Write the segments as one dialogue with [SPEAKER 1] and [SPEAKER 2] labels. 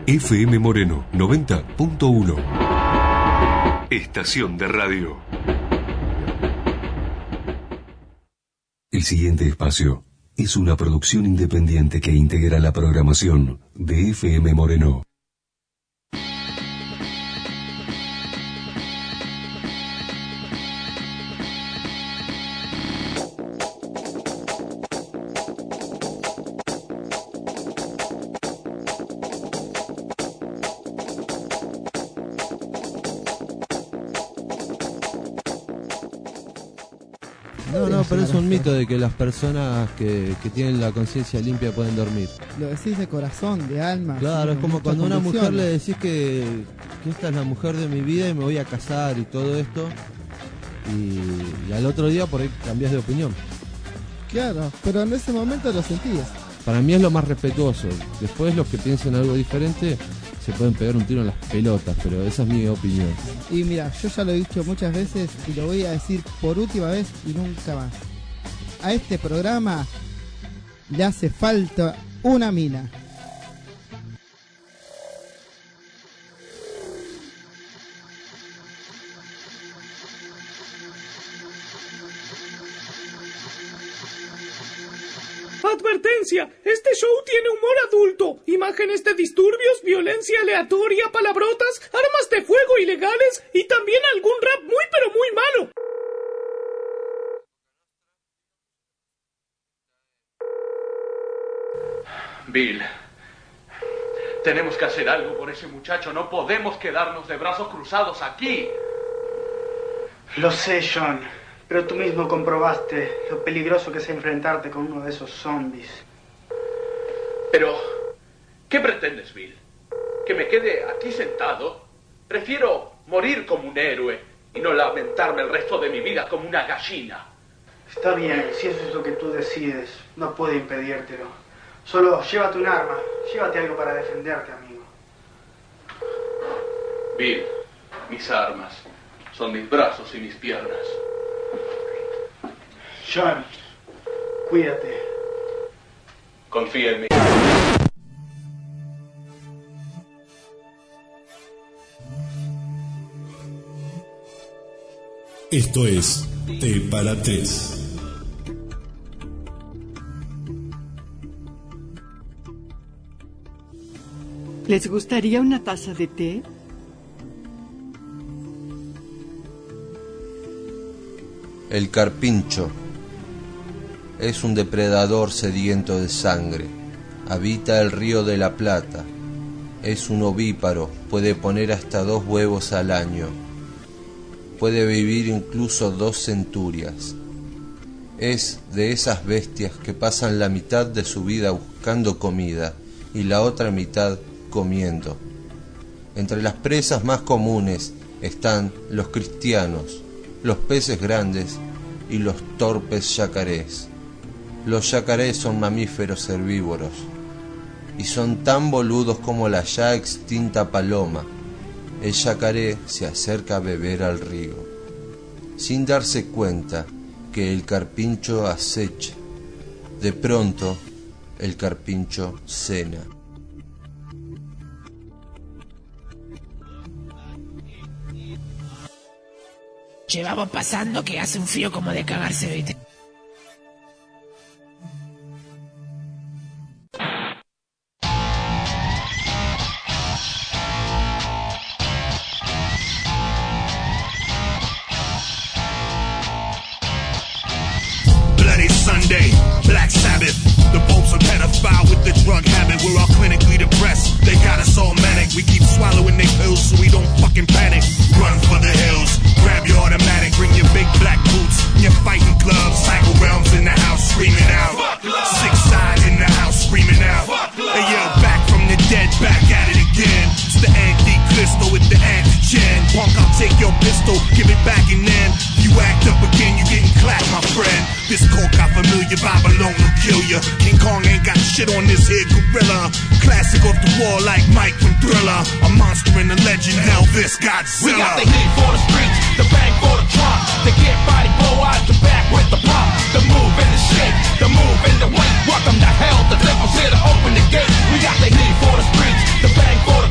[SPEAKER 1] FM Moreno 90.1. Estación de radio. El siguiente espacio es una producción independiente que integra la programación de FM Moreno.
[SPEAKER 2] Pero es un mito de que las personas que tienen la conciencia limpia pueden dormir.
[SPEAKER 3] Lo decís de corazón, de alma.
[SPEAKER 2] Claro, es como cuando a una mujer le decís que esta es la mujer de mi vida y me voy a casar y todo esto, y al otro día por ahí cambias de opinión.
[SPEAKER 3] Claro, pero en ese momento lo sentías.
[SPEAKER 2] Para mí es lo más respetuoso. Después los que piensen algo diferente se pueden pegar un tiro en las pelotas, pero esa es mi opinión.
[SPEAKER 3] Y mira, yo ya lo he dicho muchas veces y lo voy a decir por última vez y nunca más. A este programa le hace falta una mina.
[SPEAKER 4] Advertencia, este show tiene humor adulto, imágenes de disturbios, violencia aleatoria, palabrotas, armas de fuego ilegales y también algún rap muy pero muy malo.
[SPEAKER 5] Bill, tenemos que hacer algo por ese muchacho, no podemos quedarnos de brazos cruzados aquí.
[SPEAKER 6] Lo sé, John. Pero tú mismo comprobaste lo peligroso que es enfrentarte con uno de esos zombies.
[SPEAKER 5] Pero, ¿qué pretendes, Bill? ¿Que me quede aquí sentado? Prefiero morir como un héroe y no lamentarme el resto de mi vida como una gallina.
[SPEAKER 6] Está bien, si eso es lo que tú decides, no puedo impedírtelo. Solo llévate un arma, llévate algo para defenderte, amigo.
[SPEAKER 5] Bill, mis armas son mis brazos y mis piernas.
[SPEAKER 6] John, cuídate.
[SPEAKER 5] Confía en mí.
[SPEAKER 7] Esto es Té para Tres.
[SPEAKER 8] ¿Les gustaría una taza de té?
[SPEAKER 9] El carpincho es un depredador sediento de sangre. Habita el río de la Plata. Es un ovíparo, puede poner hasta 2 huevos al año. Puede vivir incluso 2 centurias. Es de esas bestias que pasan la mitad de su vida buscando comida y la otra mitad comiendo. Entre las presas más comunes están los cristianos, los peces grandes y los torpes yacarés. Los yacarés son mamíferos herbívoros y son tan boludos como la ya extinta paloma. El yacaré se acerca a beber al río, sin darse cuenta que el carpincho acecha. De pronto, el carpincho cena.
[SPEAKER 10] Llevamos pasando que hace un frío como de cagarse, ¿viste?
[SPEAKER 11] Bloody Sunday, Black Sabbath. The Pope's a pedophile with the drug habit. We're all clinically depressed. They got us all manic. We keep swallowing their pills so we don't fucking panic. Run for the hills. Grab your automatic. Bring your big black boots. Your fighting gloves. Cycle realms in the house screaming out. 6 sides in the house screaming out. They yell back from the dead. Back at it again. It's the anti-Cristo with the anti-gen. Punk, I'll take your pistol. Give it back and then you act up again. You getting clapped, my friend. This coke got familiar. Babylon will kill ya. King Kong ain't got shit on this here gorilla. Classic off the wall like Mike from Thriller. A monster and a legend, Elvis Godzilla.
[SPEAKER 12] We got the heat for the streets, the bang for the trunk. The get body blow out the back with the pump. The move and the shake, the move and the weight. Welcome to hell, the devil's here to open the gate. We got the heat for the streets, the bang for the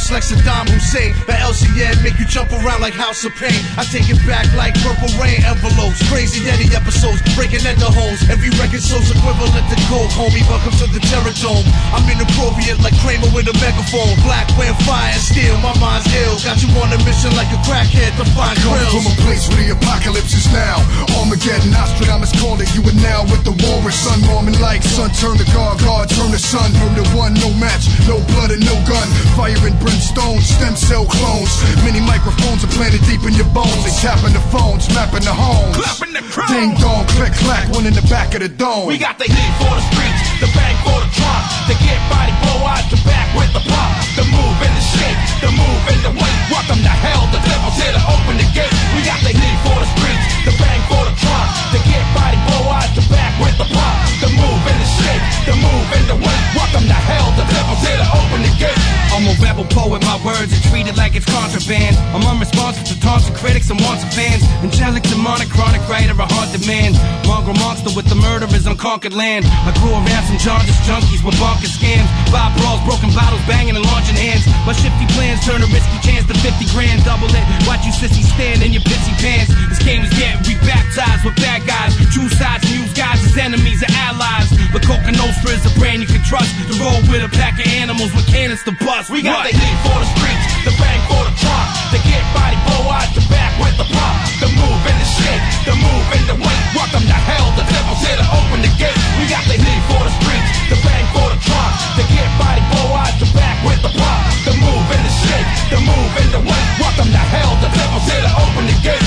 [SPEAKER 11] Just like Saddam Hussein, the LCN make you jump around like House of Pain. I take it back like Purple Rain envelopes. Crazy Eddie episodes, breaking into homes. Every record so's equivalent to gold, homie. Welcome to the Terror Dome. I'm inappropriate like Kramer with a megaphone. Black wind, fire, and steel, my mind's ill. Got you on a mission like a crackhead to find grills.
[SPEAKER 13] From a place where the apocalypse is now. Armageddon, Nostradamus called it. You are now with the war with sun warming like sun. Turn to God, God turn to sun. Murder one, no match, no blood and no gun. Fire and brimstone, stem cell clones. Many microphones are planted deep in your bones. They tapping the phones, mapping the homes.
[SPEAKER 11] Clapping the crowd.
[SPEAKER 13] Ding dong, click clack, one in the back of the dome.
[SPEAKER 12] We got the heat for the streets, the bang for the trunk, the get body blow out the back with the pump, the move and the shake, the move and the weight. Welcome to hell, the devil's here to open the gate. We got the heat for the streets, the bang for the trunk, the get body blow out the back with the pump, the move and the shake, the move and the weight. Welcome to hell, the devil's here to open the gate.
[SPEAKER 14] I'm a rebel poet, my words are treated like it's contraband. I'm unresponsive to taunts and critics and wants of fans. Angelic, demonic, chronic writer, a haunted man. Mongrel monster with the murderers on conquered land. I grew around some jaundiced junkies with bonkers scams. Bob brawls, broken bottles, banging and launching hands. My shifty plans turn a risky chance to 50 grand. Double it, watch you sissies stand in your pissy pants. This game is getting rebaptized with bad guys. True sides and use guys as enemies or allies. But Coca Nostra is a brand you can trust. To roll with a pack of animals with cannons to bust.
[SPEAKER 12] We got the heat for the streets, the bang for the trunk, the get body blow out the back with the pump, the move and the shake, the move and the weight. Welcome to hell, the devil's here to open the gate. We got the heat for the streets, the bang for the trunk, the get body blow out the back with the pump, the move and the shake, the move and the weight. Welcome to hell, the devil's here to open the gate.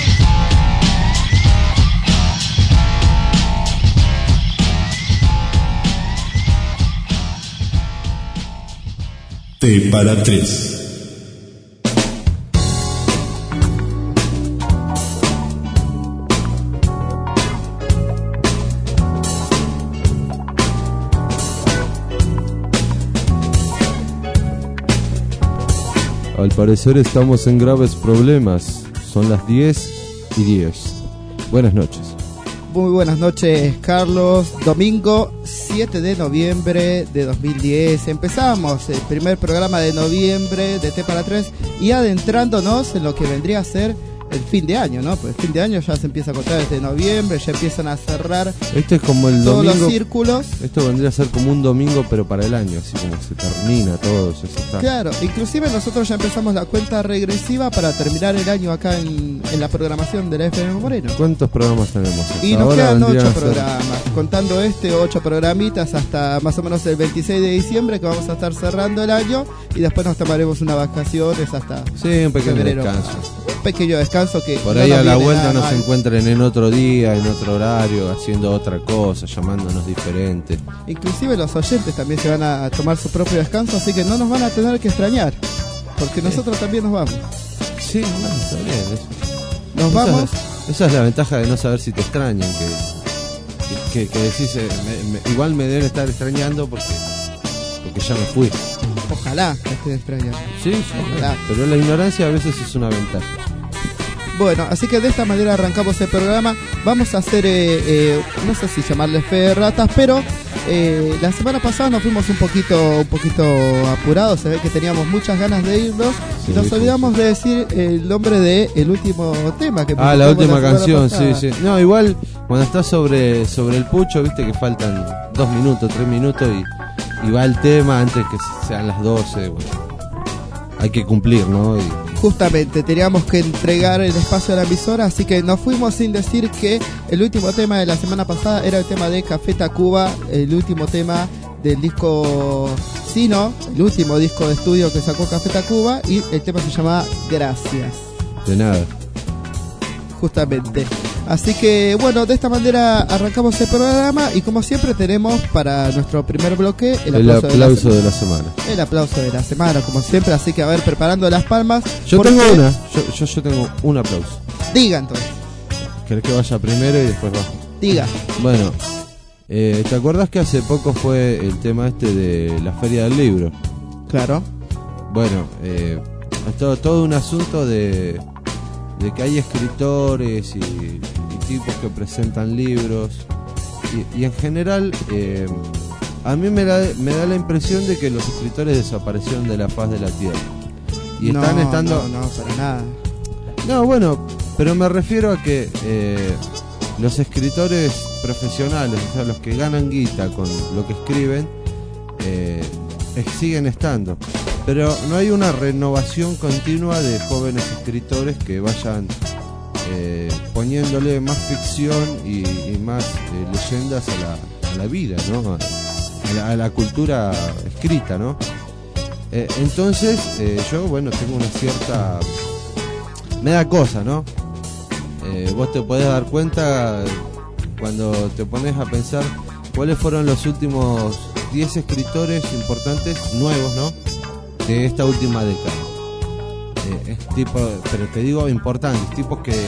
[SPEAKER 7] T para 3.
[SPEAKER 2] Al parecer estamos en graves problemas. Son las 10:10. Buenas noches.
[SPEAKER 3] Muy buenas noches, Carlos. Domingo 7 de noviembre de 2010. Empezamos el primer programa de noviembre de T para 3 y adentrándonos en lo que vendría a ser el fin de año, ¿no? Pues el fin de año ya se empieza a contar desde noviembre, ya empiezan a cerrar
[SPEAKER 2] este es como el
[SPEAKER 3] todos
[SPEAKER 2] domingo,
[SPEAKER 3] los círculos.
[SPEAKER 2] Esto vendría a ser como un domingo pero para el año, así como se termina todo, ya está.
[SPEAKER 3] Claro, inclusive nosotros ya empezamos la cuenta regresiva para terminar el año acá en la programación de la FM Moreno.
[SPEAKER 2] ¿Cuántos programas tenemos?
[SPEAKER 3] Y nos quedan 8 programas, contando 8 programitas hasta más o menos el 26 de diciembre que vamos a estar cerrando el año y después nos tomaremos unas vacaciones hasta
[SPEAKER 2] un pequeño
[SPEAKER 3] febrero.
[SPEAKER 2] Descanso.
[SPEAKER 3] Un pequeño descanso que
[SPEAKER 2] por ahí a la vuelta nos encuentren en otro día, en otro horario, haciendo otra cosa, llamándonos diferente.
[SPEAKER 3] Inclusive los oyentes también se van a tomar su propio descanso, así que no nos van a tener que extrañar, porque nosotros también nos vamos.
[SPEAKER 2] Sí, bueno, está bien eso.
[SPEAKER 3] Nos vamos.
[SPEAKER 2] Esa es la ventaja de no saber si te extrañan, que decís, igual me deben estar extrañando porque ya me fui.
[SPEAKER 3] Ojalá me estén extrañando.
[SPEAKER 2] Sí, ojalá. Pero la ignorancia a veces es una ventaja.
[SPEAKER 3] Bueno, así que de esta manera arrancamos el programa. Vamos a hacer, no sé si llamarle fe de ratas, pero la semana pasada nos fuimos un poquito apurados. Se ve que teníamos muchas ganas de irnos y nos olvidamos de decir el nombre del último tema que
[SPEAKER 2] la última canción, sí. No, igual cuando estás sobre el pucho, viste que faltan 2 minutos, 3 minutos y va el tema antes que sean las 12. Bueno, hay que cumplir, ¿no?
[SPEAKER 3] Justamente, teníamos que entregar el espacio a la emisora, así que nos fuimos sin decir que el último tema de la semana pasada era el tema de Café Tacuba, el último tema del disco Sino, el último disco de estudio que sacó Café Tacuba, y el tema se llamaba Gracias.
[SPEAKER 2] De nada.
[SPEAKER 3] Justamente. Así que bueno, de esta manera arrancamos el programa y como siempre tenemos para nuestro primer bloque el aplauso
[SPEAKER 2] de la semana.
[SPEAKER 3] El aplauso de la semana, como siempre, así que a ver, preparando las palmas.
[SPEAKER 2] Yo tengo una, yo tengo un aplauso.
[SPEAKER 3] Diga entonces.
[SPEAKER 2] ¿Querés que vaya primero y después bajo?
[SPEAKER 3] Diga.
[SPEAKER 2] Bueno, ¿te acuerdas que hace poco fue el tema de la Feria del Libro?
[SPEAKER 3] Claro.
[SPEAKER 2] Bueno, es todo un asunto de que hay escritores y tipos que presentan libros y en general a mí me da la impresión de que los escritores desaparecieron de la faz de la tierra. Y están estando...
[SPEAKER 3] No, para nada.
[SPEAKER 2] No, bueno, pero me refiero a que los escritores profesionales, o sea, los que ganan guita con lo que escriben, siguen estando. Pero no hay una renovación continua de jóvenes escritores que vayan poniéndole más ficción y más leyendas a la vida, ¿no? A la cultura escrita, ¿no? Entonces, yo, bueno, tengo una cierta... Me da cosa, ¿no? Vos te podés dar cuenta cuando te pones a pensar cuáles fueron los últimos 10 escritores importantes, nuevos, ¿no? De esta última década. Pero te digo importantes, tipos que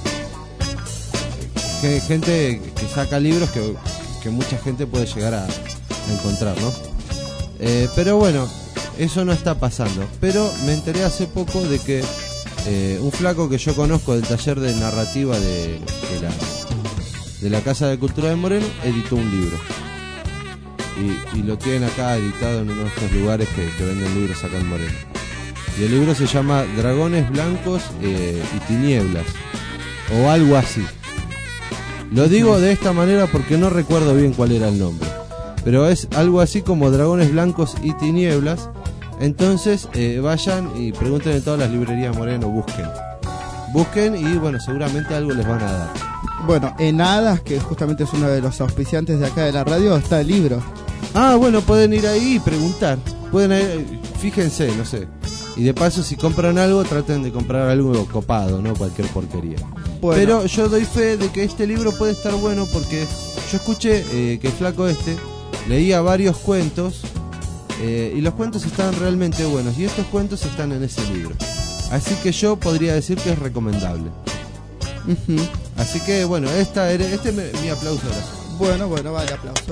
[SPEAKER 2] gente que saca libros que mucha gente puede llegar a encontrar, ¿no? Pero bueno, eso no está pasando. Pero me enteré hace poco de que un flaco que yo conozco del taller de narrativa de la Casa de Cultura de Moreno editó un libro. Y lo tienen acá editado en uno de estos lugares que venden libros acá en Moreno. Y el libro se llama Dragones Blancos y Tinieblas, o algo así. Lo digo de esta manera porque no recuerdo bien cuál era el nombre, pero es algo así como Dragones Blancos y Tinieblas. Entonces vayan y pregunten en todas las librerías Moreno, busquen y bueno, seguramente algo les van a dar.
[SPEAKER 3] Bueno, en Hadas, que justamente es uno de los auspiciantes de acá de la radio, está el libro.
[SPEAKER 2] Ah, bueno, pueden ir ahí y preguntar. Pueden ir, fíjense, no sé. Y de paso, si compran algo, traten de comprar algo copado, no cualquier porquería. Bueno. Pero yo doy fe de que este libro puede estar bueno porque yo escuché que el flaco leía varios cuentos y los cuentos estaban realmente buenos. Y estos cuentos están en ese libro. Así que yo podría decir que es recomendable. Así que bueno, este es mi aplauso de la semana.
[SPEAKER 3] Bueno, vale, aplauso.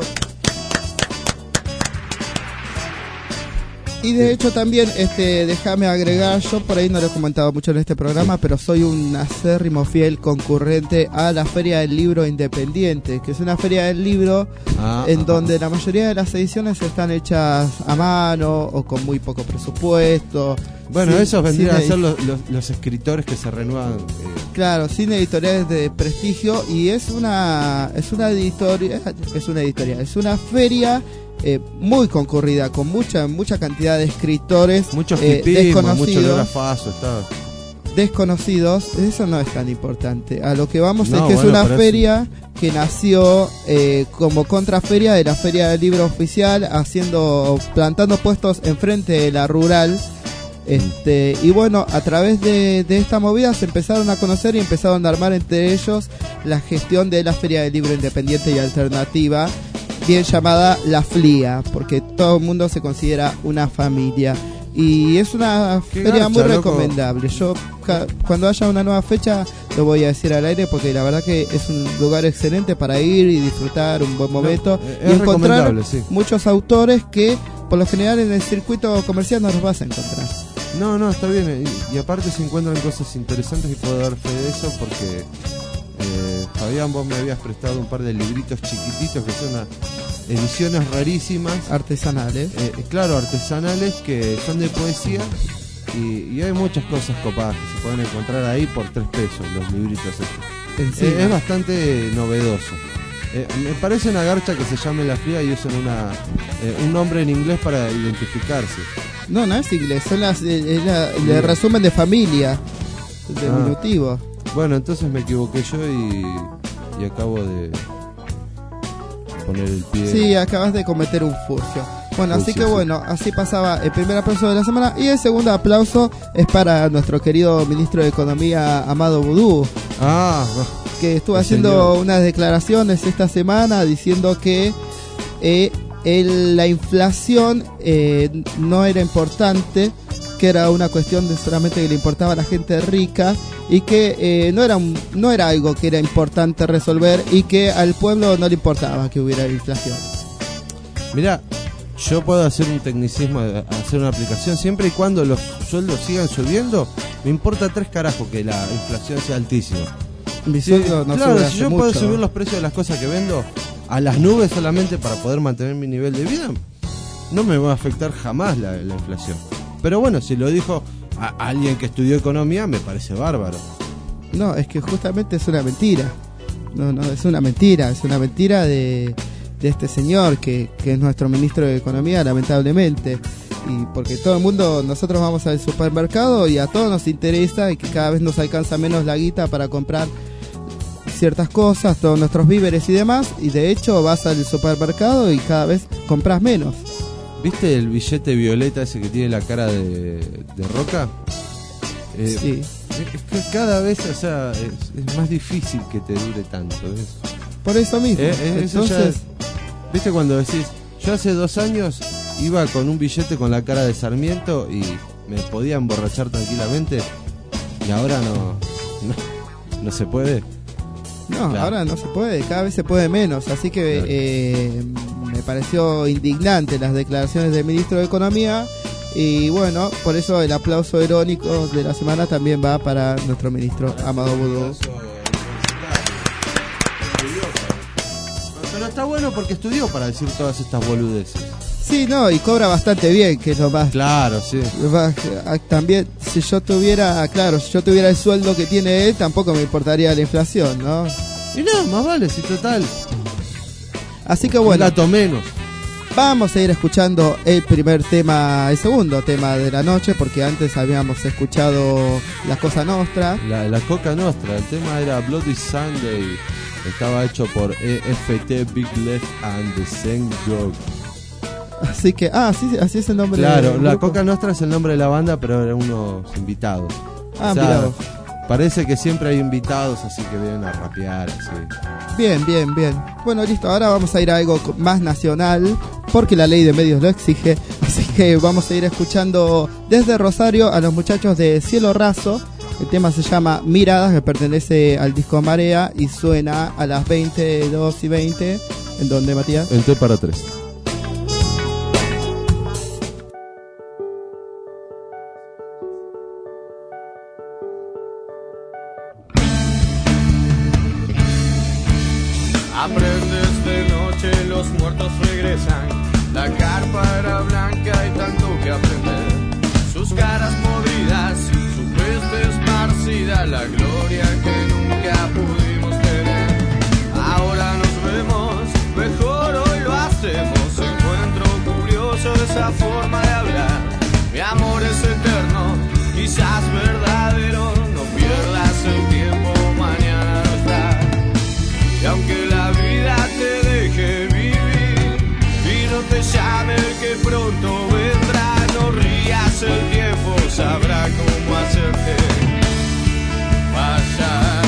[SPEAKER 3] Y de hecho también, déjame agregar, yo por ahí no lo he comentado mucho en este programa, pero soy un acérrimo fiel concurrente a la Feria del Libro Independiente, que es una feria del libro donde la mayoría de las ediciones están hechas a mano o con muy poco presupuesto.
[SPEAKER 2] Bueno, esos vendrían a ser los escritores que se renuevan.
[SPEAKER 3] Claro, sin editoriales de prestigio, y es una feria muy concurrida, con mucha cantidad de escritores,
[SPEAKER 2] muchos
[SPEAKER 3] desconocidos. Eso no es tan importante. A lo que vamos es que es una feria que nació como contraferia de la Feria del Libro Oficial, plantando puestos enfrente de la rural. Y bueno, a través de esta movida se empezaron a conocer y empezaron a armar entre ellos la gestión de la Feria del Libro Independiente y Alternativa, bien llamada la FLIA, porque todo el mundo se considera una familia. Y es una feria muy recomendable. Yo cuando haya una nueva fecha lo voy a decir al aire, porque la verdad que es un lugar excelente para ir y disfrutar un buen momento y encontrar muchos autores que por lo general en el circuito comercial no los vas a encontrar.
[SPEAKER 2] No, está bien. Y aparte se encuentran cosas interesantes y puedo dar fe de eso porque Fabián, vos me habías prestado un par de libritos chiquititos que son ediciones rarísimas,
[SPEAKER 3] artesanales.
[SPEAKER 2] Claro, artesanales, que son de poesía y hay muchas cosas copadas que se pueden encontrar ahí por 3 pesos los libritos estos. Es bastante novedoso. Me parece una garcha que se llame La Fría y usan un nombre en inglés para identificarse.
[SPEAKER 3] No es inglés, son el resumen de familia, de diminutivo.
[SPEAKER 2] Bueno, entonces me equivoqué yo y acabo de poner el pie.
[SPEAKER 3] Sí, acabas de cometer un furcio. Bueno, así que bueno, así pasaba el primer aplauso de la semana. Y el segundo aplauso es para nuestro querido ministro de Economía, Amado Boudou, que estuvo haciendo unas declaraciones esta semana diciendo que la inflación no era importante, que era una cuestión de solamente que le importaba a la gente rica, y que no era algo que era importante resolver, y que al pueblo no le importaba que hubiera inflación.
[SPEAKER 2] Mirá, yo puedo hacer un tecnicismo, hacer una aplicación siempre y cuando los sueldos sigan subiendo. Me importa 3 carajos que la inflación sea altísima.
[SPEAKER 3] Mi sueldo no
[SPEAKER 2] claro,
[SPEAKER 3] sube
[SPEAKER 2] si yo
[SPEAKER 3] mucho.
[SPEAKER 2] puedo subir los precios de las cosas que vendo a las nubes solamente para poder mantener mi nivel de vida, no me va a afectar jamás la inflación. Pero bueno, si lo dijo a alguien que estudió economía me parece bárbaro.
[SPEAKER 3] No, es que justamente es una mentira. No, es una mentira de este señor que es nuestro ministro de Economía, lamentablemente. Y porque todo el mundo, nosotros vamos al supermercado y a todos nos interesa y que cada vez nos alcanza menos la guita para comprar ciertas cosas, todos nuestros víveres y demás, y de hecho vas al supermercado y cada vez compras menos.
[SPEAKER 2] ¿Viste el billete violeta ese que tiene la cara de Roca?
[SPEAKER 3] Sí.
[SPEAKER 2] Es que cada vez, o sea, es más difícil que te dure tanto.
[SPEAKER 3] Por eso mismo.
[SPEAKER 2] Entonces, ¿viste cuando decís, yo hace 2 años iba con un billete con la cara de Sarmiento y me podía emborrachar tranquilamente y ahora no se puede?
[SPEAKER 3] No, claro. Ahora no se puede, cada vez se puede menos, así que me pareció indignante las declaraciones del ministro de Economía y bueno, por eso el aplauso irónico de la semana también va para nuestro ministro Amado Boudou.
[SPEAKER 2] Pero está bueno porque estudió para decir todas estas boludeces.
[SPEAKER 3] Sí, no, y cobra bastante bien, que es lo más.
[SPEAKER 2] Claro, sí.
[SPEAKER 3] También, si yo tuviera el sueldo que tiene él, tampoco me importaría la inflación, ¿no?
[SPEAKER 2] Y no, más vale, si total.
[SPEAKER 3] Así que bueno.
[SPEAKER 2] Un dato menos.
[SPEAKER 3] Vamos a ir escuchando el segundo tema de la noche, porque antes habíamos escuchado La Cosa Nostra.
[SPEAKER 2] La Coca Nostra, el tema era Bloody Sunday. Estaba hecho por EFT, Big Left and the Same Dog.
[SPEAKER 3] Así que, sí, así es el nombre.
[SPEAKER 2] Claro, la Coca Nostra es el nombre de la banda, pero eran unos invitados.
[SPEAKER 3] O sea,
[SPEAKER 2] parece que siempre hay invitados, así que vienen a rapear, así.
[SPEAKER 3] Bien. Bueno, listo, ahora vamos a ir a algo más nacional, porque la ley de medios lo exige. Así que vamos a ir escuchando desde Rosario a los muchachos de Cielo Raso. El tema se llama Miradas, que pertenece al disco Marea y suena a las 22:20. ¿En dónde, Matías?
[SPEAKER 2] En T para 3.
[SPEAKER 15] Aprendes de noche, los muertos regresan. La carpa era blanca y tanto que aprender. Sus caras podridas, su peste esparcida, la gloria que nunca pudimos tener. Ahora nos vemos, mejor hoy lo hacemos. Encuentro curioso esa forma de hablar. Mi amor es eterno, quizás verdadero. No pierdas el tiempo, mañana no está. Y aunque la vida te deje vivir y no te llame el que pronto vendrá, no rías, el tiempo sabrá cómo hacerte pasar.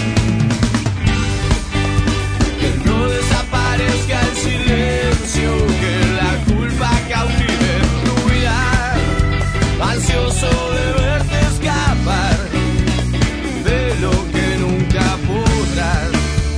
[SPEAKER 15] Que no desaparezca el silencio, que la culpa cautive tu vida, ansioso de verte escapar de lo que nunca podrás.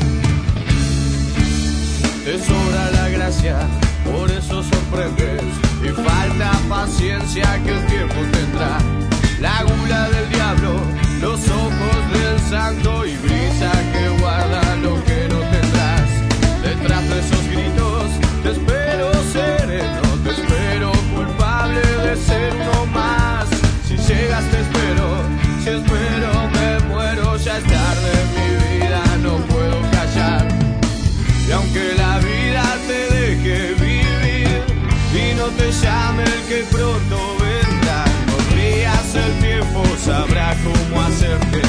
[SPEAKER 15] Te sobra la gracia, por eso sorprendes, y falta paciencia que el tiempo tendrá. La gula del diablo, los ojos del santo y brisa que guarda lo que no tendrás. Detrás de esos gritos te espero sereno, te espero culpable de ser uno más. Si llegas te espero, si espero me muero, ya es tarde en mi vida, no puedo callar. Y aunque la vida te deje vivir y no te llame el que pronto vendrá, no rías, el tiempo sabrá cómo hacerte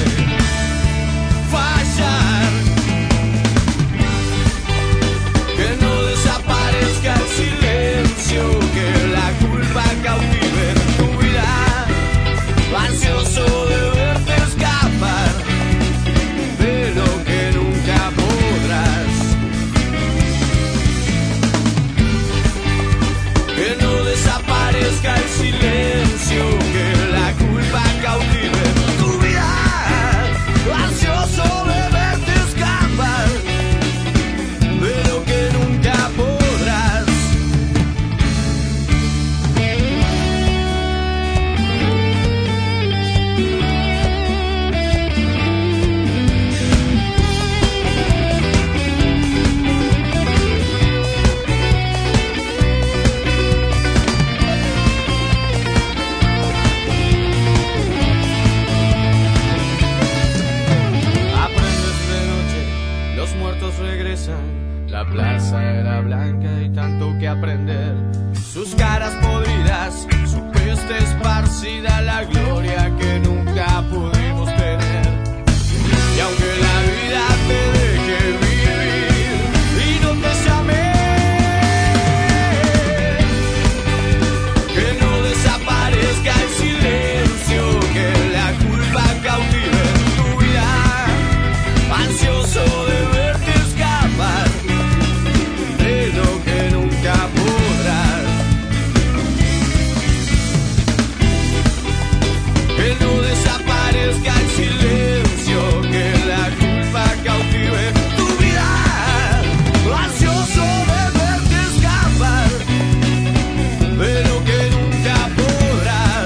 [SPEAKER 15] La plaza era blanca y tanto que aprender. Sus caras podridas, su peste esparcida, la gloria que nunca pudimos tener. Y aunque la vida te deje vivir y no te llame, que no desaparezca el silencio, que la culpa cautive tu vida, ansioso de verte escapar de lo que nunca podrás. Que no desaparezca el silencio, que la culpa cautive tu vida, ansioso de verte escapar de lo que nunca podrás.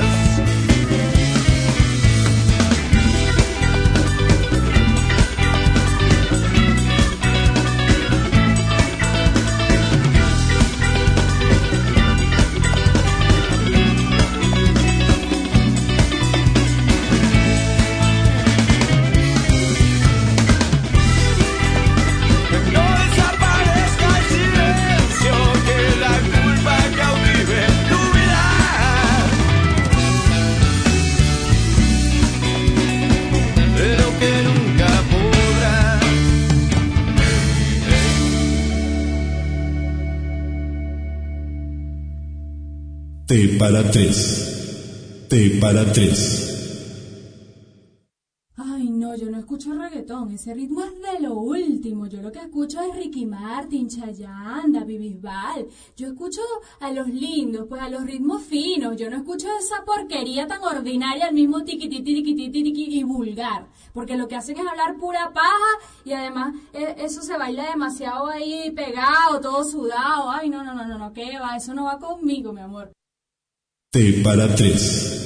[SPEAKER 15] Que no desaparezca el silencio, que la culpa cautive tu vida, de lo que nunca podrás.
[SPEAKER 7] T para 3. T para 3.
[SPEAKER 16] Ay, no, yo no escucho reggaetón, ese ritmo es de lo último. Yo lo que escucho es Ricky Martin, Chayanne, David Bisbal. Yo escucho a los lindos, pues a los ritmos finos. Yo no escucho esa porquería tan ordinaria, al mismo tiqui y vulgar. Porque lo que hacen es hablar pura paja y además eso se baila demasiado ahí pegado, todo sudado. Ay, no, ¿qué va? Eso no va conmigo, mi amor.
[SPEAKER 7] T para 3.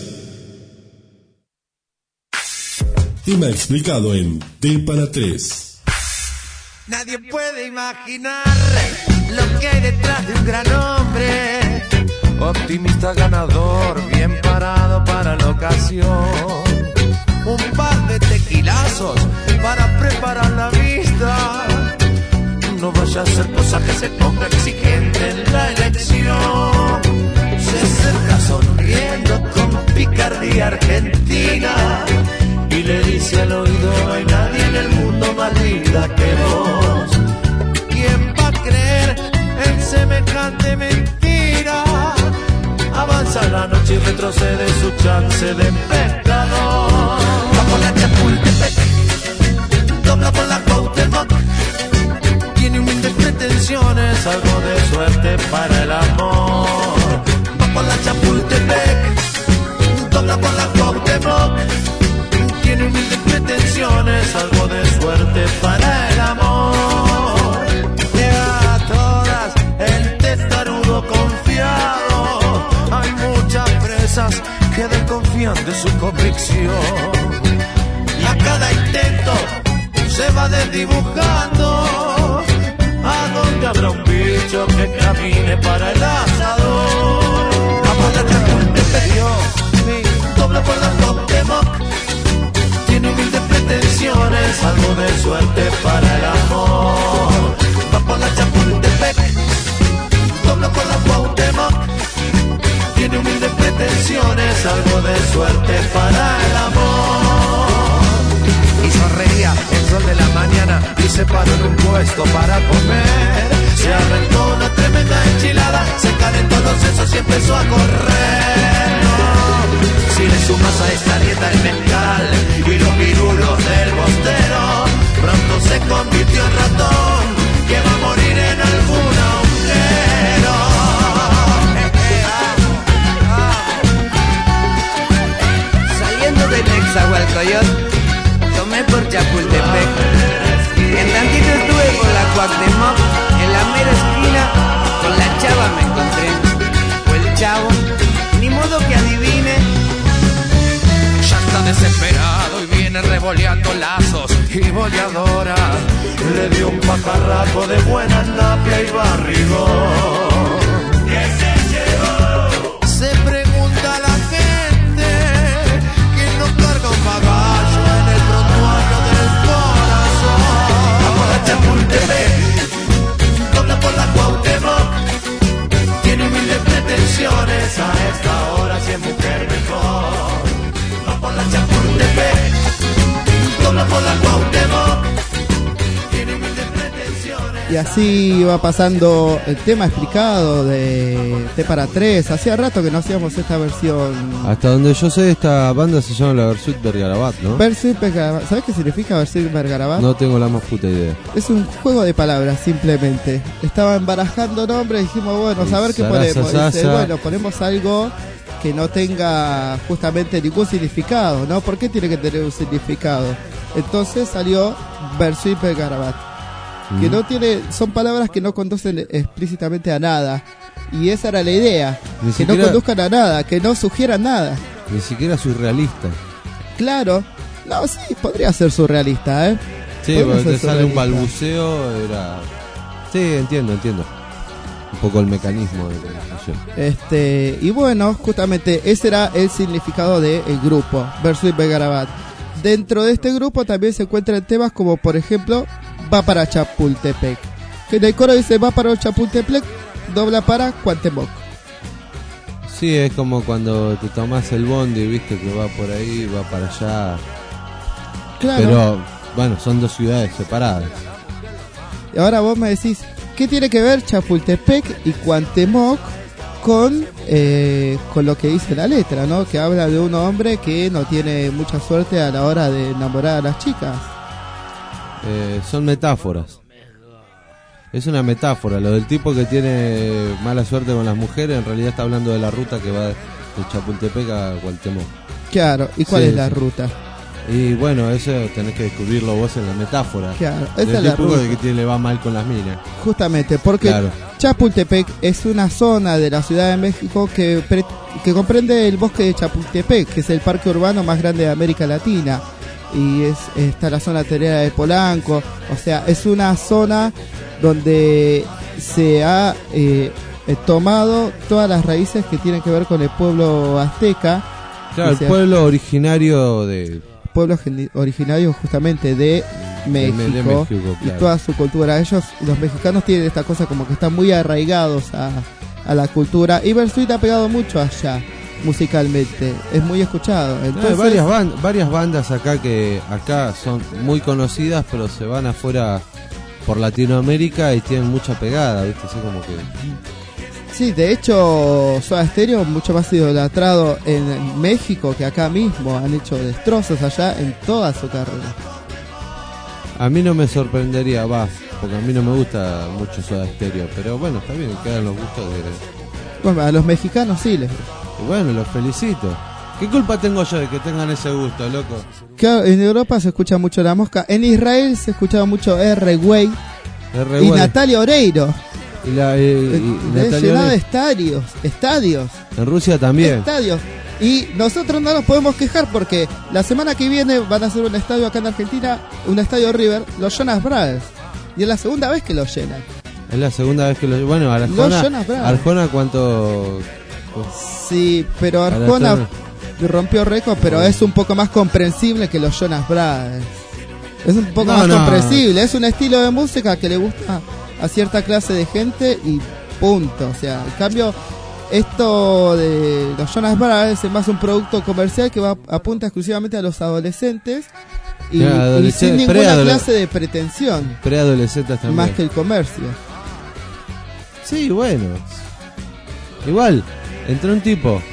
[SPEAKER 7] Tema explicado en T para 3.
[SPEAKER 17] Nadie puede imaginar lo que hay detrás de un gran hombre. Optimista, ganador, bien parado para la ocasión. Un par de tequilazos para preparar la vista. No vaya a ser cosa que se ponga exigente en la elección. Se acerca sonriendo con picardía argentina y le dice al oído: no hay nadie en el mundo más linda que vos. ¿Quién va a creer en semejante mentira? Avanza la noche y retrocede su chance de pescador. Va por la Chapultepec, dobla por la Cuauhtémoc. Tiene humildes pretensiones, algo de suerte para el amor. Va por la Chapultepec, dobla por la Cuauhtémoc. Tiene humildes pretensiones, algo de suerte para el amor. Llega a todas el testarudo confiado. Hay muchas presas que desconfían de su convicción. Y a cada intento se va desdibujando. ¿A dónde habrá un bicho que camine para el asador? Vamos a la Chapultepec, dobla por la Cuauhtémoc. Tiene humildes pretensiones, algo de suerte para el amor. Va por la Chapultepec, dobla por la Cuauhtémoc. Tiene humildes pretensiones, algo de suerte para el amor. Y sonreía el sol de la mañana y se paró en un puesto para comer. Se arrancó una tremenda enchilada, se calentó los sesos y empezó a correr. Si le sumas a esta dieta el mezcal y los virulos del bostero, pronto se convirtió en ratón que va a morir en algún agujero.
[SPEAKER 18] Saliendo de Nezahualcóyotl, tomé por Chapultepec. En tantito estuve por la Cuauhtémoc, en la mera esquina, con la chava me encontré. O el chavo, ni modo que adivine.
[SPEAKER 17] Ya está desesperado y viene revoleando lazos y boleadora. Le dio un pajarraco de buena napia y barrigón. ¿Qué se llevó? Se pregunta la gente que no carga un bagallo en el prontuario del corazón. Vamos a Chapultepec,
[SPEAKER 3] Y así iba pasando el tema explicado de T para 3. Hacía rato que no hacíamos esta versión.
[SPEAKER 2] Hasta donde yo sé, esta banda se llama la Versuit Vergarabat, ¿no?
[SPEAKER 3] Versuit Vergarabat. ¿Sabes qué significa Versuit Vergarabat?
[SPEAKER 2] No tengo la más puta idea.
[SPEAKER 3] Es un juego de palabras, simplemente. Estaban barajando nombres y dijimos, bueno, a ver qué ponemos. Dice, bueno, ponemos algo que no tenga justamente ningún significado, ¿no? ¿Por qué tiene que tener un significado? Entonces salió Versuit Vergarabat, que no tiene, son palabras que no conducen explícitamente a nada, y esa era la idea,
[SPEAKER 2] ni
[SPEAKER 3] que
[SPEAKER 2] siquiera,
[SPEAKER 3] no conduzcan a nada, que no sugieran nada.
[SPEAKER 2] Ni siquiera surrealista.
[SPEAKER 3] Claro, no, sí, podría ser surrealista, ¿eh?
[SPEAKER 2] Sí, porque te sale un balbuceo, era... Sí, entiendo. Un poco el mecanismo de la canción.
[SPEAKER 3] Y bueno, justamente ese era el significado del grupo, Versuit Vergarabat. Dentro de este grupo también se encuentran temas como, por ejemplo, Va para Chapultepec, que en el coro dice Va para Chapultepec, dobla para Cuauhtémoc.
[SPEAKER 2] Sí, es como cuando te tomás el bondi, viste, que va por ahí, va para allá.
[SPEAKER 3] Claro.
[SPEAKER 2] Pero, bueno, son dos ciudades separadas.
[SPEAKER 3] Y ahora vos me decís, ¿qué tiene que ver Chapultepec y Cuauhtémoc con lo que dice la letra, ¿no? Que habla de un hombre que no tiene mucha suerte a la hora de enamorar a las chicas.
[SPEAKER 2] Son metáforas. Es una metáfora. Lo del tipo que tiene mala suerte con las mujeres, en realidad está hablando de la ruta que va de Chapultepec a Cuauhtémoc.
[SPEAKER 3] Claro, ¿y cuál es la ruta?
[SPEAKER 2] Y bueno, eso tenés que descubrirlo vos en la metáfora.
[SPEAKER 3] Claro, esa es la ruta.
[SPEAKER 2] De que le va mal con las minas.
[SPEAKER 3] Justamente, porque Chapultepec es una zona de la Ciudad de México que comprende el bosque de Chapultepec, que es el parque urbano más grande de América Latina. Y está la zona hotelera de Polanco. O sea, es una zona donde se ha tomado todas las raíces que tienen que ver con el pueblo azteca.
[SPEAKER 2] Claro, el pueblo originario
[SPEAKER 3] justamente de México,
[SPEAKER 2] claro.
[SPEAKER 3] Y toda su cultura. Ellos, los mexicanos, tienen esta cosa como que están muy arraigados a la cultura. Y Versuit ha pegado mucho allá musicalmente, es muy escuchado. Entonces,
[SPEAKER 2] hay varias bandas acá que acá son muy conocidas, pero se van afuera por Latinoamérica y tienen mucha pegada, ¿viste? Así como que...
[SPEAKER 3] Sí, de hecho, Soda Stereo mucho más idolatrado en México que acá mismo. Han hecho destrozos allá en toda su carrera.
[SPEAKER 2] A mí no me sorprendería, porque a mí no me gusta mucho Soda Stereo, pero bueno, está bien, quedan los gustos de...
[SPEAKER 3] Bueno, a los mexicanos sí les...
[SPEAKER 2] Y bueno, los felicito. ¿Qué culpa tengo yo de que tengan ese gusto, loco?
[SPEAKER 3] Claro, en Europa se escucha mucho La Mosca. En Israel se escuchaba mucho R-Way y Natalia Oreiro.
[SPEAKER 2] Y Natalia
[SPEAKER 3] llenada de estadios.
[SPEAKER 2] En Rusia también.
[SPEAKER 3] Estadios. Y nosotros no nos podemos quejar porque la semana que viene van a hacer un estadio acá en Argentina, un estadio River, los Jonas Brothers. Y es la segunda vez que lo llenan.
[SPEAKER 2] Es la segunda vez que lo... Bueno, Arjona ¿cuánto...?
[SPEAKER 3] Sí, pero Arjona rompió récord, pero es un poco más comprensible que los Jonas Brothers. Es un poco más comprensible. Es un estilo de música que le gusta a cierta clase de gente y punto. O sea, en cambio, esto de los Jonas Brothers es más un producto comercial que apunta exclusivamente a los adolescentes y sin ninguna clase de pretensión.
[SPEAKER 2] Preadolescentes también.
[SPEAKER 3] Más que el comercio.
[SPEAKER 2] Sí, bueno. Igual, entre un tipo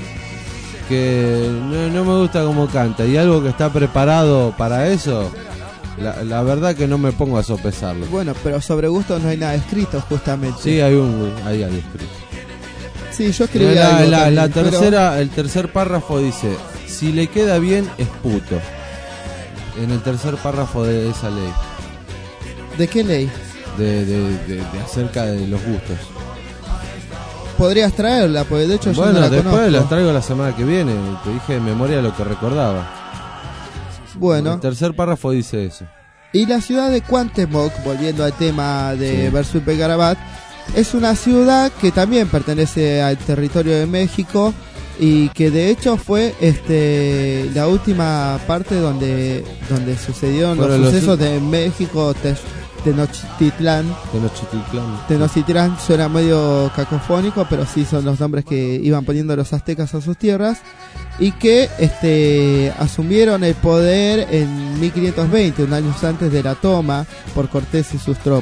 [SPEAKER 2] que no me gusta cómo canta y algo que está preparado para eso, la verdad que no me pongo a sopesarlo.
[SPEAKER 3] Bueno, pero sobre gusto no hay nada escrito, justamente.
[SPEAKER 2] Sí, hay algo escrito.
[SPEAKER 3] Sí, yo escribí algo
[SPEAKER 2] el tercer párrafo dice: si le queda bien, es puto. En el tercer párrafo de esa ley.
[SPEAKER 3] ¿De qué ley?
[SPEAKER 2] De acerca de los gustos.
[SPEAKER 3] Podrías traerla, porque de hecho yo no la
[SPEAKER 2] después
[SPEAKER 3] conozco.
[SPEAKER 2] La traigo la semana que viene. Te dije de memoria lo que recordaba.
[SPEAKER 3] Bueno.
[SPEAKER 2] El tercer párrafo dice eso.
[SPEAKER 3] Y la ciudad de Cuauhtémoc, volviendo al tema de Versuit Vergarabat, es una ciudad que también pertenece al territorio de México y que de hecho fue la última parte donde sucedieron los sucesos de México. Tenochtitlán suena medio cacofónico, pero sí son los nombres que iban poniendo los aztecas a sus tierras y que asumieron el poder en 1520, un año antes de la toma por Cortés y sus tropas.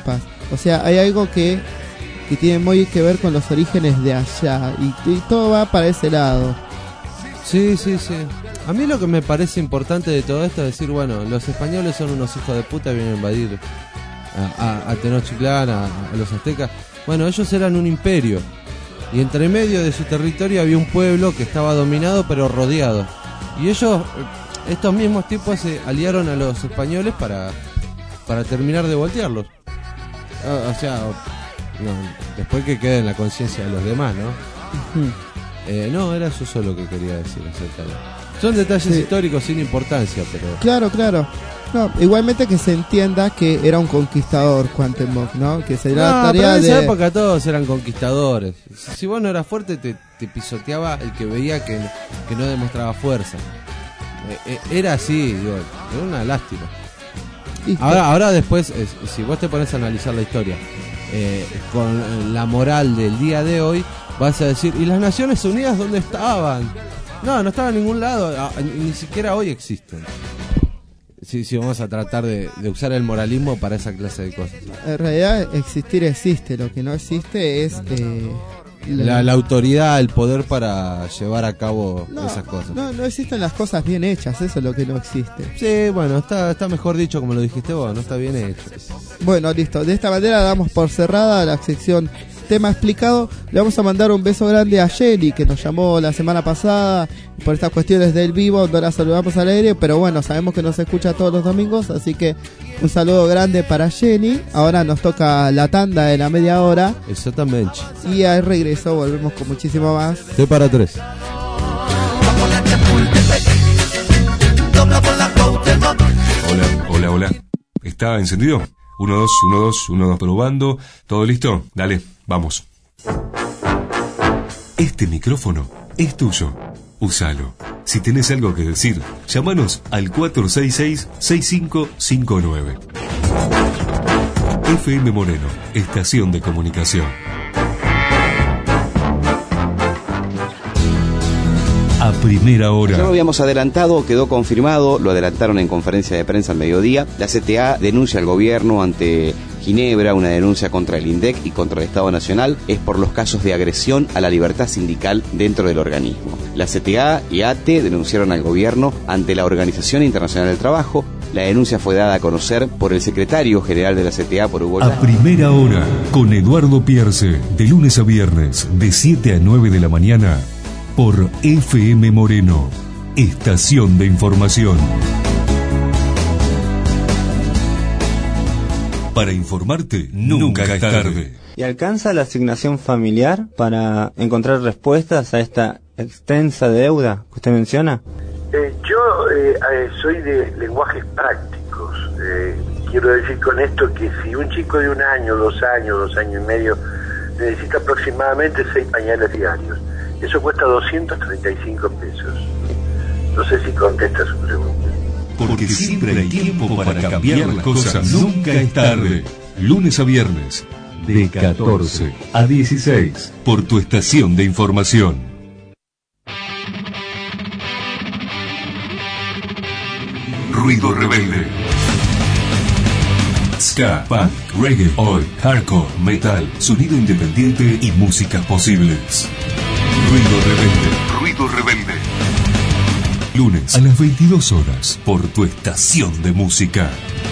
[SPEAKER 3] O sea, hay algo que tiene muy que ver con los orígenes de allá y todo va para ese lado.
[SPEAKER 2] Sí. A mí lo que me parece importante de todo esto es decir, bueno, los españoles son unos hijos de puta, vienen a invadir a Tenochtitlán, a los aztecas. Bueno, ellos eran un imperio y entre medio de su territorio había un pueblo que estaba dominado pero rodeado. Y ellos, estos mismos tipos, se aliaron a los españoles para terminar de voltearlos. O sea, no, después que quede en la conciencia de los demás, ¿no? No, era eso solo que quería decir acerca de... Son detalles históricos sin importancia, pero...
[SPEAKER 3] Claro. No, igualmente que se entienda que era un conquistador Cuauhtémoc, ¿no? Que sería la tarea
[SPEAKER 2] pero en esa
[SPEAKER 3] de...
[SPEAKER 2] época todos eran conquistadores. Si vos no eras fuerte, te pisoteaba el que veía que no demostraba fuerza. Era así, digo, era una lástima. Ahora después, si vos te pones a analizar la historia con la moral del día de hoy, vas a decir, ¿y las Naciones Unidas dónde estaban? No estaban en ningún lado, ni siquiera hoy existen. Si vamos a tratar de usar el moralismo para esa clase de cosas.
[SPEAKER 3] En realidad existir existe, lo que no existe es...
[SPEAKER 2] La autoridad, el poder para llevar a cabo esas cosas.
[SPEAKER 3] No existen las cosas bien hechas, eso es lo que no existe.
[SPEAKER 2] Sí, bueno, está mejor dicho como lo dijiste vos, no está bien hecho.
[SPEAKER 3] Bueno, listo, de esta manera damos por cerrada la sección Tema Explicado. Le vamos a mandar un beso grande a Jenny, que nos llamó la semana pasada por estas cuestiones del vivo, no la saludamos al aire, pero bueno, sabemos que nos escucha todos los domingos, así que un saludo grande para Jenny. Ahora nos toca la tanda de la media hora.
[SPEAKER 2] Exactamente.
[SPEAKER 3] Y al regreso volvemos con muchísimo más.
[SPEAKER 2] T para 3.
[SPEAKER 1] Hola. ¿Está encendido? 1, 2, probando. ¿Todo listo? Dale, vamos. Este micrófono es tuyo. Úsalo. Si tenés algo que decir, llámanos al 466-6559. FM Moreno, estación de comunicación. A primera hora.
[SPEAKER 19] Ya lo habíamos adelantado, quedó confirmado, lo adelantaron en conferencia de prensa al mediodía. La CTA denuncia al gobierno ante Ginebra, una denuncia contra el INDEC y contra el Estado Nacional, es por los casos de agresión a la libertad sindical dentro del organismo. La CTA y ATE denunciaron al gobierno ante la Organización Internacional del Trabajo. La denuncia fue dada a conocer por el secretario general de la CTA, por Hugo.
[SPEAKER 1] A primera hora, con Eduardo Pierce, de lunes a viernes, de 7 a 9 de la mañana, por FM Moreno, estación de información. Para informarte, nunca es tarde.
[SPEAKER 20] ¿Y alcanza la asignación familiar para encontrar respuestas a esta extensa deuda que usted menciona?
[SPEAKER 21] Yo soy de lenguajes prácticos. Quiero decir con esto que si un chico de 1 año, 2 años, 2 años y medio necesita aproximadamente 6 pañales diarios, eso cuesta 235 pesos. No sé si contesta su pregunta.
[SPEAKER 1] Porque siempre hay tiempo para cambiar las cosas. Nunca es tarde. Lunes a viernes, de 14 a 16, por tu estación de información. Ruido Rebelde. Ska, punk, reggae, oi, hardcore, metal, sonido independiente y músicas posibles. Ruido Rebelde. Lunes a las 22 horas por tu estación de música.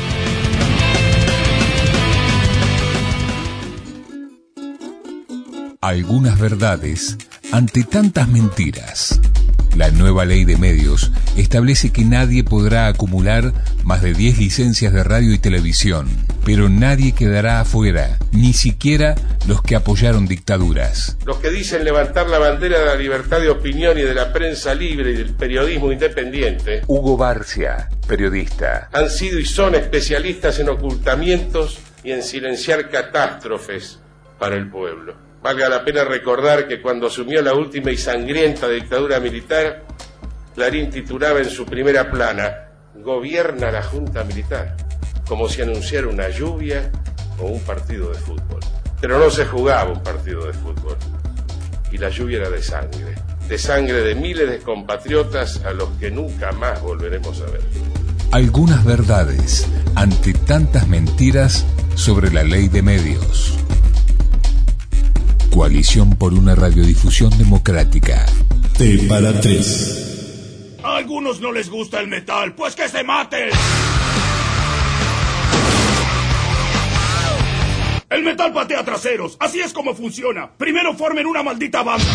[SPEAKER 22] Algunas verdades ante tantas mentiras. La nueva ley de medios establece que nadie podrá acumular más de 10 licencias de radio y televisión, pero nadie quedará afuera, ni siquiera los que apoyaron dictaduras.
[SPEAKER 23] Los que dicen levantar la bandera de la libertad de opinión y de la prensa libre y del periodismo independiente,
[SPEAKER 22] Hugo Barcia, periodista,
[SPEAKER 23] han sido y son especialistas en ocultamientos y en silenciar catástrofes para el pueblo. Valga la pena recordar que cuando asumió la última y sangrienta dictadura militar, Clarín titulaba en su primera plana: "Gobierna la Junta Militar", como si anunciara una lluvia o un partido de fútbol. Pero no se jugaba un partido de fútbol, y la lluvia era de sangre de miles de compatriotas a los que nunca más volveremos a ver.
[SPEAKER 22] Algunas verdades ante tantas mentiras sobre la ley de medios. Coalición por una radiodifusión democrática.
[SPEAKER 7] T para 3.
[SPEAKER 11] A algunos no les gusta el metal, pues que se maten. El metal patea traseros, así es como funciona. Primero formen una maldita banda.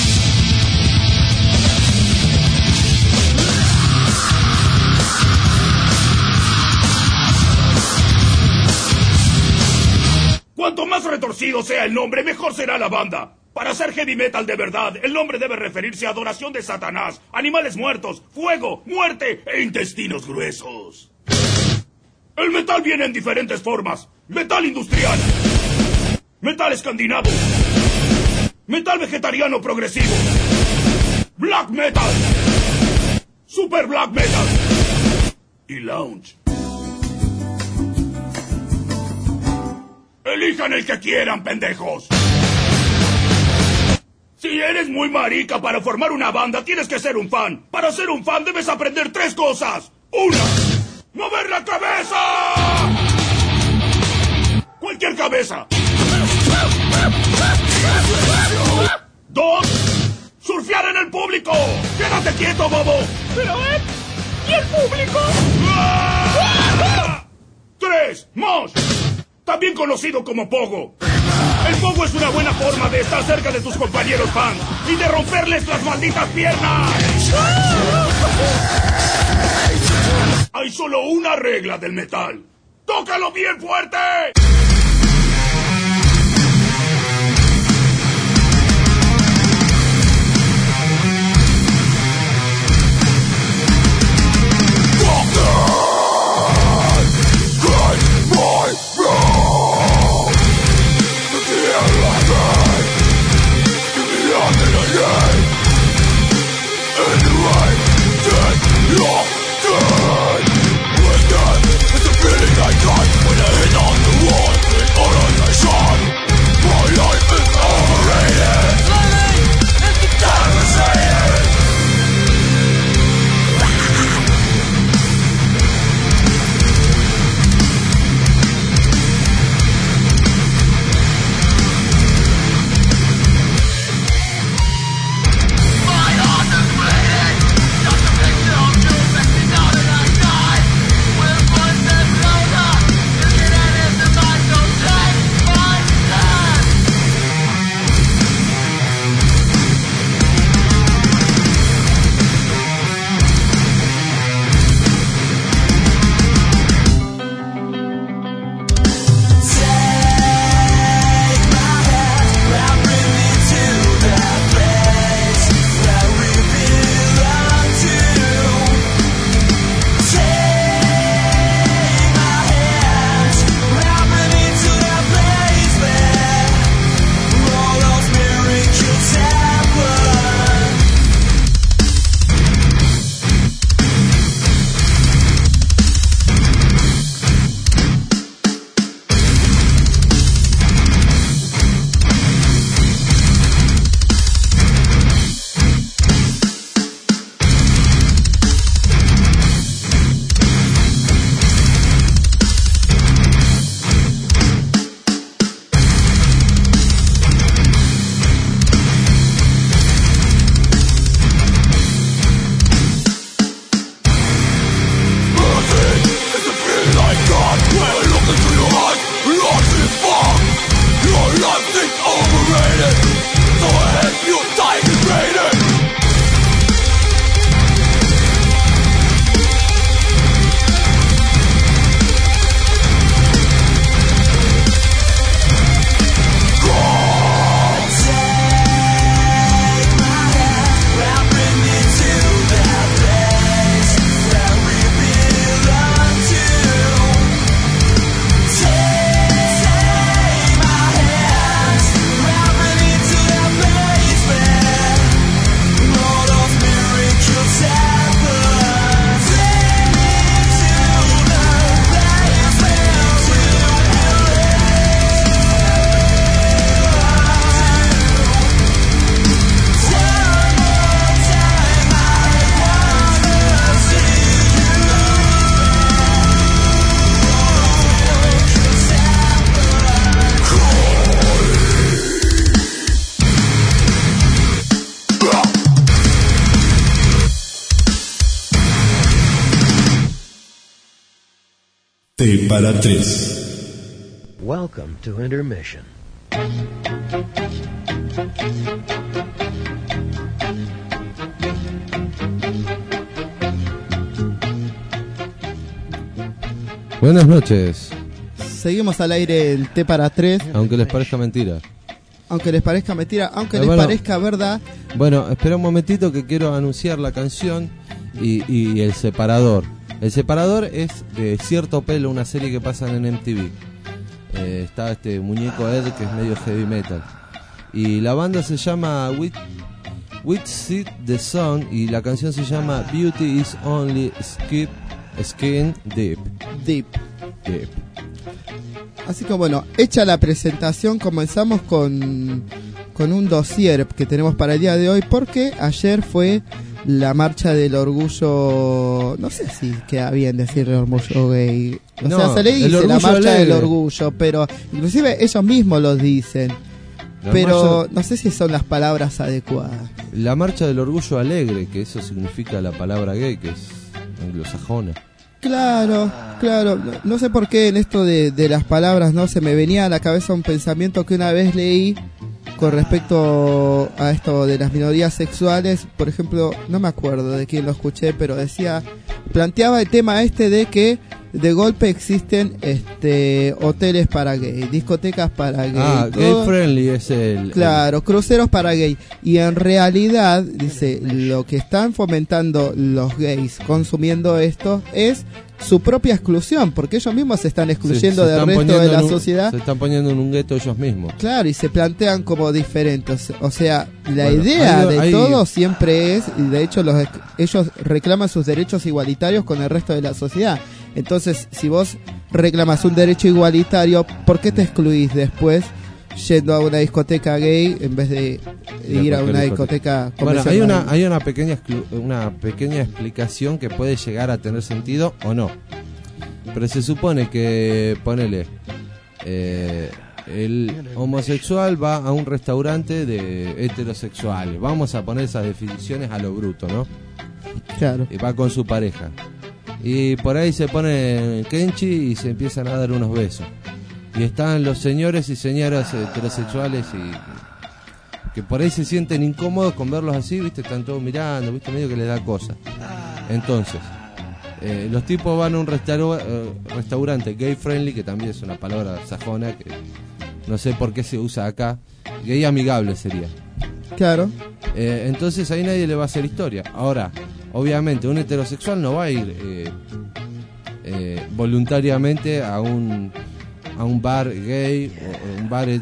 [SPEAKER 11] Cuanto más retorcido sea el nombre, mejor será la banda. Para hacer heavy metal de verdad, el nombre debe referirse a adoración de Satanás, animales muertos, fuego, muerte e intestinos gruesos. El metal viene en diferentes formas. Metal industrial, metal escandinavo, metal vegetariano progresivo, black metal, super black metal y lounge. Elijan el que quieran, pendejos. Si eres muy marica para formar una banda, tienes que ser un fan. Para ser un fan debes aprender 3 cosas. 1. ¡Mover la cabeza! Cualquier cabeza. 2. Surfear en el público. Quédate quieto, bobo.
[SPEAKER 12] Pero ¿y el público?
[SPEAKER 11] 3. Mosh. También conocido como pogo. El pogo es una buena forma de estar cerca de tus compañeros fans y de romperles las malditas piernas. Hay solo una regla del metal. ¡Tócalo bien fuerte!
[SPEAKER 12] When I hit on the wall
[SPEAKER 7] para 3.
[SPEAKER 4] Welcome to intermission.
[SPEAKER 2] Buenas noches.
[SPEAKER 3] Seguimos al aire el T para 3.
[SPEAKER 2] Aunque les parezca mentira.
[SPEAKER 3] Aunque les parezca mentira, aunque les
[SPEAKER 2] bueno,
[SPEAKER 3] parezca verdad.
[SPEAKER 2] Bueno, espera un momentito que quiero anunciar la canción y el separador. El separador es de Cierto Pelo, una serie que pasan en MTV. Está este muñeco Ed que es medio heavy metal. Y la banda se llama With Seed the Sun y la canción se llama Beauty is Only Skin Deep.
[SPEAKER 3] Deep. Así que bueno, hecha la presentación, comenzamos con un dossier que tenemos para el día de hoy, porque ayer fue la marcha del orgullo, no sé si queda bien decirle orgullo gay, o sea, se le dice la marcha del orgullo, pero inclusive ellos mismos lo dicen, pero no sé si son las palabras adecuadas.
[SPEAKER 2] La marcha del orgullo alegre, que eso significa la palabra gay, que es anglosajona.
[SPEAKER 3] Claro, no sé por qué en esto de las palabras no se me venía a la cabeza un pensamiento que una vez leí con respecto a esto de las minorías sexuales. Por ejemplo, no me acuerdo de quién lo escuché, pero planteaba el tema de que de golpe existen hoteles para gay, discotecas para gay,
[SPEAKER 2] gay friendly es
[SPEAKER 3] claro, cruceros para gay, y en realidad dice, lo que están fomentando los gays consumiendo esto es su propia exclusión, porque ellos mismos se están excluyendo del resto de la sociedad.
[SPEAKER 2] Se están poniendo en un gueto ellos mismos.
[SPEAKER 3] Claro, y se plantean como diferentes. O sea, la idea de todo siempre es, y de hecho ellos reclaman sus derechos igualitarios con el resto de la sociedad. Entonces, si vos reclamas un derecho igualitario, ¿por qué te excluís después yendo a una discoteca gay en vez de ir a una discoteca convencional?
[SPEAKER 2] Bueno, hay una pequeña explicación que puede llegar a tener sentido o no. Pero se supone que, ponele, el homosexual va a un restaurante de heterosexuales. Vamos a poner esas definiciones a lo bruto, ¿no?
[SPEAKER 3] Claro.
[SPEAKER 2] Y va con su pareja. Y por ahí se pone Kenchi y se empiezan a dar unos besos. Y están los señores y señoras heterosexuales y que por ahí se sienten incómodos con verlos así, ¿viste? Están todos mirando, ¿viste? Medio que les da cosa. Entonces, los tipos van a un restaurante gay friendly, que también es una palabra sajona, que no sé por qué se usa acá. Gay amigable sería.
[SPEAKER 3] Claro.
[SPEAKER 2] Entonces ahí nadie le va a hacer historia. Ahora, obviamente, un heterosexual no va a ir voluntariamente a un bar gay o un bar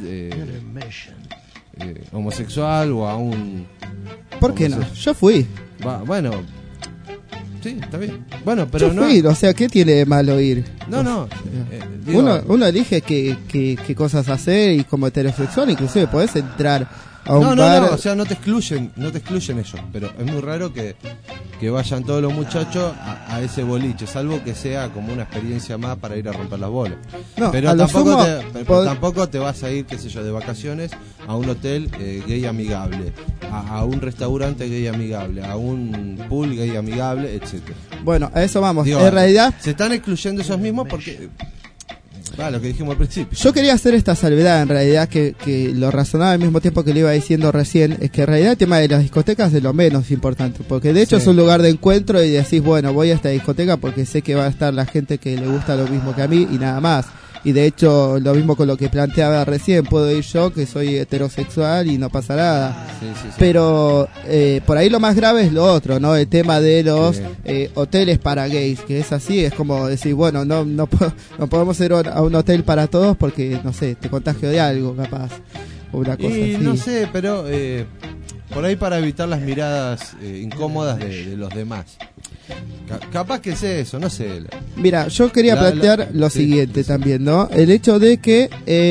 [SPEAKER 2] homosexual o a un...
[SPEAKER 3] ¿Por qué no? Yo fui.
[SPEAKER 2] Bueno, sí, está bien. Bueno, pero
[SPEAKER 3] yo fui, o sea, ¿qué tiene de malo ir?
[SPEAKER 2] No.
[SPEAKER 3] Uno elige qué cosas hacer, y como heterosexual inclusive podés entrar a un bar.
[SPEAKER 2] No, o sea, no te excluyen ellos, pero es muy raro que vayan todos los muchachos a ese boliche, salvo que sea como una experiencia más para ir a romper las bolas.
[SPEAKER 3] No,
[SPEAKER 2] pero tampoco te vas a ir, qué sé yo, de vacaciones a un hotel gay amigable, a un restaurante gay amigable, a un pool gay amigable, etcétera.
[SPEAKER 3] Bueno, a eso vamos. En realidad
[SPEAKER 2] se están excluyendo esos mismos porque... lo que dijimos al principio.
[SPEAKER 3] Yo quería hacer esta salvedad, en realidad, que lo razonaba al mismo tiempo que le iba diciendo recién, es que en realidad el tema de las discotecas es lo menos importante, porque de hecho es un lugar de encuentro y decís, bueno, voy a esta discoteca porque sé que va a estar la gente que le gusta lo mismo que a mí y nada más. Y de hecho, lo mismo con lo que planteaba recién, puedo ir yo, que soy heterosexual, y no pasa nada. Sí. Pero por ahí lo más grave es lo otro, ¿no? El tema de los hoteles para gays, que es así, es como decir, bueno, no podemos ir a un hotel para todos porque, no sé, te contagio de algo, capaz. O una cosa así.
[SPEAKER 2] No sé, pero por ahí para evitar las miradas incómodas de los demás. Capaz que sea eso, no sé.
[SPEAKER 3] Mira, yo quería plantear lo siguiente también, ¿no? El hecho de que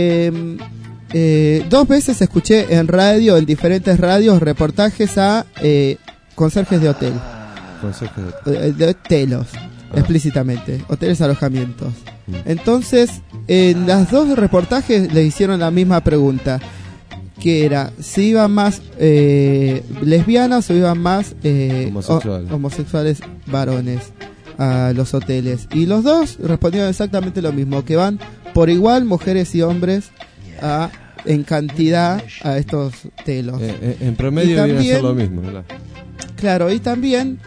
[SPEAKER 3] 2 veces escuché en radio, en diferentes radios, reportajes a conserjes de hotel. De telos, explícitamente. Hoteles alojamientos. Entonces, en las 2 reportajes le hicieron la misma pregunta, que era si iban más lesbianas o iban más homosexuales varones. a los hoteles. Y los dos respondieron exactamente lo mismo, que van por igual mujeres y hombres en cantidad a estos telos.
[SPEAKER 2] En promedio viene a ser lo mismo, ¿verdad?
[SPEAKER 3] Claro, y también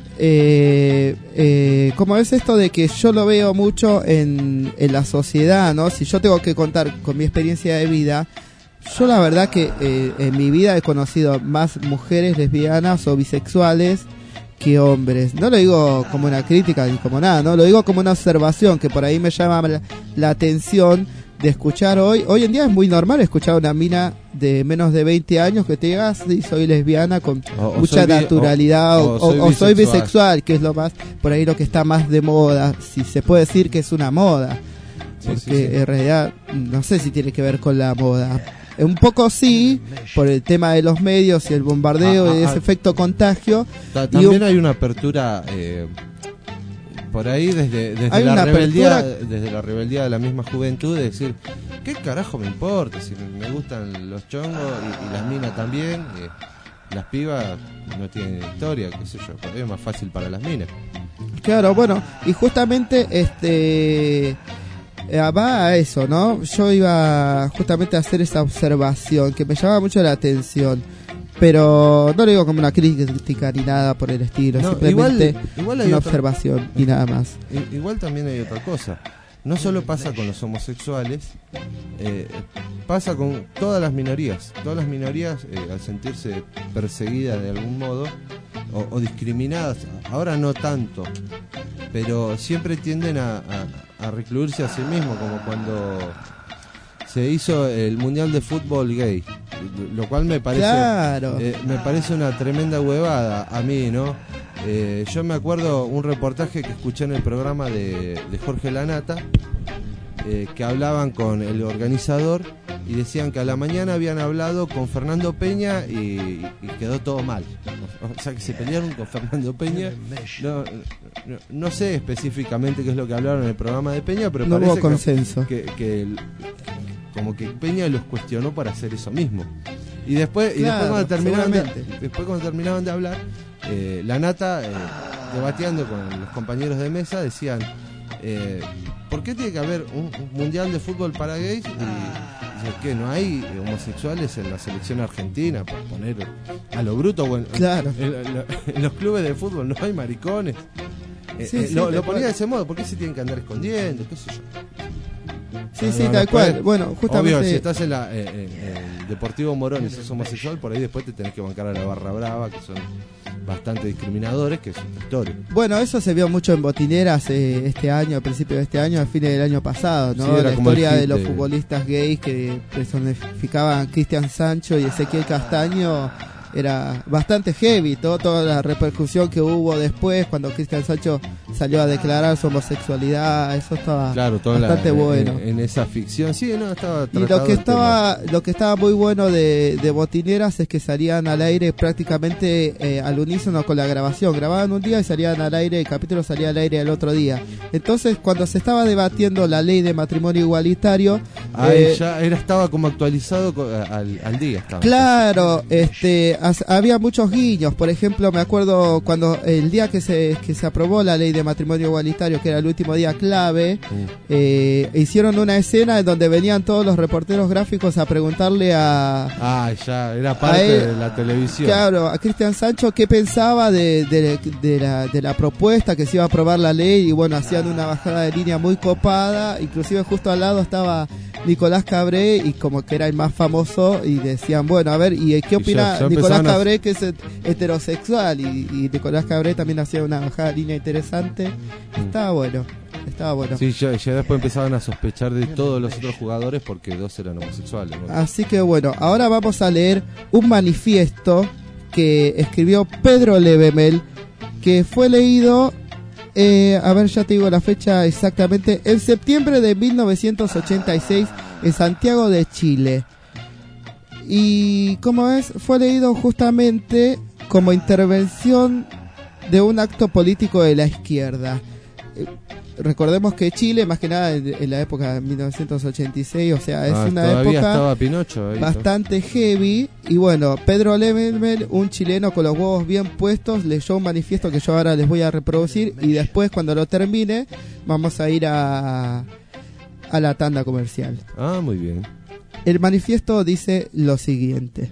[SPEAKER 3] como es esto de que yo lo veo mucho en la sociedad, ¿no? Si yo tengo que contar con mi experiencia de vida, yo la verdad que en mi vida he conocido más mujeres lesbianas o bisexuales que hombres. No lo digo como una crítica ni como nada, no lo digo como una observación que por ahí me llama la atención de escuchar hoy en día es muy normal escuchar a una mina de menos de 20 años que te diga sí, soy lesbiana con mucha naturalidad o soy bisexual, que es lo más por ahí lo que está más de moda, si se puede decir que es una moda, porque en realidad no sé si tiene que ver con la moda. Un poco sí, por el tema de los medios y el bombardeo y ese efecto contagio.
[SPEAKER 2] También hay una apertura por ahí desde la rebeldía de la misma juventud, de decir, ¿qué carajo me importa? Si me gustan los chongos y las minas también, las pibas no tienen historia, qué sé yo, por ahí es más fácil para las minas.
[SPEAKER 3] Claro, bueno, y justamente va a eso, ¿no? Yo iba justamente a hacer esa observación que me llama mucho la atención, pero no lo digo como una crítica ni nada por el estilo, no, simplemente igual hay una observación y nada más.
[SPEAKER 2] Igual también hay otra cosa, no solo pasa con los homosexuales, pasa con todas las minorías al sentirse perseguidas de algún modo o discriminadas, ahora no tanto, pero siempre tienden a recluirse a sí mismo, como cuando se hizo el Mundial de Fútbol gay, lo cual me parece me parece una tremenda huevada a mí, ¿no? Yo me acuerdo un reportaje que escuché en el programa de Jorge Lanata, que hablaban con el organizador y decían que a la mañana habían hablado con Fernando Peña y quedó todo mal. O sea, que se pelearon con Fernando Peña. No sé específicamente qué es lo que hablaron en el programa de Peña, pero
[SPEAKER 3] no
[SPEAKER 2] parece
[SPEAKER 3] hubo consenso.
[SPEAKER 2] Que como que Peña los cuestionó para hacer eso mismo. Y después cuando terminaban de hablar, Lanata, debateando con los compañeros de mesa, decían, ¿por qué tiene que haber un mundial de fútbol para gays? Y que no hay homosexuales en la selección argentina, por poner a lo bruto. Bueno, en los clubes de fútbol no hay maricones. Lo ponía de ese modo, ¿por qué se tienen que andar escondiendo? ¿Qué sé yo?
[SPEAKER 3] Tal cual. Bueno, justamente.
[SPEAKER 2] Obvio, si estás en el Deportivo Morón y sos homosexual, por ahí después te tenés que bancar a la Barra Brava, que son bastante discriminadores, que es una historia.
[SPEAKER 3] Bueno, eso se vio mucho en Botineras este año, a principios de este año, a fines del año pasado, ¿no? La historia de los futbolistas gays que personificaban Cristian Sancho y Ezequiel Castaño era bastante heavy, toda la repercusión que hubo después cuando Cristian Sancho salió a declarar su homosexualidad, eso estaba bastante bueno.
[SPEAKER 2] En esa ficción, estaba
[SPEAKER 3] y lo que estaba muy bueno de Botineras es que salían al aire prácticamente al unísono con la grabación, grababan un día y salían al aire, el capítulo salía al aire el otro día. Entonces, cuando se estaba debatiendo la ley de matrimonio igualitario,
[SPEAKER 2] estaba como actualizado al día.
[SPEAKER 3] Claro, había muchos guiños. Por ejemplo, me acuerdo cuando el día que se aprobó la ley de matrimonio igualitario, que era el último día clave, hicieron una escena en donde venían todos los reporteros gráficos a preguntarle
[SPEAKER 2] era parte de la televisión.
[SPEAKER 3] Claro, a Cristian Sancho qué pensaba de la propuesta que se iba a aprobar la ley, y bueno, hacían una bajada de línea muy copada, inclusive justo al lado estaba Nicolás Cabré, y como que era el más famoso, y decían, bueno, a ver, ¿y qué opina Nicolás Cabré, que es heterosexual? Y Nicolás Cabré también hacía una bajada de línea interesante. Estaba bueno.
[SPEAKER 2] Sí, ya después empezaban a sospechar de todos los otros jugadores porque dos eran homosexuales, ¿no?
[SPEAKER 3] Así que bueno, ahora vamos a leer un manifiesto que escribió Pedro Lebemel, que fue leído, a ver, ya te digo la fecha exactamente, en septiembre de 1986 en Santiago de Chile. Y como fue leído justamente como intervención de un acto político de la izquierda. recordemos que Chile, más que nada en la época de 1986, o sea, es una
[SPEAKER 2] todavía
[SPEAKER 3] época
[SPEAKER 2] estaba Pinocho ahí,
[SPEAKER 3] bastante heavy. Y bueno, Pedro Lemebel, un chileno con los huevos bien puestos, leyó un manifiesto que yo ahora les voy a reproducir, y después, cuando lo termine, vamos a ir a la tanda comercial.
[SPEAKER 2] Ah, muy bien.
[SPEAKER 3] El manifiesto dice lo siguiente: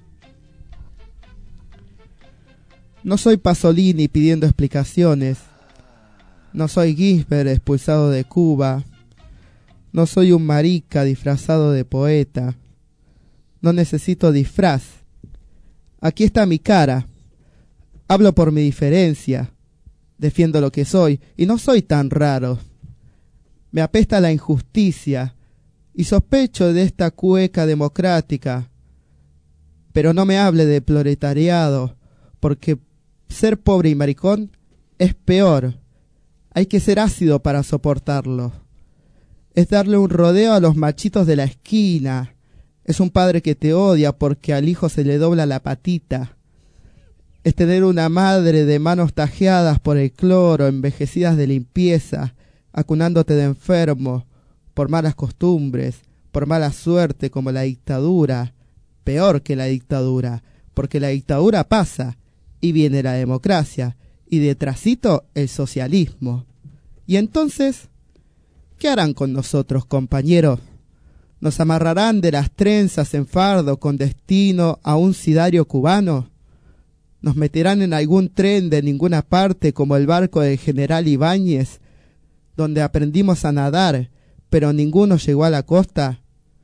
[SPEAKER 3] no soy Pasolini pidiendo explicaciones, no soy Ginsberg expulsado de Cuba, no soy un marica disfrazado de poeta, no necesito disfraz. Aquí está mi cara, hablo por mi diferencia, defiendo lo que soy, y no soy tan raro. Me apesta la injusticia y sospecho de esta cueca democrática, pero no me hable de proletariado, porque ser pobre y maricón es peor. Hay que ser ácido para soportarlo. Es darle un rodeo a los machitos de la esquina. Es un padre que te odia porque al hijo se le dobla la patita. Es tener una madre de manos tajeadas por el cloro, envejecidas de limpieza, acunándote de enfermo, por malas costumbres, por mala suerte, como la dictadura. Peor que la dictadura, porque la dictadura pasa y viene la democracia, y detrásito el socialismo. Y entonces, ¿qué harán con nosotros, compañeros? ¿Nos amarrarán de las trenzas en fardo con destino a un sidario cubano? ¿Nos meterán en algún tren de ninguna parte como el barco del general Ibáñez, donde aprendimos a nadar, pero ninguno llegó a la costa?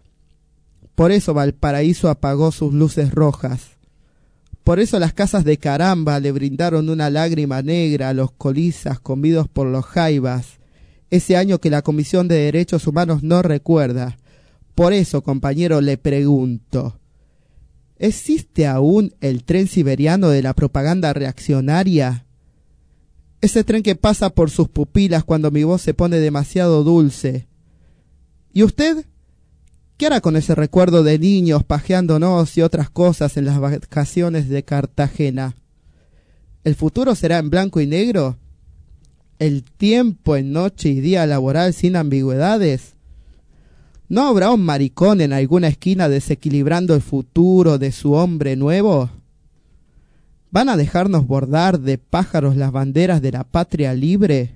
[SPEAKER 3] Por eso Valparaíso apagó sus luces rojas. Por eso las casas de Caramba le brindaron una lágrima negra a los colizas comidos por los jaivas, ese año que la Comisión de Derechos Humanos no recuerda. Por eso, compañero, le pregunto, ¿existe aún el tren siberiano de la propaganda reaccionaria? Ese tren que pasa por sus pupilas cuando mi voz se pone demasiado dulce. ¿Y usted? ¿Qué hará con ese recuerdo de niños pajeándonos y otras cosas en las vacaciones de Cartagena? ¿El futuro será en blanco y negro? ¿El tiempo en noche y día laboral sin ambigüedades? ¿No habrá un maricón en alguna esquina desequilibrando el futuro de su hombre nuevo? ¿Van a dejarnos bordar de pájaros las banderas de la patria libre?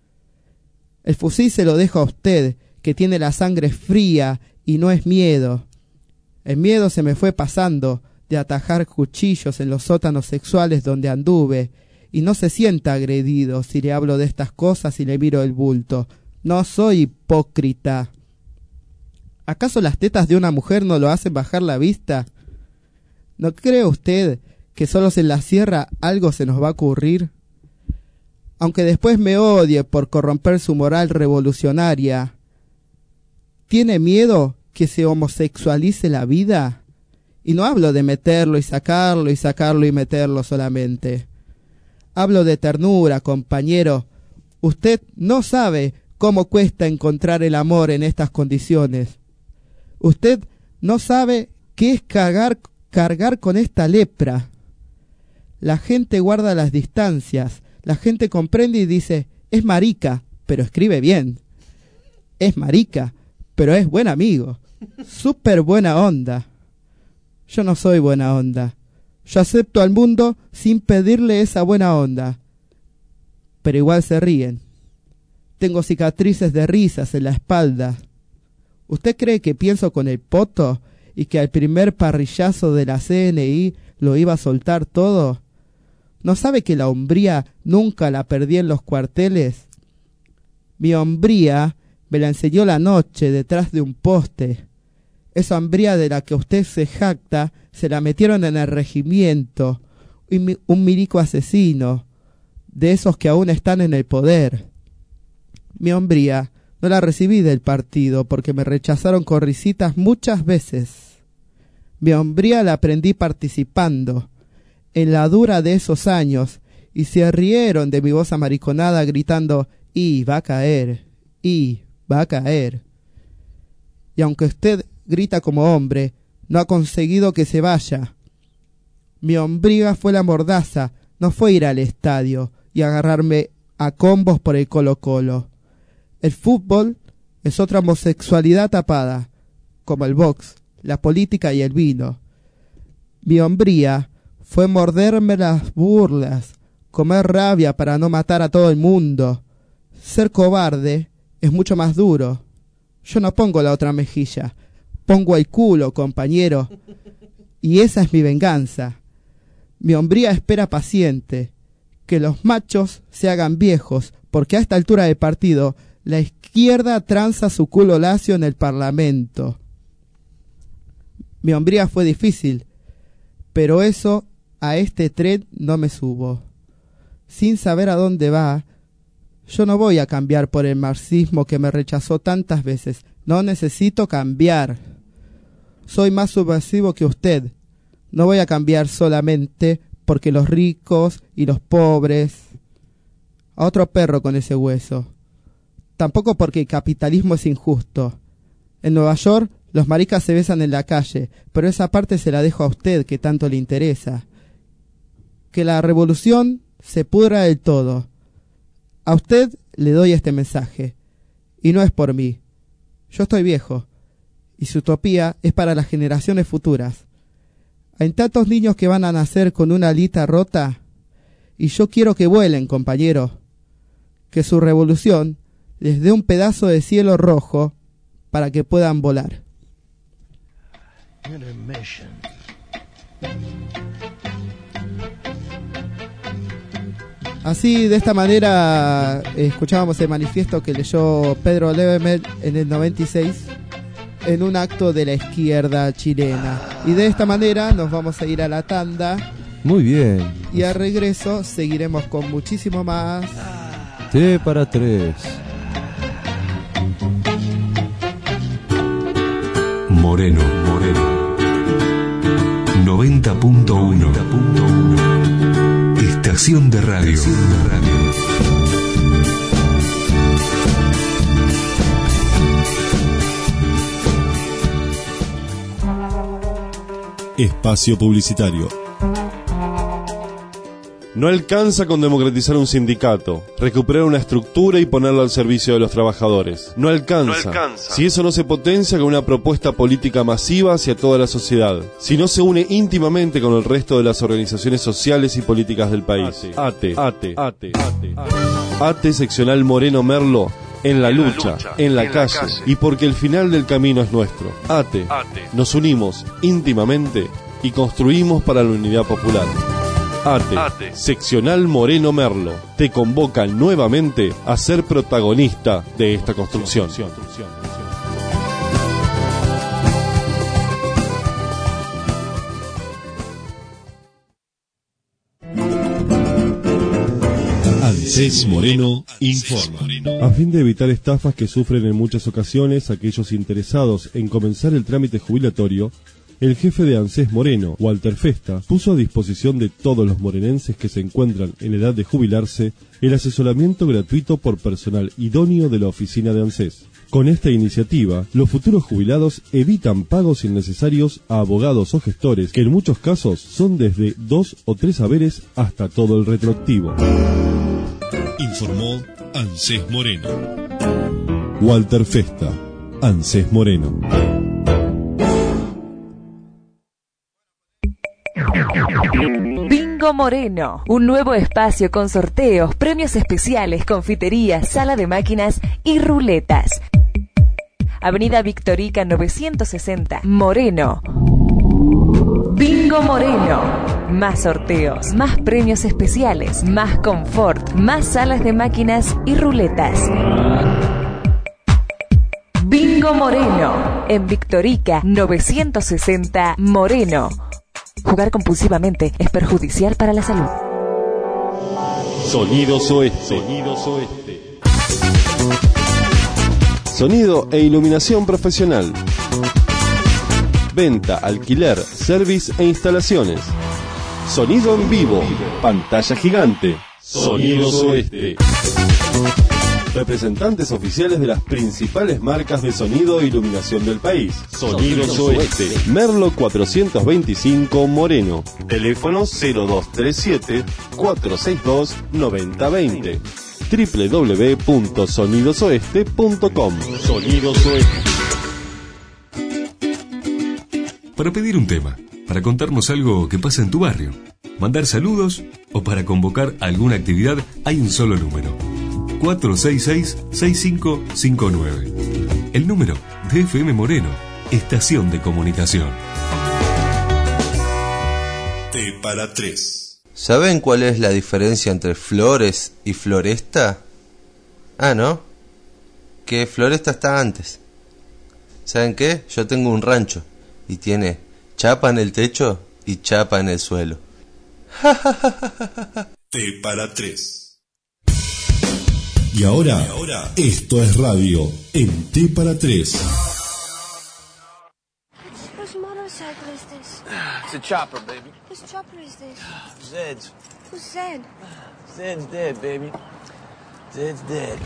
[SPEAKER 3] El fusil se lo dejo a usted, que tiene la sangre fría y no es miedo. El miedo se me fue pasando de atajar cuchillos en los sótanos sexuales donde anduve, y no se sienta agredido si le hablo de estas cosas y le miro el bulto. No soy hipócrita. ¿Acaso las tetas de una mujer no lo hacen bajar la vista? ¿No cree usted que solo en la sierra algo se nos va a ocurrir? Aunque después me odie por corromper su moral revolucionaria, ¿tiene miedo que se homosexualice la vida? Y no hablo de meterlo y sacarlo y sacarlo y meterlo solamente. Hablo de ternura, compañero. Usted no sabe cómo cuesta encontrar el amor en estas condiciones. Usted no sabe qué es cargar con esta lepra. La gente guarda las distancias, la gente comprende y dice, es marica, pero escribe bien. Es marica, pero es buen amigo. Súper buena onda. Yo no soy buena onda. Yo acepto al mundo sin pedirle esa buena onda. Pero igual se ríen. Tengo cicatrices de risas en la espalda. ¿Usted cree que pienso con el poto y que al primer parrillazo de la CNI lo iba a soltar todo? ¿No sabe que la hombría nunca la perdí en los cuarteles? Mi hombría me la enseñó la noche detrás de un poste. Esa hombría de la que usted se jacta se la metieron en el regimiento, un milico asesino, de esos que aún están en el poder. Mi hombría no la recibí del partido porque me rechazaron con risitas muchas veces. Mi hombría la aprendí participando, en la dura de esos años, y se rieron de mi voz amariconada gritando, ¡y va a caer! ¡y va a caer! Y aunque usted grita como hombre, no ha conseguido que se vaya. Mi hombría fue la mordaza, no fue ir al estadio y agarrarme a combos por el Colo-Colo. El fútbol es otra homosexualidad tapada, como el box, la política y el vino. Mi hombría fue morderme las burlas, comer rabia para no matar a todo el mundo. Ser cobarde es mucho más duro. Yo no pongo la otra mejilla, pongo el culo, compañero. Y esa es mi venganza. Mi hombría espera paciente, que los machos se hagan viejos, porque a esta altura del partido la izquierda tranza su culo lacio en el Parlamento. Mi hombría fue difícil, pero eso a este tren no me subo. Sin saber a dónde va, yo no voy a cambiar por el marxismo que me rechazó tantas veces. No necesito cambiar. Soy más subversivo que usted. No voy a cambiar solamente porque los ricos y los pobres... A otro perro con ese hueso. Tampoco porque el capitalismo es injusto. En Nueva York los maricas se besan en la calle, pero esa parte se la dejo a usted que tanto le interesa. Que la revolución se pudra del todo. A usted le doy este mensaje, y no es por mí. Yo estoy viejo, y su utopía es para las generaciones futuras. Hay tantos niños que van a nacer con una alita rota, y yo quiero que vuelen, compañero. Que su revolución les dé un pedazo de cielo rojo para que puedan volar.
[SPEAKER 4] Intermission.
[SPEAKER 3] Así, de esta manera, escuchábamos el manifiesto que leyó Pedro Levermet en el 96 en un acto de la izquierda chilena. Y de esta manera nos vamos a ir a la tanda.
[SPEAKER 2] Muy bien.
[SPEAKER 3] Y al regreso seguiremos con muchísimo más.
[SPEAKER 2] T para 3.
[SPEAKER 1] Moreno, Moreno. 90.1. Estación de radio.
[SPEAKER 7] Espacio publicitario. No alcanza con democratizar un sindicato, recuperar una estructura y ponerla al servicio de los trabajadores. No alcanza. Si eso no se potencia con una propuesta política masiva hacia toda la sociedad. Si no se une íntimamente con el resto de las organizaciones sociales y políticas del país. ATE seccional Moreno Merlo. En la lucha, en la calle, y porque el final del camino es nuestro. ATE. Nos unimos íntimamente y construimos para la unidad popular. ATE, seccional Moreno Merlo, te convoca nuevamente a ser protagonista de esta construcción.
[SPEAKER 5] ANSES Moreno informa.
[SPEAKER 7] A fin de evitar estafas que sufren en muchas ocasiones aquellos interesados en comenzar el trámite jubilatorio, el jefe de ANSES Moreno, Walter Festa, puso a disposición de todos los morenenses que se encuentran en edad de jubilarse el asesoramiento gratuito por personal idóneo de la oficina de ANSES. Con esta iniciativa, los futuros jubilados evitan pagos innecesarios a abogados o gestores, que en muchos casos son desde 2 o 3 haberes hasta todo el retroactivo.
[SPEAKER 5] Informó ANSES Moreno.
[SPEAKER 7] Walter Festa, ANSES Moreno.
[SPEAKER 6] Bingo Moreno, un nuevo espacio con sorteos, premios especiales, confiterías, sala de máquinas y ruletas. Avenida Victorica 960, Moreno. Bingo Moreno. Más sorteos, más premios especiales, más confort, más salas de máquinas y ruletas. Bingo Moreno, en Victorica 960, Moreno. Jugar compulsivamente es perjudicial para la salud.
[SPEAKER 7] Sonidos Oeste. Sonidos Oeste. Sonido e iluminación profesional. Venta, alquiler, service e instalaciones. Sonido en vivo. Pantalla gigante. Sonidos Oeste. Representantes oficiales de las principales marcas de sonido e iluminación del país. Sonidos Oeste. Merlo 425 Moreno. Teléfono 0237 462 9020. www.sonidosoeste.com. Sonidos Oeste.
[SPEAKER 1] Para pedir un tema, para contarnos algo que pasa en tu barrio, mandar saludos o para convocar alguna actividad, hay un solo número: 466-6559. El número de FM Moreno, estación de comunicación.
[SPEAKER 5] T para 3.
[SPEAKER 2] ¿Saben cuál es la diferencia entre Flores y Floresta? Ah, ¿no? Que Floresta está antes. ¿Saben qué? Yo tengo un rancho y tiene chapa en el techo y chapa en el suelo.
[SPEAKER 5] T para 3. Y ahora, esto es radio en T para 3.
[SPEAKER 8] Whose motorcycle is this?
[SPEAKER 9] It's a chopper, baby.
[SPEAKER 8] Whose chopper is this?
[SPEAKER 9] Zed's.
[SPEAKER 8] Who's Zed?
[SPEAKER 9] Zed's dead, baby. Zed's dead.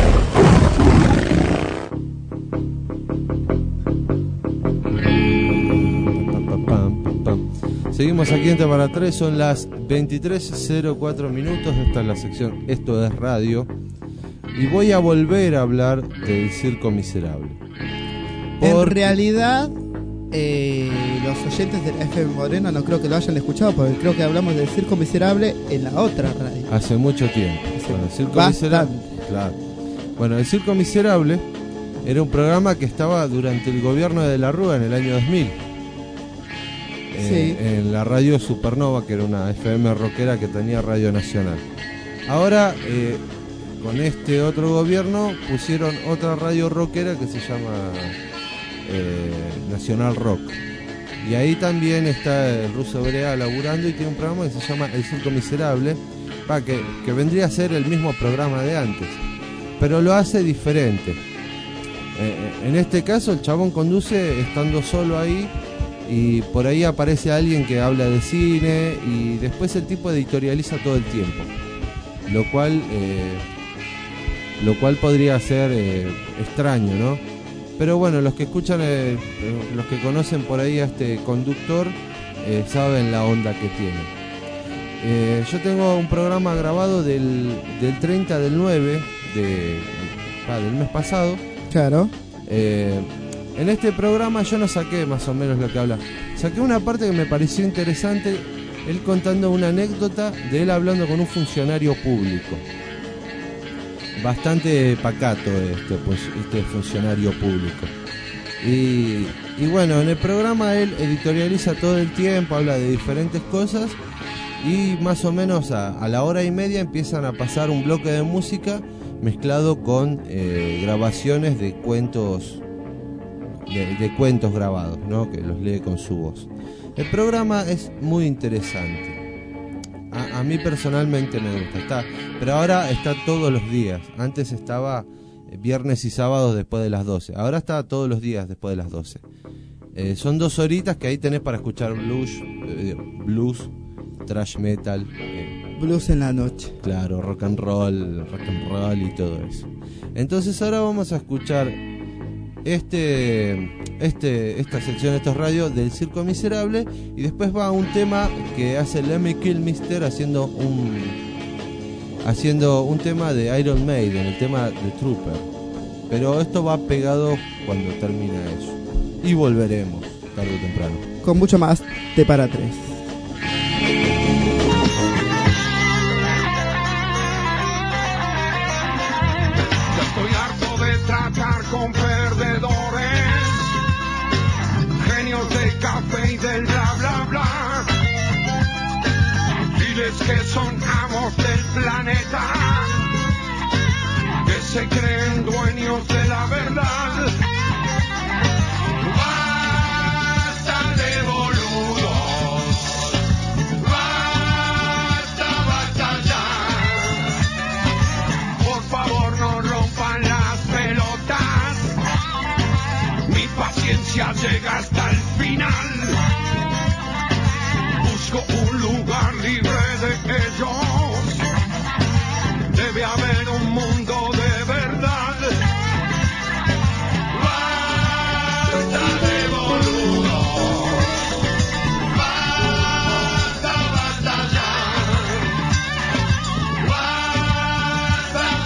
[SPEAKER 2] Seguimos aquí en T para 3, son las 23:04 minutos. Esta es la sección Esto es Radio. Y voy a volver a hablar del Circo Miserable.
[SPEAKER 3] En realidad, los oyentes de la FM Moreno no creo que lo hayan escuchado, porque creo que hablamos del Circo Miserable en la otra radio.
[SPEAKER 2] Hace mucho tiempo. Bueno, el Circo Miserable, claro. Bueno, el Circo Miserable era un programa que estaba durante el gobierno de la Rúa en el año 2000.
[SPEAKER 3] Sí.
[SPEAKER 2] En la radio Supernova, que era una FM rockera que tenía Radio Nacional. Ahora, con este otro gobierno, pusieron otra radio rockera que se llama Nacional Rock. Y ahí también está el Ruso Brea laburando y tiene un programa que se llama El Circo Miserable, que vendría a ser el mismo programa de antes, pero lo hace diferente. En este caso el chabón conduce estando solo ahí, y por ahí aparece alguien que habla de cine, y después el tipo editorializa todo el tiempo, lo cual podría ser extraño, ¿no? Pero bueno, los que escuchan, los que conocen por ahí a este conductor, saben la onda que tiene. Yo tengo un programa grabado del 30 del 9 del mes pasado.
[SPEAKER 3] Claro.
[SPEAKER 2] En este programa yo no saqué más o menos lo que habla. Saqué una parte que me pareció interesante, él contando una anécdota de él hablando con un funcionario público. Bastante pacato este funcionario público. Y bueno, en el programa él editorializa todo el tiempo, habla de diferentes cosas, y más o menos a la hora y media empiezan a pasar un bloque de música mezclado con grabaciones de cuentos de cuentos grabados, ¿no? Que los lee con su voz. El programa es muy interesante. A mí personalmente me gusta. Pero ahora está todos los días. Antes estaba viernes y sábados después de las 12. Ahora está todos los días después de las 12. Son 2 horitas que ahí tenés para escuchar blues, thrash metal,
[SPEAKER 3] blues en la noche.
[SPEAKER 2] Claro, rock and roll y todo eso. Entonces ahora vamos a escuchar esta sección de estos radios del Circo Miserable, y después va un tema que hace Lemmy Kilmister haciendo un tema de Iron Maiden, el tema de Trooper. Pero esto va pegado cuando termina eso. Y volveremos tarde o temprano
[SPEAKER 3] con mucho más T para 3.
[SPEAKER 12] Con perdedores, genios del café y del bla bla bla. Diles que son amos del planeta, que se creen dueños de la verdad. Basta de boludos, basta ya. Por favor no rompan las pelotas. Mi paciencia llega hasta el final. Busco un lugar libre de ellos. Debe haber un mundo de verdad. Basta de boludos. Basta ya. Basta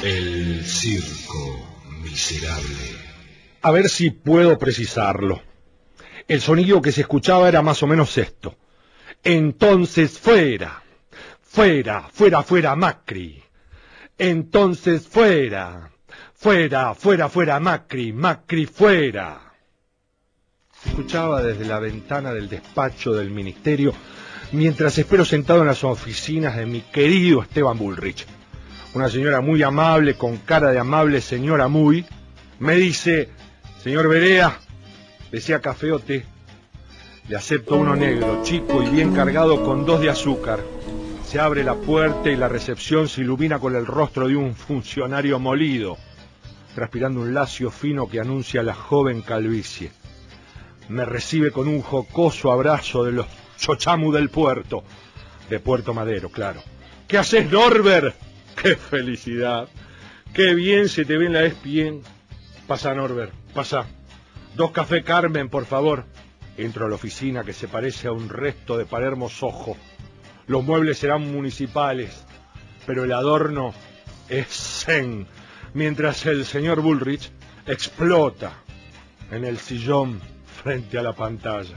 [SPEAKER 10] El circo miserable.
[SPEAKER 13] A ver si puedo precisarlo. El sonido que se escuchaba era más o menos esto. Entonces fuera, fuera, fuera, fuera Macri. Entonces fuera, fuera, fuera, fuera Macri, Macri fuera. Se escuchaba desde la ventana del despacho del ministerio mientras espero sentado en las oficinas de mi querido Esteban Bullrich. Una señora muy amable, con cara de amable señora muy, me dice: señor Berea, ¿desea café o té? Le acepto uno negro, chico y bien cargado con 2 de azúcar. Se abre la puerta y la recepción se ilumina con el rostro de un funcionario molido, transpirando un lacio fino que anuncia la joven calvicie. Me recibe con un jocoso abrazo de los chochamu del puerto, de Puerto Madero, claro. ¿Qué haces, Norbert? ¡Qué felicidad! ¡Qué bien se te ve en la ESPN! Pasa, Norbert, pasa. 2 café Carmen, por favor. Entro a la oficina que se parece a un resto de Palermo Soho. Los muebles serán municipales, pero el adorno es zen, mientras el señor Bullrich explota en el sillón frente a la pantalla.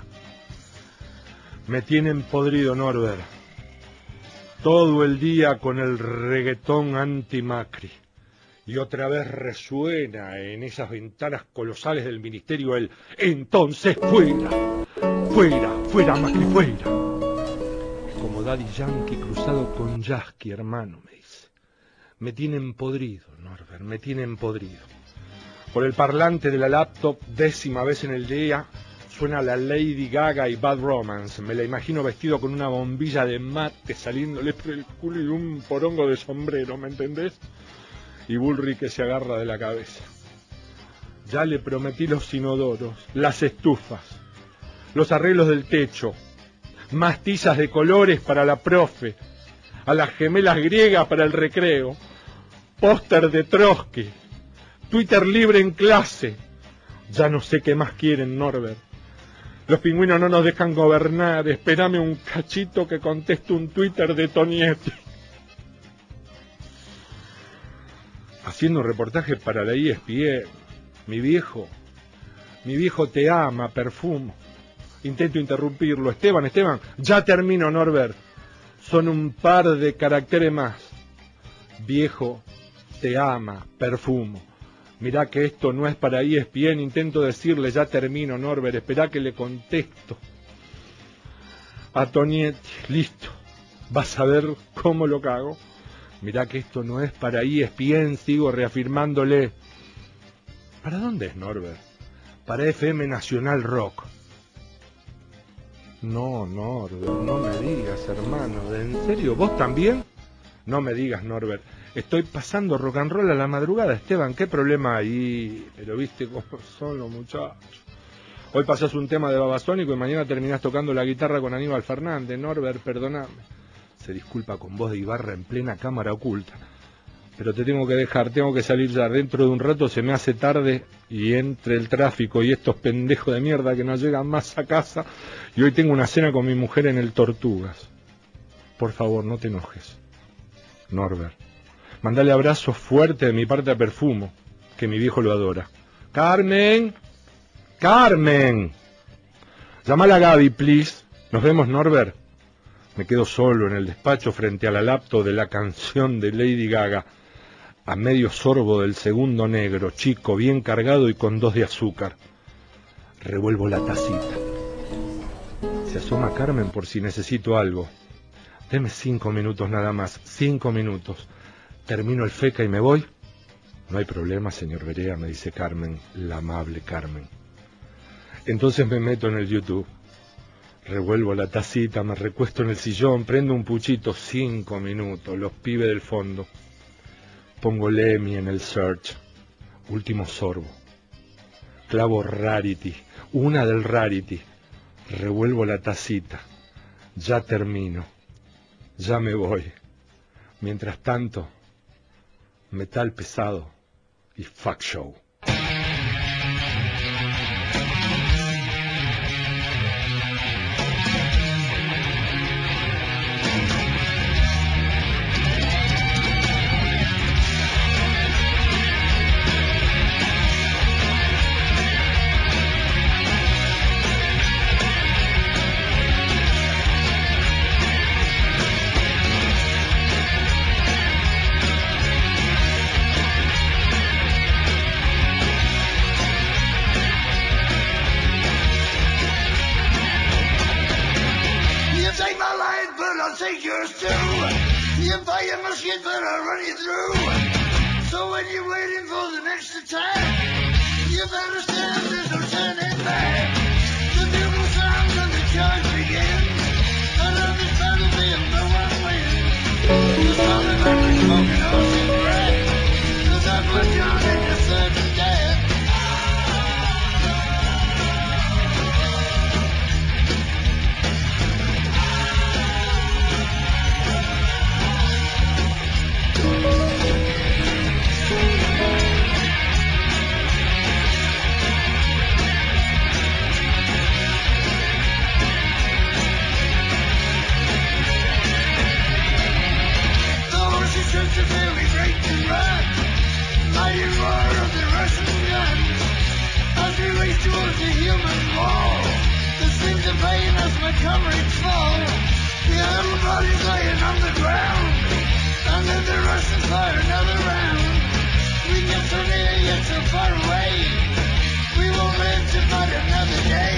[SPEAKER 13] Me tienen podrido, Norbert. Todo el día con el reggaetón anti-Macri. Y otra vez resuena en esas ventanas colosales del ministerio el entonces fuera, fuera, fuera Macri, fuera. Como Daddy Yankee cruzado con Yasky, hermano, me dice. Me tienen podrido, Norbert, me tienen podrido. Por el parlante de la laptop, 10ª vez en el día, suena la Lady Gaga y Bad Romance. Me la imagino vestido con una bombilla de mate saliéndole por el culo y un porongo de sombrero, ¿me entendés? Y Bullrich que se agarra de la cabeza. Ya le prometí los inodoros, las estufas, los arreglos del techo, más tizas de colores para la profe, a las gemelas griegas para el recreo, póster de Trotsky, Twitter libre en clase. Ya no sé qué más quieren, Norbert. Los pingüinos no nos dejan gobernar. Espérame un cachito que conteste un Twitter de Tonietti. Haciendo reportaje para la ESPN. Mi viejo te ama, Perfumo. Intento interrumpirlo. Esteban, ya termino, Norbert. Son un par de caracteres más. Viejo te ama, Perfumo. Mirá que esto no es para ESPN, intento decirle, ya termino, Norbert, esperá que le contesto. A Tonietti, listo, vas a ver cómo lo cago. Mirá que esto no es para ESPN, sigo reafirmándole. ¿Para dónde es, Norbert? Para FM Nacional Rock. No, Norbert, no me digas, hermano, ¿en serio? ¿Vos también? No me digas, Norbert. Estoy pasando rock and roll a la madrugada, Esteban, ¿qué problema hay? Pero viste cómo son los muchachos. Hoy pasás un tema de Babasónico y mañana terminás tocando la guitarra con Aníbal Fernández. Norbert, perdoname. Se disculpa con voz de Ibarra en plena cámara oculta. Pero te tengo que dejar, tengo que salir ya. Dentro de un rato se me hace tarde y entre el tráfico y estos pendejos de mierda que no llegan más a casa. Y hoy tengo una cena con mi mujer en el Tortugas. Por favor, no te enojes. Norbert. Mandale abrazos fuertes de mi parte a Perfumo, que mi viejo lo adora. ¡Carmen! ¡Carmen! Llámala a Gaby, please. Nos vemos, Norbert. Me quedo solo en el despacho frente a la laptop de la canción de Lady Gaga, a medio sorbo del segundo negro, chico, bien cargado y con 2 de azúcar. Revuelvo la tacita. Se asoma Carmen por si necesito algo. Deme 5 minutos nada más, 5 minutos. Termino el feca y me voy. No hay problema, señor Berea, me dice Carmen, la amable Carmen. Entonces me meto en el YouTube. Revuelvo la tacita, me recuesto en el sillón, prendo un puchito, 5 minutos, los pibes del fondo. Pongo Lemmy en el search, último sorbo. Clavo Rarity, una del Rarity. Revuelvo la tacita, ya termino, ya me voy. Mientras tanto, metal pesado y fuck show.
[SPEAKER 12] when you're waiting for the next attack, you better stand, there's no turning back. The bugle sounds and the charge begins, and on this battlefield no one wins. The sound of every smoking ocean breath, the that was young and your certain death. The very great and run, mighty roar of the Russian guns, as we race towards the human wall. The screams of pain as my comrades fall. The idle bodies laying on the ground, and then the Russians fire another round. We get so near yet so far away, we won't live to fight another day.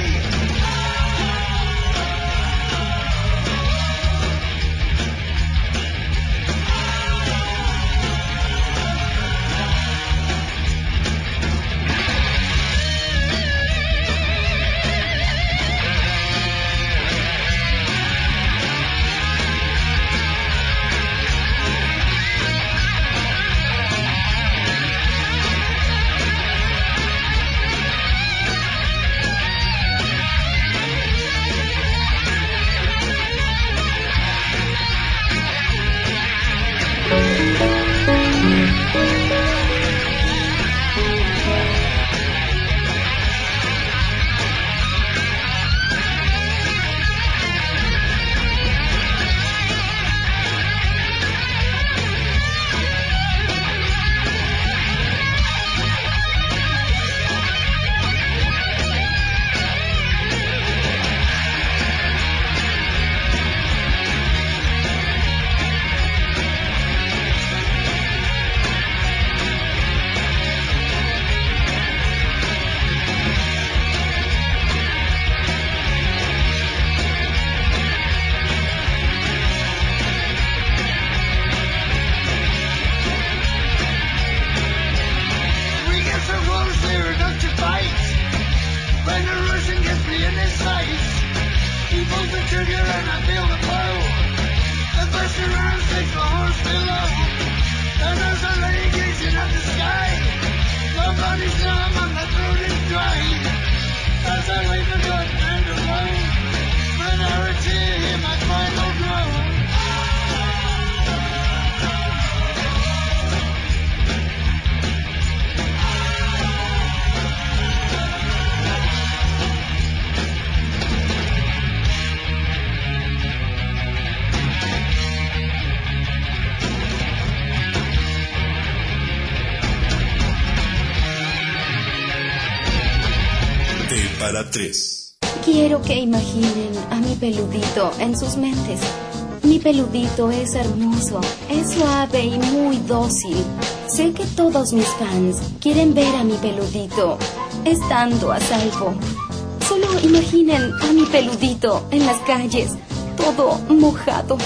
[SPEAKER 5] Para 3.
[SPEAKER 14] Quiero que imaginen a mi peludito en sus mentes. Mi peludito es hermoso, es suave y muy dócil. Sé que todos mis fans quieren ver a mi peludito estando a salvo. Solo imaginen a mi peludito en las calles, todo mojado.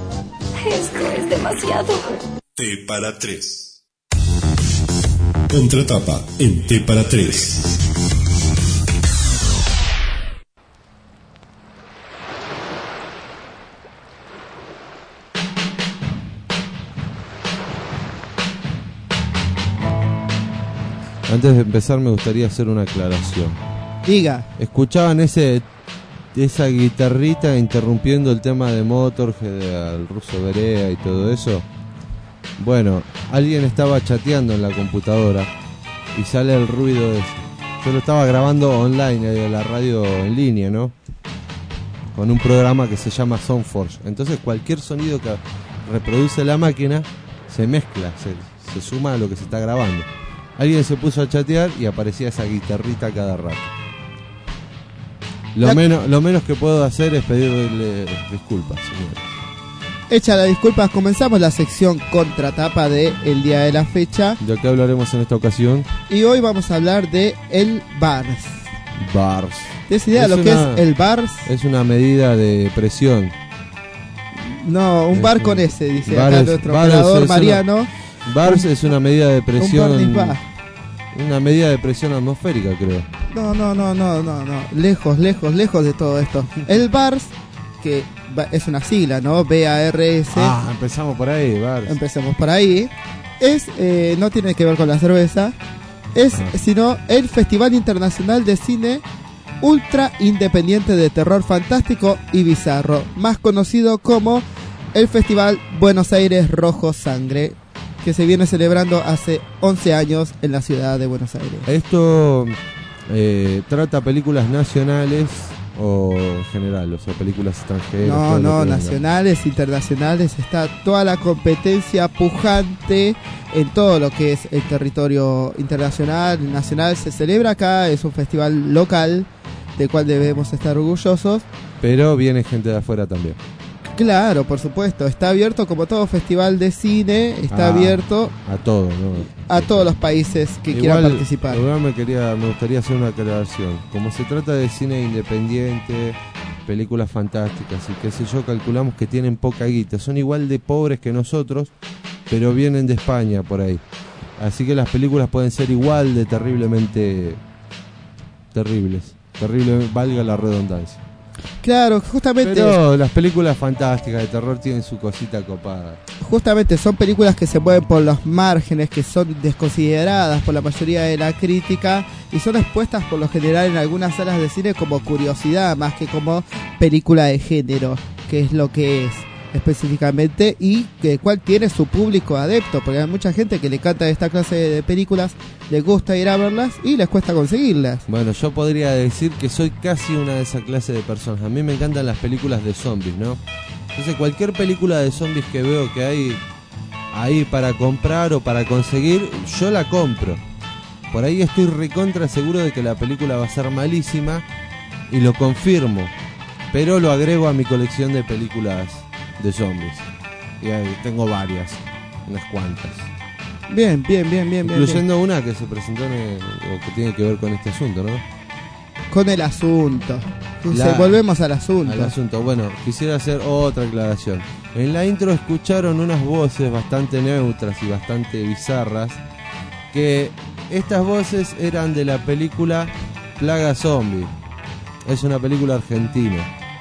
[SPEAKER 14] Esto es demasiado.
[SPEAKER 5] T para 3. Contratapa en T para 3.
[SPEAKER 2] Antes de empezar me gustaría hacer una aclaración.
[SPEAKER 3] Diga.
[SPEAKER 2] ¿Escuchaban esa guitarrita interrumpiendo el tema de Motorhead, al Ruso Berea y todo eso? Bueno, alguien estaba chateando en la computadora y sale el ruido ese. Yo lo estaba grabando online, la radio en línea, ¿no? Con un programa que se llama Soundforge. Entonces cualquier sonido que reproduce la máquina se mezcla, se suma a lo que se está grabando. Alguien se puso a chatear y aparecía esa guitarrita cada rato. Lo menos que puedo hacer es pedirle disculpas, señores.
[SPEAKER 3] Hecha las disculpas, comenzamos la sección Contratapa de el día de la fecha.
[SPEAKER 2] ¿De qué hablaremos en esta ocasión?
[SPEAKER 3] Y hoy vamos a hablar de el BARS.
[SPEAKER 2] BARS.
[SPEAKER 3] ¿Tienes idea de lo que es el BARS?
[SPEAKER 2] Es una medida de presión.
[SPEAKER 3] No, un bar con S, dice acá nuestro operador Mariano.
[SPEAKER 2] Bars es una medida de presión.
[SPEAKER 3] Barney's Bar.
[SPEAKER 2] Una medida de presión atmosférica, creo.
[SPEAKER 3] No. Lejos de todo esto. El BARS, que es una sigla, ¿no? BARS.
[SPEAKER 2] Empezamos por ahí, BARS.
[SPEAKER 3] Empecemos por ahí. No tiene que ver con la cerveza. Sino el Festival Internacional de Cine Ultra Independiente de Terror Fantástico y Bizarro, más conocido como el Festival Buenos Aires Rojo Sangre, que se viene celebrando hace 11 años en la ciudad de Buenos Aires.
[SPEAKER 2] Esto trata películas nacionales o en general, o sea, películas extranjeras.
[SPEAKER 3] No, nacionales, internacionales. Está toda la competencia pujante en todo lo que es el territorio internacional, nacional. Se celebra acá, es un festival local del cual debemos estar orgullosos.
[SPEAKER 2] Pero viene gente de afuera también.
[SPEAKER 3] Claro, por supuesto, está abierto como todo festival de cine, está abierto
[SPEAKER 2] a todo, ¿no?
[SPEAKER 3] A todos los países que quieran participar.
[SPEAKER 2] Igual me gustaría hacer una aclaración. Como se trata de cine independiente, películas fantásticas y qué sé yo, calculamos que tienen poca guita. Son igual de pobres que nosotros, pero vienen de España por ahí. Así que las películas pueden ser igual de terriblemente terribles. Terrible, valga la redundancia.
[SPEAKER 3] Claro, justamente.
[SPEAKER 2] Pero las películas fantásticas de terror tienen su cosita copada.
[SPEAKER 3] Justamente son películas que se mueven por los márgenes, que son desconsideradas por la mayoría de la crítica y son expuestas por lo general en algunas salas de cine como curiosidad, más que como película de género, que es lo que es específicamente, y que cual tiene su público adepto, porque hay mucha gente que le encanta esta clase de películas, le gusta ir a verlas y les cuesta conseguirlas.
[SPEAKER 2] Bueno, yo podría decir que soy casi una de esa clase de personas. A mí me encantan las películas de zombies, ¿no? Entonces cualquier película de zombies que veo que hay ahí para comprar o para conseguir, yo la compro. Por ahí estoy recontra seguro de que la película va a ser malísima y lo confirmo, pero lo agrego a mi colección de películas de zombies. Y ahí tengo varias, unas cuantas.
[SPEAKER 3] Bien.
[SPEAKER 2] Incluyendo una que se presentó o que tiene que ver con este asunto, ¿no?
[SPEAKER 3] Con el asunto. Volvemos al asunto.
[SPEAKER 2] Bueno, quisiera hacer otra aclaración. En la intro escucharon unas voces bastante neutras y bastante bizarras, que estas voces eran de la película Plaga Zombie. Es una película argentina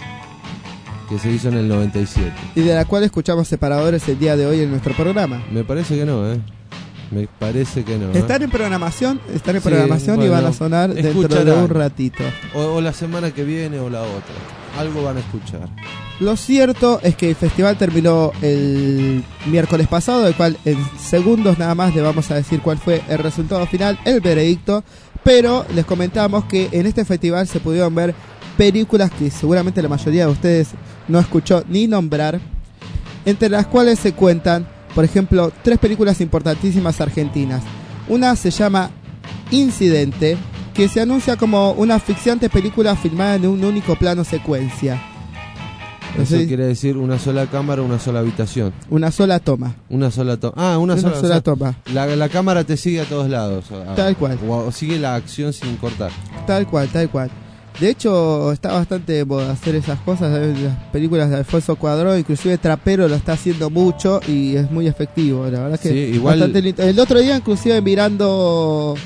[SPEAKER 2] que se hizo en el 97.
[SPEAKER 3] Y de la cual escuchamos separadores el día de hoy en nuestro programa.
[SPEAKER 2] Me parece que no, Me parece que no.
[SPEAKER 3] Están en programación, y van a sonar dentro de un ratito.
[SPEAKER 2] O la semana que viene o la otra. Algo van a escuchar.
[SPEAKER 3] Lo cierto es que el festival terminó el miércoles pasado, del cual en segundos nada más le vamos a decir cuál fue el resultado final, el veredicto. Pero les comentamos que en este festival se pudieron ver películas que seguramente la mayoría de ustedes no escuchó ni nombrar, entre las cuales se cuentan, por ejemplo, 3 películas importantísimas argentinas. Una se llama Incidente, que se anuncia como una asfixiante película filmada en un único plano secuencia.
[SPEAKER 2] Eso quiere decir una sola cámara, una sola habitación.
[SPEAKER 3] Una sola toma.
[SPEAKER 2] Una sola toma. La cámara te sigue a todos lados.
[SPEAKER 3] Tal cual.
[SPEAKER 2] O sigue la acción sin cortar.
[SPEAKER 3] Tal cual. De hecho, está bastante de moda hacer esas cosas. Las películas de Alfonso Cuarón, inclusive Trapero lo está haciendo mucho y es muy efectivo. La verdad que
[SPEAKER 2] igual...
[SPEAKER 3] bastante lindo. El otro día, inclusive mirando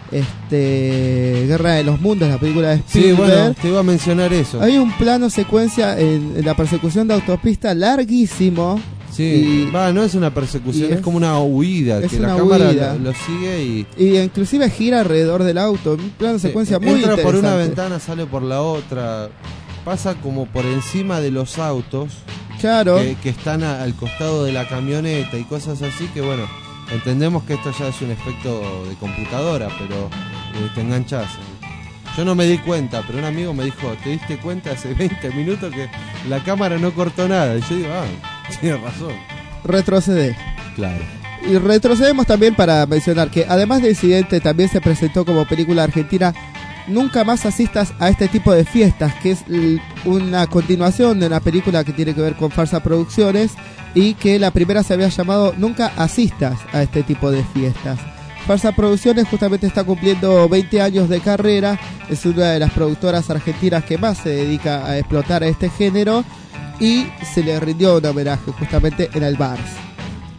[SPEAKER 3] Guerra de los Mundos, la película de Spielberg.
[SPEAKER 2] Sí, bueno, te iba a mencionar eso.
[SPEAKER 3] Hay un plano secuencia en la persecución de autopista larguísimo.
[SPEAKER 2] Sí, no es una persecución, es como una huida, que la cámara lo sigue
[SPEAKER 3] y inclusive gira alrededor del auto, un plano secuencia muy
[SPEAKER 2] entra
[SPEAKER 3] interesante.
[SPEAKER 2] Por una ventana, sale por la otra, pasa como por encima de los autos,
[SPEAKER 3] claro,
[SPEAKER 2] que están al costado de la camioneta y cosas así, que bueno, entendemos que esto ya es un efecto de computadora, pero te enganchás. Yo no me di cuenta, pero un amigo me dijo, ¿te diste cuenta hace 20 minutos que la cámara no cortó nada? Y yo digo, tienes razón.
[SPEAKER 3] Retrocede.
[SPEAKER 2] Claro.
[SPEAKER 3] Y retrocedemos también para mencionar que además de Incidente también se presentó como película argentina Nunca más asistas a este tipo de fiestas, que es una continuación de una película que tiene que ver con Farsa Producciones y que la primera se había llamado Nunca asistas a este tipo de fiestas. Farsa Producciones justamente está cumpliendo 20 años de carrera, es una de las productoras argentinas que más se dedica a explotar a este género y se le rindió un homenaje justamente en el BARS.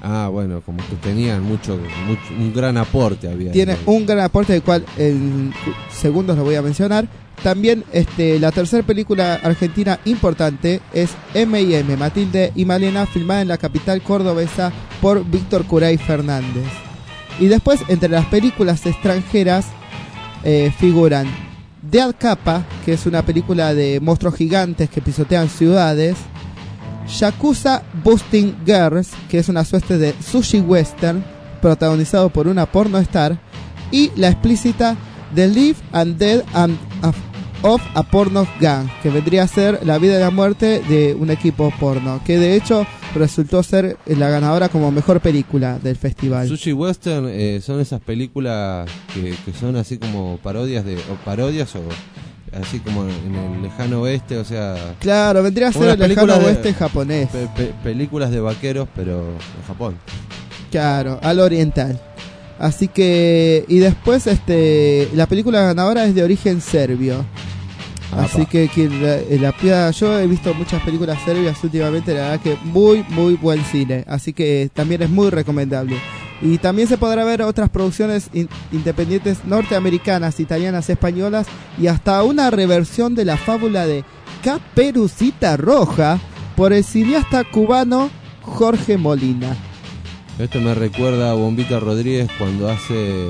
[SPEAKER 2] Ah, bueno, como que tenían un gran aporte había.
[SPEAKER 3] Tiene un gran aporte, del cual en segundos lo voy a mencionar. También la tercera película argentina importante es M&M, Matilde y Malena, filmada en la capital cordobesa por Víctor Curay Fernández. Y después, entre las películas extranjeras, figuran Dead Kappa, que es una película de monstruos gigantes que pisotean ciudades, Yakuza Busting Girls, que es una suerte de sushi western protagonizado por una pornostar, y la explícita The Live and Dead of a Porno Gang, que vendría a ser la vida y la muerte de un equipo porno, que de hecho resultó ser la ganadora como mejor película del festival.
[SPEAKER 2] Sushi western son esas películas que son así como parodias o así como en el lejano oeste, o sea...
[SPEAKER 3] Claro, vendría a ser el lejano oeste japonés.
[SPEAKER 2] Películas de vaqueros, pero en Japón.
[SPEAKER 3] Claro, al oriental. Así que... Y después la película ganadora es de origen serbio. Así que quien la pida... Yo he visto muchas películas serbias últimamente, la verdad que muy, muy buen cine. Así que también es muy recomendable. Y también se podrá ver otras producciones independientes norteamericanas, italianas, españolas y hasta una reversión de la fábula de Caperucita Roja por el cineasta cubano Jorge Molina.
[SPEAKER 2] Esto me recuerda a Bombita Rodríguez cuando hace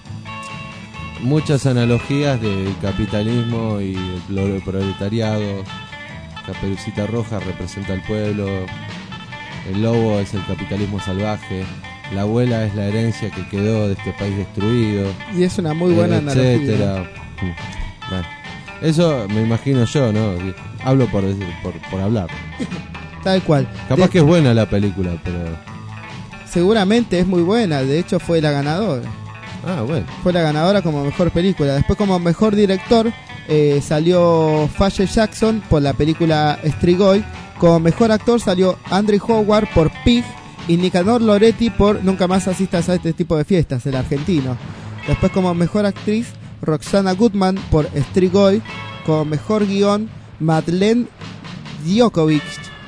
[SPEAKER 2] muchas analogías del capitalismo y el proletariado. Caperucita Roja representa al pueblo, el lobo es el capitalismo salvaje, la abuela es la herencia que quedó de este país destruido.
[SPEAKER 3] Y es una muy buena
[SPEAKER 2] analogía. Bueno, eso me imagino yo, ¿no? Hablo por hablar.
[SPEAKER 3] Tal cual.
[SPEAKER 2] Capaz que es buena la película, pero...
[SPEAKER 3] Seguramente es muy buena, de hecho fue la ganadora.
[SPEAKER 2] Ah, bueno.
[SPEAKER 3] Fue la ganadora como mejor película. Después como mejor director salió Faye Jackson por la película Strigoi. Como mejor actor salió Andrew Howard por Pig y Nicanor Loretti por Nunca más asistas a este tipo de fiestas, el argentino. Después como mejor actriz Roxana Goodman por Strigoi. Como mejor guión Madeleine Djokovic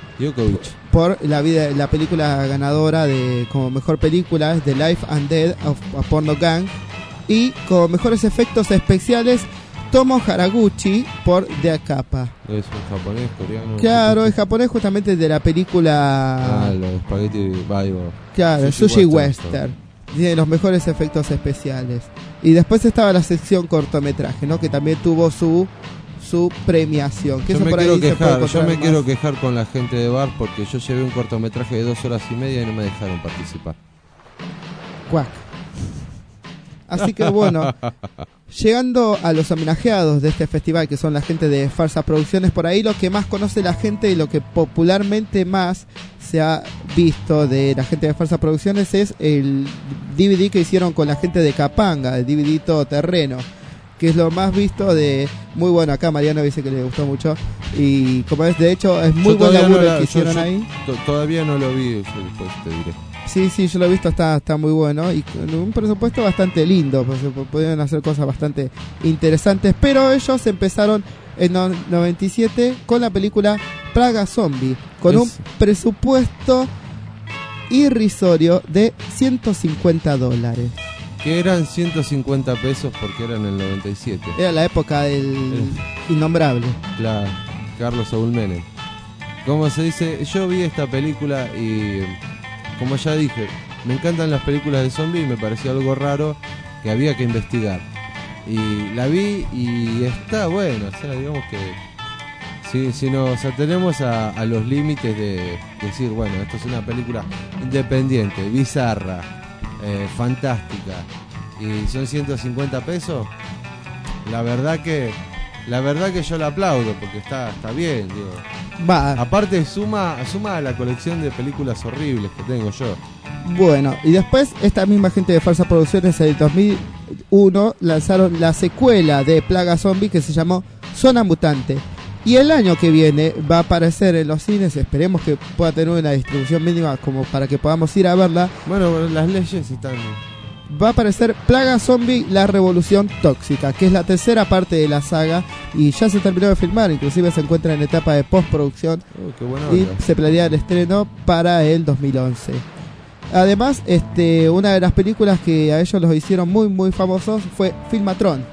[SPEAKER 3] por la película ganadora de como mejor película es The Life and Death of a Porno Gang. Y como mejores efectos especiales Tomo Haraguchi por Dead Kappa.
[SPEAKER 2] ¿Es un japonés, coreano?
[SPEAKER 3] Claro, es japonés justamente de la película...
[SPEAKER 2] los Spaghetti Bible.
[SPEAKER 3] Claro, Sushi Western. Tiene los mejores efectos especiales. Y después estaba la sección cortometraje, ¿no? Que también tuvo su premiación. Que
[SPEAKER 2] yo me quiero quejar con la gente de Bar porque yo llevé un cortometraje de 2 horas y media y no me dejaron participar.
[SPEAKER 3] Cuac. Así que bueno, llegando a los homenajeados de este festival, que son la gente de Farsa Producciones, por ahí lo que más conoce la gente y lo que popularmente más se ha visto de la gente de Farsa Producciones es el DVD que hicieron con la gente de Capanga, el DVD Todoterreno, que es lo más visto de... Muy bueno, acá Mariano dice que le gustó mucho. Y como es, de hecho, es muy buen laburo el que hicieron ahí.
[SPEAKER 2] Todavía no lo vi, después te diré.
[SPEAKER 3] Sí, yo lo he visto, está muy bueno. Y con un presupuesto bastante lindo, pues pudieron hacer cosas bastante interesantes. Pero ellos empezaron en 97 con la película Plaga Zombie, con un presupuesto irrisorio de $150.
[SPEAKER 2] Que eran 150 pesos porque eran el 97.
[SPEAKER 3] Era la época del innombrable.
[SPEAKER 2] Claro, Carlos Saúl Menem. Como se dice, yo vi esta película y, como ya dije, me encantan las películas de zombies y me pareció algo raro que había que investigar. Y la vi y está bueno, o sea, digamos que si nos atenemos a los límites de decir, bueno, esto es una película independiente, bizarra, fantástica y son 150 pesos, la verdad que yo la aplaudo porque está bien, digo. Aparte suma a la colección de películas horribles que tengo yo.
[SPEAKER 3] Bueno, y después esta misma gente de Farsa Producciones en el 2001 lanzaron la secuela de Plaga Zombie que se llamó Zona Mutante. Y el año que viene va a aparecer en los cines, esperemos que pueda tener una distribución mínima como para que podamos ir a verla.
[SPEAKER 2] Bueno, las leyes están...
[SPEAKER 3] Va a aparecer Plaga Zombie, la revolución tóxica, que es la tercera parte de la saga y ya se terminó de filmar, inclusive se encuentra en etapa de postproducción
[SPEAKER 2] qué buena
[SPEAKER 3] y
[SPEAKER 2] onda.
[SPEAKER 3] se planea el estreno para el 2011. Además, una de las películas que a ellos los hicieron muy muy famosos fue Filmatron,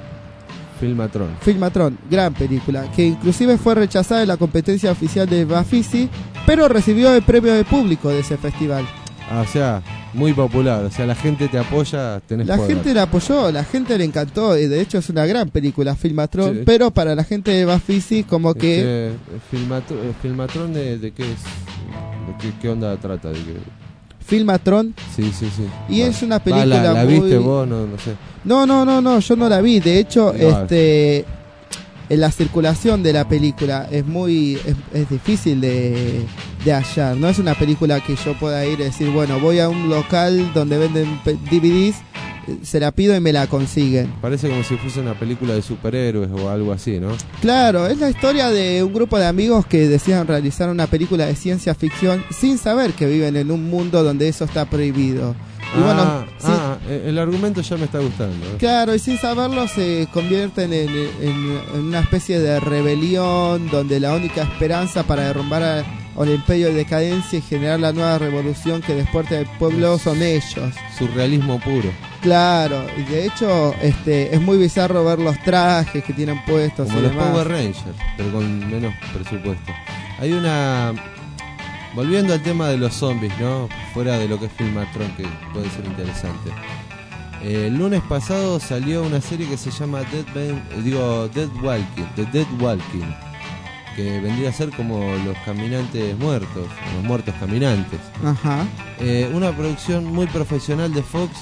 [SPEAKER 3] gran película, que inclusive fue rechazada en la competencia oficial de Bafisi, pero recibió el premio de público de ese festival.
[SPEAKER 2] O sea, muy popular, o sea, la gente te apoya, tenés
[SPEAKER 3] La
[SPEAKER 2] poder.
[SPEAKER 3] gente la apoyó, la gente le encantó, y de hecho es una gran película, Filmatron,
[SPEAKER 2] Sí.
[SPEAKER 3] pero para la gente de Bafisi como que...
[SPEAKER 2] Filmatron ¿de qué es? ¿Qué onda trata? ¿De qué?
[SPEAKER 3] Filmatron.
[SPEAKER 2] Sí.
[SPEAKER 3] Y es una película
[SPEAKER 2] ¿La
[SPEAKER 3] muy...
[SPEAKER 2] viste vos? No sé.
[SPEAKER 3] No, yo no la vi, de hecho,
[SPEAKER 2] No,
[SPEAKER 3] en la circulación de la película es difícil de hallar. No es una película que yo pueda ir y decir, bueno, voy a un local donde venden DVDs, se la pido y me la consiguen.
[SPEAKER 2] Parece como si fuese una película de superhéroes o algo así, ¿no?
[SPEAKER 3] Claro, es la historia de un grupo de amigos que decían realizar una película de ciencia ficción sin saber que viven en un mundo donde eso está prohibido. Y
[SPEAKER 2] el argumento ya me está gustando.
[SPEAKER 3] Claro, y sin saberlo se convierten en una especie de rebelión donde la única esperanza para derrumbar al imperio de decadencia y generar la nueva revolución que despierte al pueblo son ellos.
[SPEAKER 2] Surrealismo puro.
[SPEAKER 3] Claro, y de hecho es muy bizarro ver los trajes que tienen puestos.
[SPEAKER 2] Como
[SPEAKER 3] y
[SPEAKER 2] los
[SPEAKER 3] demás.
[SPEAKER 2] Power Rangers, pero con menos presupuesto. Hay una... Volviendo al tema de los zombies, ¿no? Fuera de lo que es Filmatron, que puede ser interesante. El lunes pasado salió una serie que se llama The Dead Walking, que vendría a ser como los caminantes muertos, los muertos caminantes.
[SPEAKER 3] Ajá.
[SPEAKER 2] Una producción muy profesional de Fox,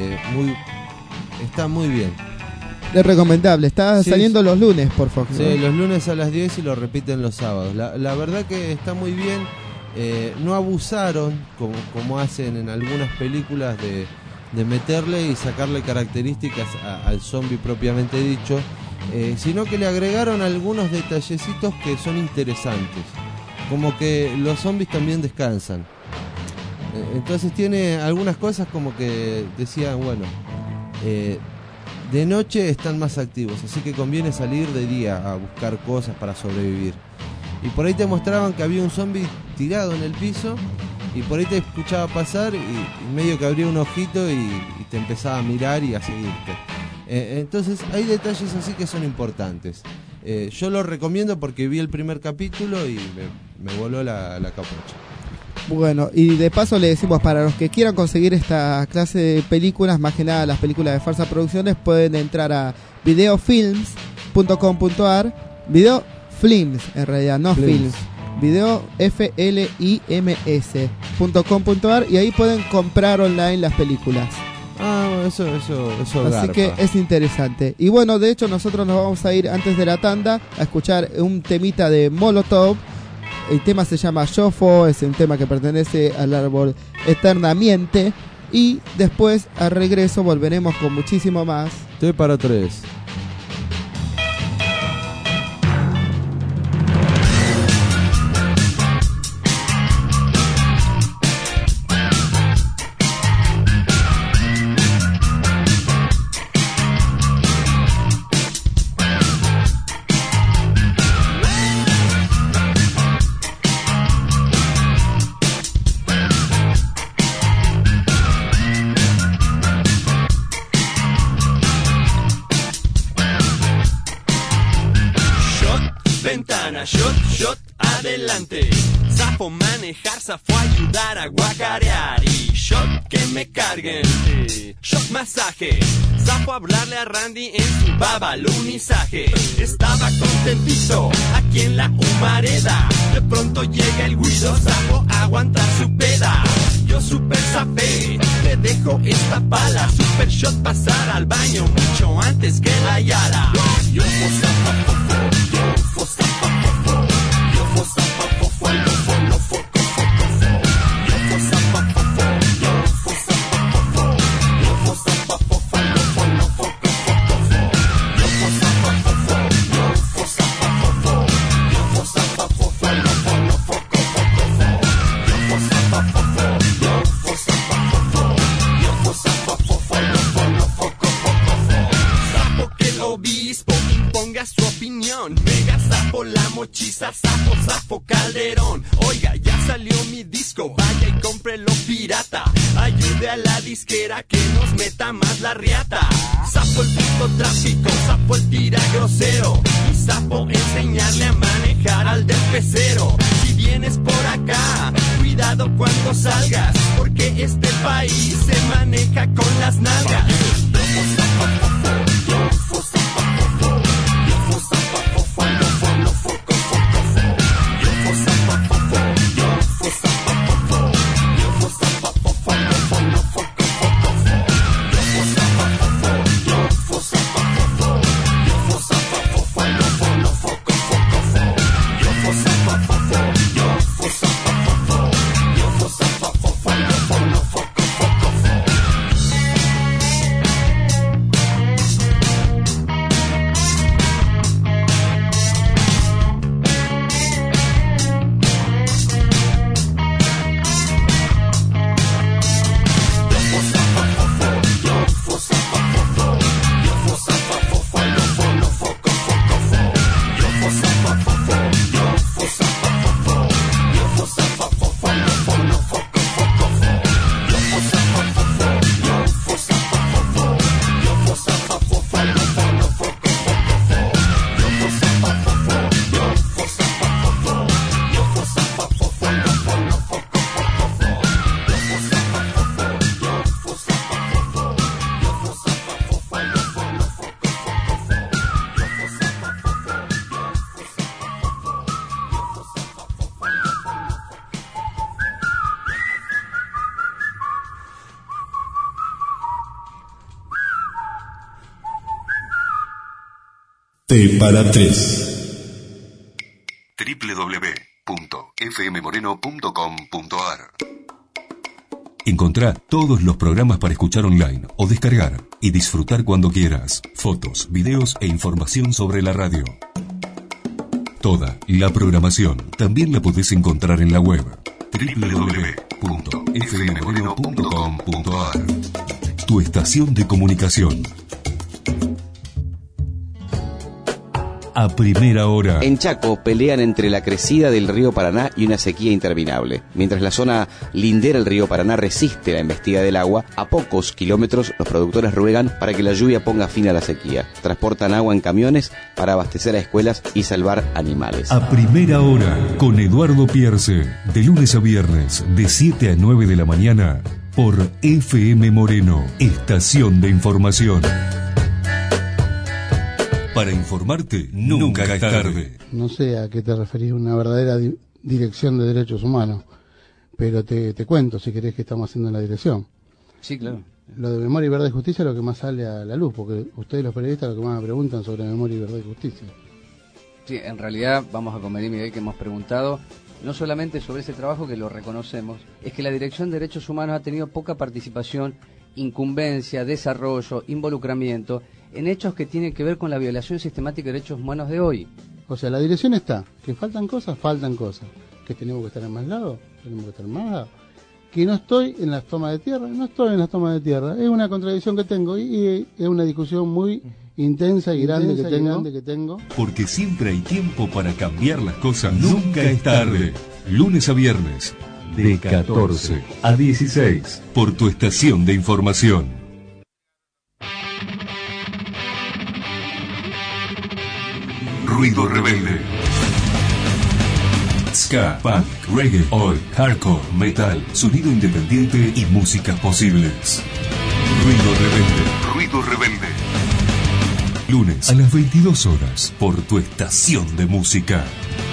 [SPEAKER 2] está muy bien.
[SPEAKER 3] Es recomendable, está
[SPEAKER 2] Sí,
[SPEAKER 3] saliendo los lunes por Fox, ¿no?
[SPEAKER 2] Sí, los lunes a las 10 y lo repiten los sábados. La verdad que está muy bien. No abusaron como hacen en algunas películas de meterle y sacarle características al zombie propiamente dicho, sino que le agregaron algunos detallecitos que son interesantes, como que los zombies también descansan. Entonces tiene algunas cosas como que decían, bueno, de noche están más activos, así que conviene salir de día a buscar cosas para sobrevivir. Y por ahí te mostraban que había un zombie tirado en el piso y por ahí te escuchaba pasar y medio que abría un ojito y te empezaba a mirar y a seguirte. Entonces hay detalles así que son importantes. Yo lo recomiendo porque vi el primer capítulo y me voló la capucha.
[SPEAKER 3] Bueno, y de paso le decimos, para los que quieran conseguir esta clase de películas, más que nada las películas de Farsa Producciones, pueden entrar a videofilms.com.ar, Videofilms, en realidad, no films, videofilms.com.ar, y ahí pueden comprar online las películas.
[SPEAKER 2] Bueno, eso
[SPEAKER 3] Así
[SPEAKER 2] garpa.
[SPEAKER 3] que es interesante. Y bueno, de hecho nosotros nos vamos a ir antes de la tanda a escuchar un temita de Molotov. El tema se llama Yofo, es un tema que pertenece al árbol Eternamente. Y después, al regreso, volveremos con muchísimo más.
[SPEAKER 2] Estoy para 3.
[SPEAKER 15] Ventana, shot, adelante. Zafo manejar, zafo ayudar a guacarear. Y shot que me carguen, shot masaje. Zafo hablarle a Randy en su babalunizaje. Estaba contentito aquí en la humareda. De pronto llega el guido, zafo aguantar su peda. Yo super zafé, le dejo esta pala. Super shot pasar al baño mucho antes que la yala. Yo Zafo Calderón, oiga, ya salió mi disco, vaya y cómprelo pirata. Hay pide a la disquera que nos meta más la riata. Sapo el puto tráfico, sapo el tira grosero, y sapo enseñarle a manejar al del pecero. Si vienes por acá, cuidado cuando salgas, porque este país se maneja con las nalgas.
[SPEAKER 5] T para 3.
[SPEAKER 1] www.fmmoreno.com.ar. Encontrá todos los programas para escuchar online o descargar y disfrutar cuando quieras. Fotos, videos e información sobre la radio. Toda la programación también la podés encontrar en la web www.fmmoreno.com.ar. Tu estación de comunicación. A primera hora.
[SPEAKER 19] En Chaco pelean entre la crecida del río Paraná y una sequía interminable. Mientras la zona lindera al río Paraná resiste la embestida del agua, a pocos kilómetros los productores ruegan para que la lluvia ponga fin a la sequía. Transportan agua en camiones para abastecer a escuelas y salvar animales.
[SPEAKER 1] A primera hora, con Eduardo Pierce, de lunes a viernes, de 7 a 9 de la mañana, por FM Moreno, estación de información. Para informarte, nunca es tarde.
[SPEAKER 16] No sé a qué te referís, una verdadera dirección de derechos humanos, pero te cuento, si querés, que estamos haciendo en la dirección.
[SPEAKER 19] Sí, claro.
[SPEAKER 16] Lo de memoria y verdad y justicia es lo que más sale a la luz, porque ustedes los periodistas lo que más me preguntan sobre memoria y verdad y justicia.
[SPEAKER 17] Sí, en realidad vamos a convenir, Miguel, que hemos preguntado no solamente sobre ese trabajo, que lo reconocemos, es que la Dirección de Derechos Humanos ha tenido poca participación, incumbencia, desarrollo, involucramiento en hechos que tienen que ver con la violación sistemática de derechos humanos de hoy.
[SPEAKER 16] O sea, la dirección está, que faltan cosas, que tenemos que estar en más lados, tenemos que estar en más lados, que no estoy en las tomas de tierra, es una contradicción que tengo y es una discusión muy intensa y grande que tengo.
[SPEAKER 1] Porque siempre hay tiempo para cambiar las cosas, nunca es tarde. Lunes a viernes, de 14 a 16, por tu estación de información. Ruido Rebelde. Ska, punk, reggae, oi, hardcore, metal, sonido independiente y músicas posibles. Ruido Rebelde. Lunes a las 22 horas por tu estación de música.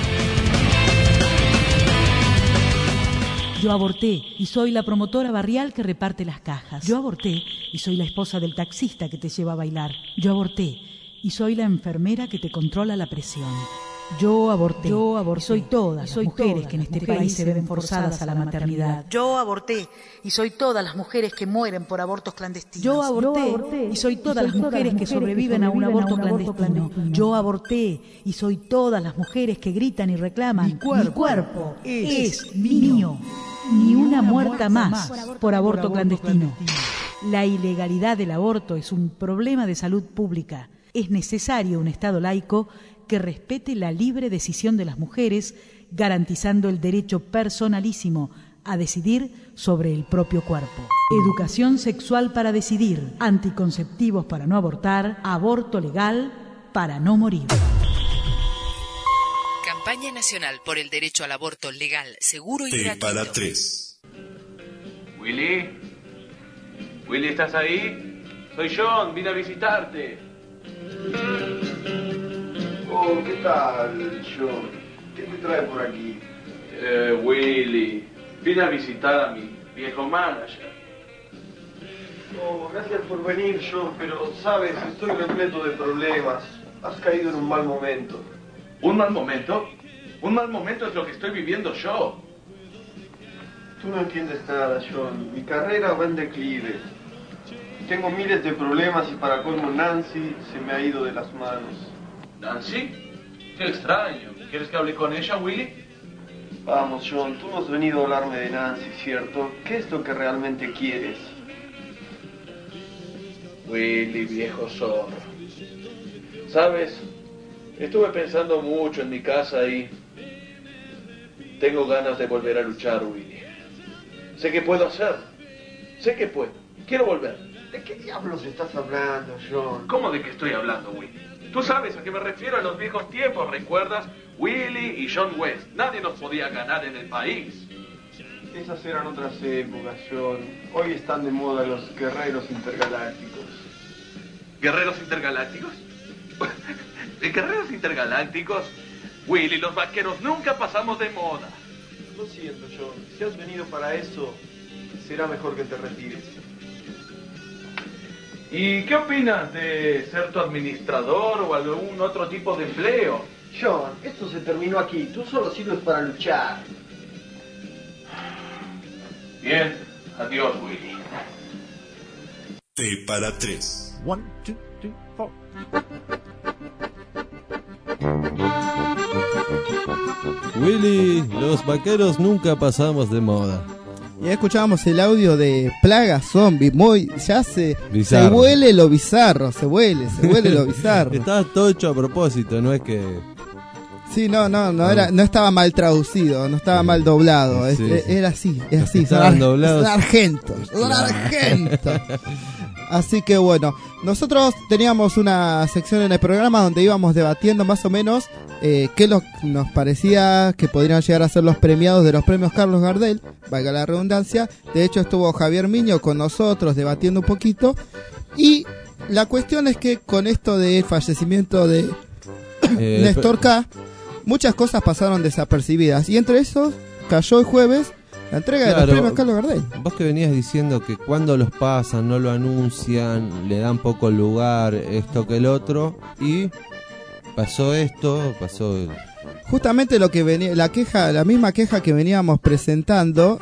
[SPEAKER 18] Yo aborté y soy la promotora barrial que reparte las cajas. Yo aborté y soy la esposa del taxista que te lleva a bailar. Yo aborté y soy la enfermera que te controla la presión. Yo aborté. Soy todas las mujeres que en este país se ven forzadas a la maternidad.
[SPEAKER 24] Yo aborté y soy todas las mujeres que mueren por abortos clandestinos.
[SPEAKER 18] Yo aborté y soy todas las mujeres que sobreviven a un aborto clandestino. Yo aborté y soy todas las mujeres que gritan y reclaman: mi cuerpo es mío. Ni una muerta más por aborto clandestino. La ilegalidad del aborto es un problema de salud pública. Es necesario un Estado laico que respete la libre decisión de las mujeres, garantizando el derecho personalísimo a decidir sobre el propio cuerpo. Educación sexual para decidir, anticonceptivos para no abortar, aborto legal para no morir.
[SPEAKER 20] Campaña Nacional por el Derecho al Aborto Legal, Seguro y Gratuito.
[SPEAKER 5] Para 3.
[SPEAKER 9] Willy, ¿estás ahí? Soy John, vine a visitarte.
[SPEAKER 21] Oh, ¿qué tal, John? ¿Qué te trae por aquí?
[SPEAKER 9] Willy, vine a visitar a mi viejo manager.
[SPEAKER 21] Oh, gracias por venir, John, pero sabes, estoy repleto de problemas. Has caído en un mal momento.
[SPEAKER 9] ¿Un mal momento? Un mal momento es lo que estoy viviendo yo.
[SPEAKER 21] Tú no entiendes nada, John. Mi carrera va en declive. Tengo miles de problemas y para colmo Nancy se me ha ido de las manos.
[SPEAKER 9] ¿Nancy? Qué extraño. ¿Quieres que hable con ella, Willy?
[SPEAKER 21] Vamos, John, tú no has venido a hablarme de Nancy, ¿cierto? ¿Qué es lo que realmente quieres?
[SPEAKER 9] Willy, viejo zorro. ¿Sabes? Estuve pensando mucho en mi casa y tengo ganas de volver a luchar, Willy. Sé que puedo hacerlo. Sé que puedo. Quiero volver.
[SPEAKER 21] ¿De qué diablos estás hablando, John?
[SPEAKER 9] ¿Cómo de qué estoy hablando, Willy? Tú sabes a qué me refiero en los viejos tiempos, ¿recuerdas? Willy y John West. Nadie nos podía ganar en el país.
[SPEAKER 21] Esas eran otras épocas, John. Hoy están de moda los guerreros intergalácticos.
[SPEAKER 9] ¿Guerreros intergalácticos? ¿Guerreros intergalácticos? Willy, los vaqueros nunca pasamos de moda.
[SPEAKER 21] Lo siento, John. Si has venido para eso, será mejor que te retires.
[SPEAKER 9] ¿Y qué opinas de ser tu administrador o algún otro tipo de empleo?
[SPEAKER 21] John, esto se terminó aquí. Tú solo sirves para luchar.
[SPEAKER 9] Bien, adiós, Willy.
[SPEAKER 5] T para 3.
[SPEAKER 22] 1, 2, 3, 4.
[SPEAKER 2] Willy, los vaqueros nunca pasamos de moda.
[SPEAKER 3] Y escuchábamos el audio de Plaga Zombie, se
[SPEAKER 2] Bizarro.
[SPEAKER 3] huele lo bizarro, se huele lo bizarro.
[SPEAKER 2] Estaba todo hecho a propósito, no es que...
[SPEAKER 3] Sí, no estaba mal traducido, no estaba mal doblado,
[SPEAKER 2] Sí,
[SPEAKER 3] era así, es
[SPEAKER 2] Los
[SPEAKER 3] así,
[SPEAKER 2] que estaban doblados.
[SPEAKER 3] son argentos. Así que bueno, nosotros teníamos una sección en el programa donde íbamos debatiendo más o menos qué nos parecía que podrían llegar a ser los premiados de los premios Carlos Gardel, valga la redundancia. De hecho estuvo Javier Miño con nosotros debatiendo un poquito. Y la cuestión es que con esto del fallecimiento de Néstor K, muchas cosas pasaron desapercibidas. Y entre esos cayó el jueves la entrega de los premios Carlos Gardel.
[SPEAKER 2] Vos que venías diciendo que cuando los pasan, no lo anuncian, le dan poco lugar, esto que el otro, y pasó esto,
[SPEAKER 3] Justamente lo que venía, la misma queja que veníamos presentando,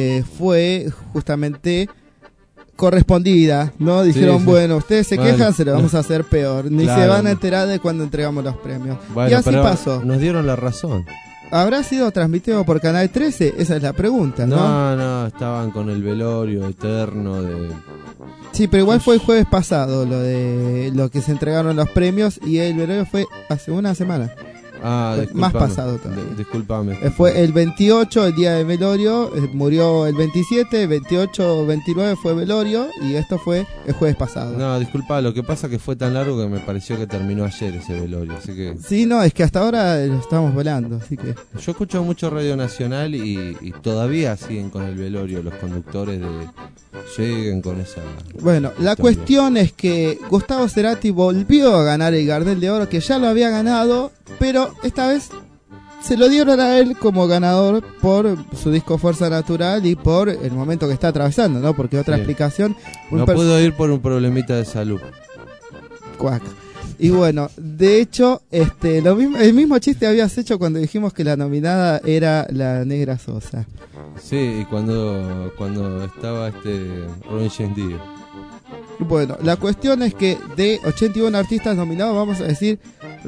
[SPEAKER 3] fue justamente correspondida, ¿no? Dijeron,
[SPEAKER 2] sí.
[SPEAKER 3] Bueno, ustedes se
[SPEAKER 2] Bueno,
[SPEAKER 3] quejan, se lo vamos a hacer peor. Ni
[SPEAKER 2] claro.
[SPEAKER 3] se van a enterar de cuando entregamos los premios.
[SPEAKER 2] Bueno,
[SPEAKER 3] y así
[SPEAKER 2] pero
[SPEAKER 3] pasó.
[SPEAKER 2] Nos dieron la razón.
[SPEAKER 3] ¿Habrá sido transmitido por Canal 13? Esa es la pregunta, ¿no?
[SPEAKER 2] No, estaban con el velorio eterno de...
[SPEAKER 3] Sí, pero igual fue el jueves pasado lo que se entregaron los premios y el velorio fue hace una semana. Más pasado todavía.
[SPEAKER 2] Disculpame.
[SPEAKER 3] Fue el 28, el día de velorio, murió el 27, el 28, 29 fue velorio y esto fue el jueves pasado.
[SPEAKER 2] No, disculpa, lo que pasa que fue tan largo que me pareció que terminó ayer ese velorio, así que...
[SPEAKER 3] Sí, no, es que hasta ahora lo estamos volando, así que...
[SPEAKER 2] Yo escucho mucho Radio Nacional y todavía siguen con el velorio, los conductores siguen con esa...
[SPEAKER 3] Bueno, la cuestión es que Gustavo Cerati volvió a ganar el Gardel de Oro, que ya lo había ganado, pero esta vez se lo dieron a él como ganador por su disco Fuerza Natural y por el momento que está atravesando, ¿no? Porque otra explicación...
[SPEAKER 2] No pudo ir por un problemita de salud.
[SPEAKER 3] Cuac. Y bueno, de hecho, el mismo chiste habías hecho cuando dijimos que la nominada era la Negra Sosa.
[SPEAKER 2] Sí, y cuando estaba Ronnie James Dio.
[SPEAKER 3] Bueno, la cuestión es que de 81 artistas nominados, vamos a decir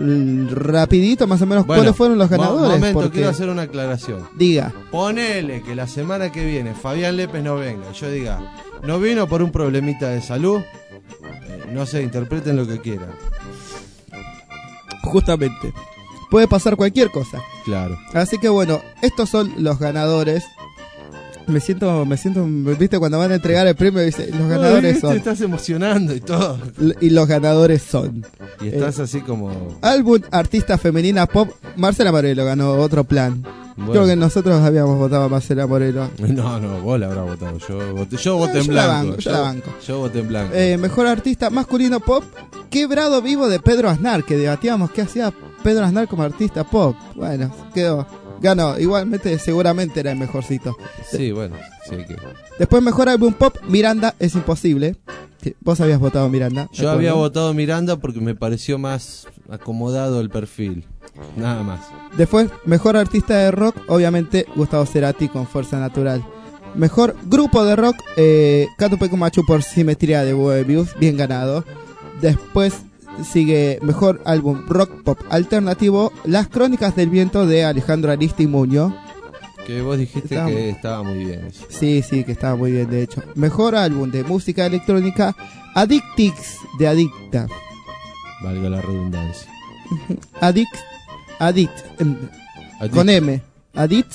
[SPEAKER 3] rapidito más o menos cuáles fueron los ganadores.
[SPEAKER 2] Quiero hacer una aclaración.
[SPEAKER 3] Diga.
[SPEAKER 2] Ponele que la semana que viene Fabián Lépez no venga. Yo diga, no vino por un problemita de salud. No sé, interpreten lo que quieran.
[SPEAKER 3] Justamente. Puede pasar cualquier cosa.
[SPEAKER 2] Claro.
[SPEAKER 3] Así que bueno, estos son los ganadores Me siento, viste, cuando van a entregar el premio, dice, los ganadores son.
[SPEAKER 2] Te estás emocionando y todo.
[SPEAKER 3] Y los ganadores son.
[SPEAKER 2] Y estás así como.
[SPEAKER 3] Álbum artista femenina pop, Marcela Morelo ganó Otro Plan. Bueno. Creo que nosotros habíamos votado a Marcela Morelo.
[SPEAKER 2] No, vos la habrás votado. Yo voté en blanco.
[SPEAKER 3] Yo la banco.
[SPEAKER 2] Yo voté en blanco.
[SPEAKER 3] Mejor artista masculino pop, Quebrado Vivo de Pedro Aznar, que debatíamos qué hacía Pedro Aznar como artista pop. Bueno, quedó. Ganó, igualmente seguramente era el mejorcito.
[SPEAKER 2] Sí, bueno, sí que.
[SPEAKER 3] Después mejor álbum pop, Miranda, Es Imposible. Vos habías votado Miranda.
[SPEAKER 2] Yo había votado Miranda porque me pareció más acomodado el perfil. Nada más.
[SPEAKER 3] Después, mejor artista de rock, obviamente Gustavo Cerati con Fuerza Natural. Mejor grupo de rock, Catu Pecu Machu por Simetría de Moebius, bien ganado. Después sigue mejor álbum rock pop alternativo, Las Crónicas del Viento de Alejandro Aristi Muñoz.
[SPEAKER 2] Que vos dijiste que estaba muy bien eso.
[SPEAKER 3] Sí, que estaba muy bien, de hecho. Mejor álbum de música electrónica, Addictix de Adicta.
[SPEAKER 2] Valga la redundancia.
[SPEAKER 3] Addict. Con M. Addict.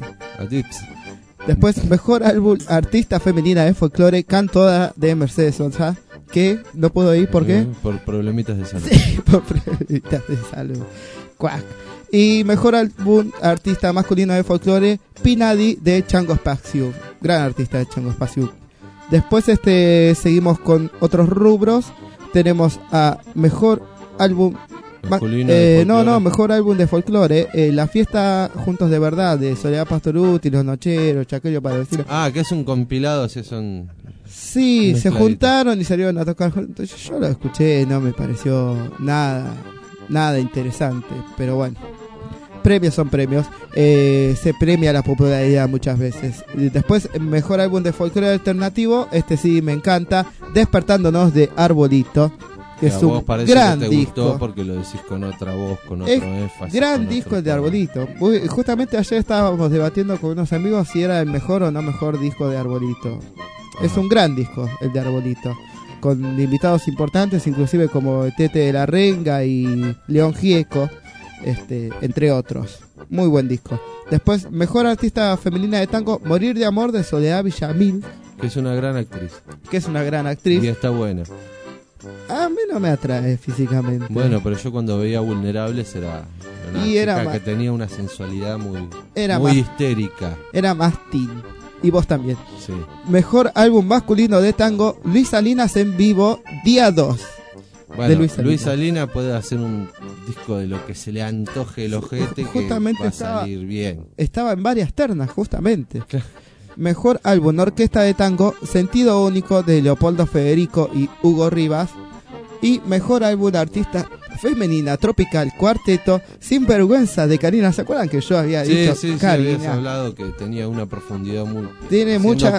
[SPEAKER 3] Después, mejor álbum artista femenina de folclore, Cantoda de Mercedes Sosa. Que no puedo ir, ¿por qué?
[SPEAKER 2] Por problemitas de salud.
[SPEAKER 3] Sí, por problemitas de salud. Cuac. Y mejor álbum artista masculino de folclore, Pinadi de Chango Espacio. Gran artista de Chango Espacio. Después seguimos con otros rubros. Tenemos a mejor álbum mejor álbum de folclore, La Fiesta Juntos de Verdad de Soledad Pastoruti, Los Nocheros, Chaqueño para decir.
[SPEAKER 2] Que es un compilado, así son.
[SPEAKER 3] Sí, se juntaron y salieron a tocar juntos. Yo lo escuché, no me pareció nada interesante, pero bueno. Premios son premios, se premia la popularidad muchas veces. Y después, mejor álbum de folclore alternativo, sí me encanta, Despertándonos de Arbolito, que es un gran disco.
[SPEAKER 2] Gustó porque lo decís con otra voz, con otro énfasis.
[SPEAKER 3] Gran disco el de Arbolito. Justamente ayer estábamos debatiendo con unos amigos si era el mejor o no mejor disco de Arbolito. Es un gran disco el de Arbolito, con invitados importantes, inclusive como Tete de la Renga y León Gieco. Entre otros. Muy buen disco. Después, mejor artista femenina de tango, Morir de Amor de Soledad Villamil,
[SPEAKER 2] que es una gran actriz. Y está buena.
[SPEAKER 3] A mí no me atrae físicamente.
[SPEAKER 2] Bueno, pero yo cuando veía Vulnerables era una chica que tenía una sensualidad muy histérica.
[SPEAKER 3] Era más teen. Y vos también.
[SPEAKER 2] Sí.
[SPEAKER 3] Mejor álbum masculino de tango, Luis Salinas en vivo, día 2.
[SPEAKER 2] Bueno, Luis Salinas puede hacer un disco de lo que se le antoje el ojete,
[SPEAKER 3] justamente
[SPEAKER 2] que va a salir bien.
[SPEAKER 3] Estaba en varias ternas, justamente. Mejor álbum orquesta de tango, Sentido Único de Leopoldo Federico y Hugo Rivas. Y mejor álbum artista femenina tropical cuarteto, Sinvergüenza de Karina. ¿Se acuerdan que yo había dicho Karina?
[SPEAKER 2] Habías hablado que tenía una profundidad muy.
[SPEAKER 3] Tiene mucha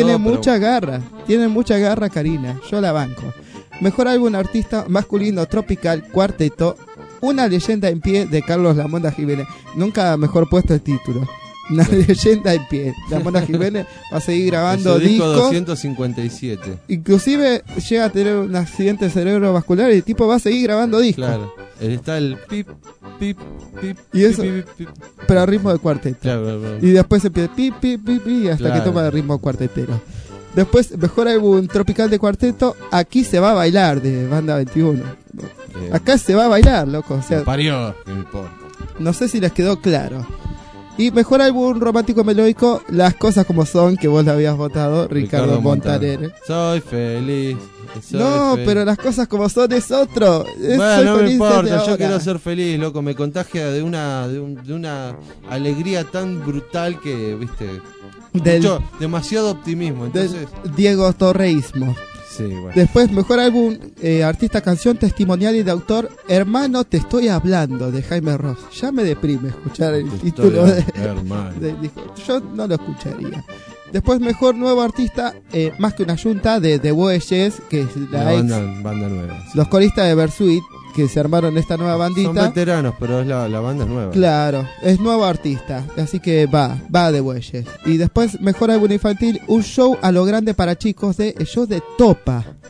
[SPEAKER 3] garra Karina. Yo la banco. Mejor álbum artista masculino tropical cuarteto, Una leyenda en pie de Carlos Lamonda Jiménez. Nunca mejor puesto el título. Una leyenda en pie. Lamonda Jiménez va a seguir grabando discos.
[SPEAKER 2] 257.
[SPEAKER 3] Inclusive llega a tener un accidente cerebrovascular y el tipo va a seguir grabando discos.
[SPEAKER 2] Claro. Está el pip, pip, pip.
[SPEAKER 3] Y eso,
[SPEAKER 2] pip, pip, pip.
[SPEAKER 3] Pero a ritmo de cuarteto.
[SPEAKER 2] Claro.
[SPEAKER 3] Y después empieza pip, pip, pip, pip hasta que toma el ritmo cuartetero. Después, mejor álbum tropical de cuarteto, Aquí se va a bailar, de Banda 21. Acá se va a bailar, loco. O sea,
[SPEAKER 2] parió.
[SPEAKER 3] No sé si les quedó claro. Y mejor álbum romántico melódico, Las Cosas Como Son, que vos lo habías votado, Ricardo Montaner.
[SPEAKER 2] Soy feliz.
[SPEAKER 3] Pero Las Cosas Como Son es otro.
[SPEAKER 2] Bueno, no me importa, yo quiero ser feliz, loco. Me contagia de una alegría tan brutal que, viste... demasiado optimismo, entonces.
[SPEAKER 3] Diego Torreísmo.
[SPEAKER 2] Sí, bueno.
[SPEAKER 3] Después, mejor álbum, artista, canción, testimonial y de autor, Hermano, te estoy hablando, de Jaime Ross. Ya me deprime escuchar el título del disco. Yo no lo escucharía. Después, mejor nuevo artista, Más que una yunta, de The Bueyes, que es la
[SPEAKER 2] banda nueva. Sí.
[SPEAKER 3] Los coristas de Versuit, que se armaron esta nueva bandita.
[SPEAKER 2] Son veteranos, pero es la banda nueva.
[SPEAKER 3] Claro, es nuevo artista, así que va de Bueyes. Y después, mejor álbum infantil, un show a lo grande para chicos, el show de Topa.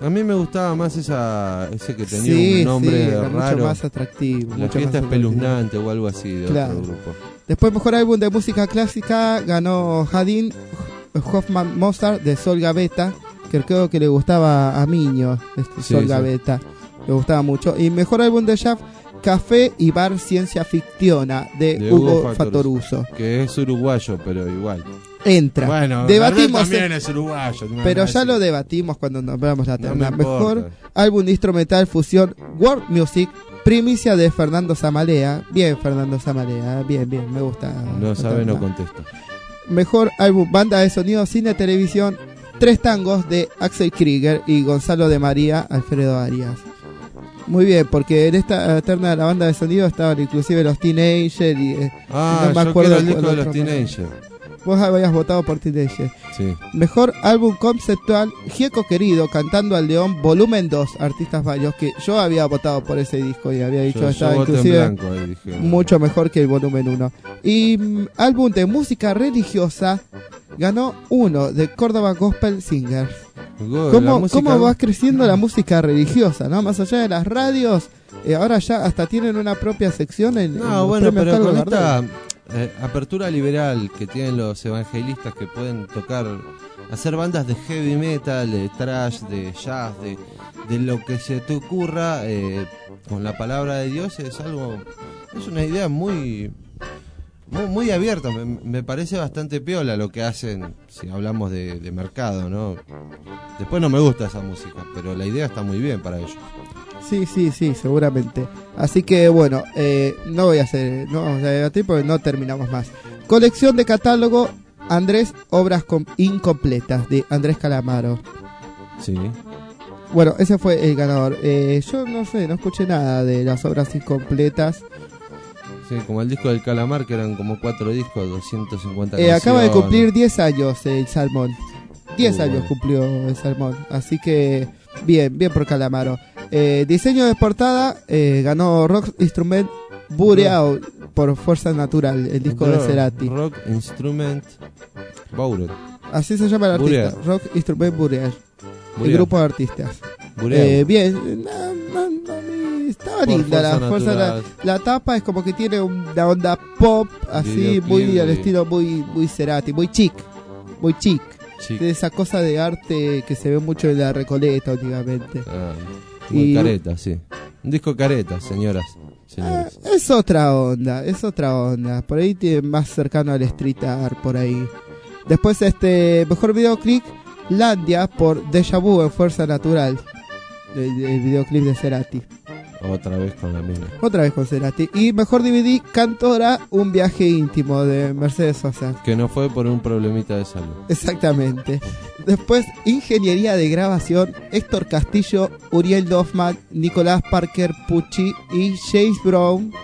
[SPEAKER 2] A mí me gustaba más ese que tenía
[SPEAKER 3] Sí,
[SPEAKER 2] un nombre
[SPEAKER 3] era
[SPEAKER 2] raro.
[SPEAKER 3] mucho más atractivo.
[SPEAKER 2] La
[SPEAKER 3] mucho
[SPEAKER 2] fiesta
[SPEAKER 3] más
[SPEAKER 2] espeluznante o algo así de
[SPEAKER 3] Claro.
[SPEAKER 2] otro grupo.
[SPEAKER 3] Después, mejor álbum de música clásica ganó Hadin Hoffman Mozart de Sol Gavetta, que creo que le gustaba a Miño,
[SPEAKER 2] Sí,
[SPEAKER 3] Sol
[SPEAKER 2] sí.
[SPEAKER 3] Gavetta, le gustaba mucho. Y mejor álbum de jazz, Café y Bar Ciencia Fictiona de Hugo Fattoruso.
[SPEAKER 2] Que es uruguayo, pero igual.
[SPEAKER 3] Entra.
[SPEAKER 2] Bueno,
[SPEAKER 3] Debatimos,
[SPEAKER 2] también es uruguayo.
[SPEAKER 3] pero ya lo debatimos cuando nombramos la terna.
[SPEAKER 2] me
[SPEAKER 3] Mejor
[SPEAKER 2] importa.
[SPEAKER 3] álbum de instrumental fusión World Music, primicia de Fernando Zamalea. Bien, Fernando Zamalea, bien, me gusta.
[SPEAKER 2] No
[SPEAKER 3] la
[SPEAKER 2] sabe,
[SPEAKER 3] terna.
[SPEAKER 2] no contesta.
[SPEAKER 3] Mejor álbum banda de sonido, cine, televisión, Tres tangos de Axel Krieger y Gonzalo de María, Alfredo Arias. Muy bien, porque en esta terna de la banda de sonido estaban inclusive los Teenagers y no me
[SPEAKER 2] yo
[SPEAKER 3] acuerdo
[SPEAKER 2] quiero el disco
[SPEAKER 3] cuál
[SPEAKER 2] de los
[SPEAKER 3] otro.
[SPEAKER 2] Teenagers.
[SPEAKER 3] Vos habías votado por Teenagers.
[SPEAKER 2] Sí.
[SPEAKER 3] Mejor álbum conceptual, Gieco Querido, Cantando al León, volumen 2, Artistas Varios, que yo había votado por ese disco y había dicho
[SPEAKER 2] Yo
[SPEAKER 3] estaba
[SPEAKER 2] voté en
[SPEAKER 3] inclusive
[SPEAKER 2] blanco, ahí dije, no.
[SPEAKER 3] mucho mejor que el volumen 1. Y álbum de música religiosa, ganó uno de Córdoba Gospel Singers. ¿Cómo va creciendo la música religiosa, ¿no? Más allá de las radios, ahora ya hasta tienen una propia sección en
[SPEAKER 2] No,
[SPEAKER 3] los
[SPEAKER 2] bueno,
[SPEAKER 3] premios
[SPEAKER 2] pero
[SPEAKER 3] Carlos
[SPEAKER 2] con esta
[SPEAKER 3] Gardel.
[SPEAKER 2] apertura liberal que tienen los evangelistas que pueden tocar, hacer bandas de heavy metal, de thrash, de jazz, de lo que se te ocurra con la palabra de Dios, es una idea muy abierta. Me parece bastante piola lo que hacen, si hablamos de mercado, ¿no? Después no me gusta esa música, pero la idea está muy bien para ellos.
[SPEAKER 3] Sí, seguramente. Así que bueno, no voy a debatir porque no terminamos más. Colección de catálogo Andrés, obras incompletas de Andrés Calamaro.
[SPEAKER 2] Sí.
[SPEAKER 3] Bueno, ese fue el ganador. Yo no sé, no escuché nada de las obras incompletas.
[SPEAKER 2] Sí, como el disco del Calamar, que eran como 4 discos, 250 canciones.
[SPEAKER 3] Acaba de cumplir 10 años el Salmón. 10 años
[SPEAKER 2] bueno.
[SPEAKER 3] cumplió el Salmón. Así que bien por Calamaro. Diseño de portada, ganó Rock Instrument Burial por Fuerza Natural, el disco de Cerati.
[SPEAKER 2] Rock Instrument Burial.
[SPEAKER 3] Así se llama el artista.
[SPEAKER 2] Burial.
[SPEAKER 3] Rock Instrument Burial. El grupo de artistas.
[SPEAKER 2] Burial.
[SPEAKER 3] Bien. Estaba
[SPEAKER 2] Por
[SPEAKER 3] linda la
[SPEAKER 2] Fuerza
[SPEAKER 3] fuerza.
[SPEAKER 2] Natural.
[SPEAKER 3] La tapa es como que tiene una onda pop, así,
[SPEAKER 2] Videoclip
[SPEAKER 3] muy al
[SPEAKER 2] de-
[SPEAKER 3] estilo muy Cerati, muy chic. Muy chic.
[SPEAKER 2] Chic.
[SPEAKER 3] De esa cosa de arte que se ve mucho en la Recoleta últimamente.
[SPEAKER 2] Muy careta, sí. Un disco careta, señoras. Señores.
[SPEAKER 3] Es otra onda. Por ahí tiene más cercano al street art, por ahí. Después mejor videoclip, Landia por Deja Vu en Fuerza Natural. El videoclip de Cerati.
[SPEAKER 2] Otra vez con la misma.
[SPEAKER 3] Otra vez con Cerati. Y mejor DVD, Cantora, un viaje íntimo de Mercedes Sosa.
[SPEAKER 2] Que no fue por un problemita de salud.
[SPEAKER 3] Exactamente. Después, Ingeniería de Grabación, Héctor Castillo, Uriel Doffman, Nicolás Parker Pucci y James Brown.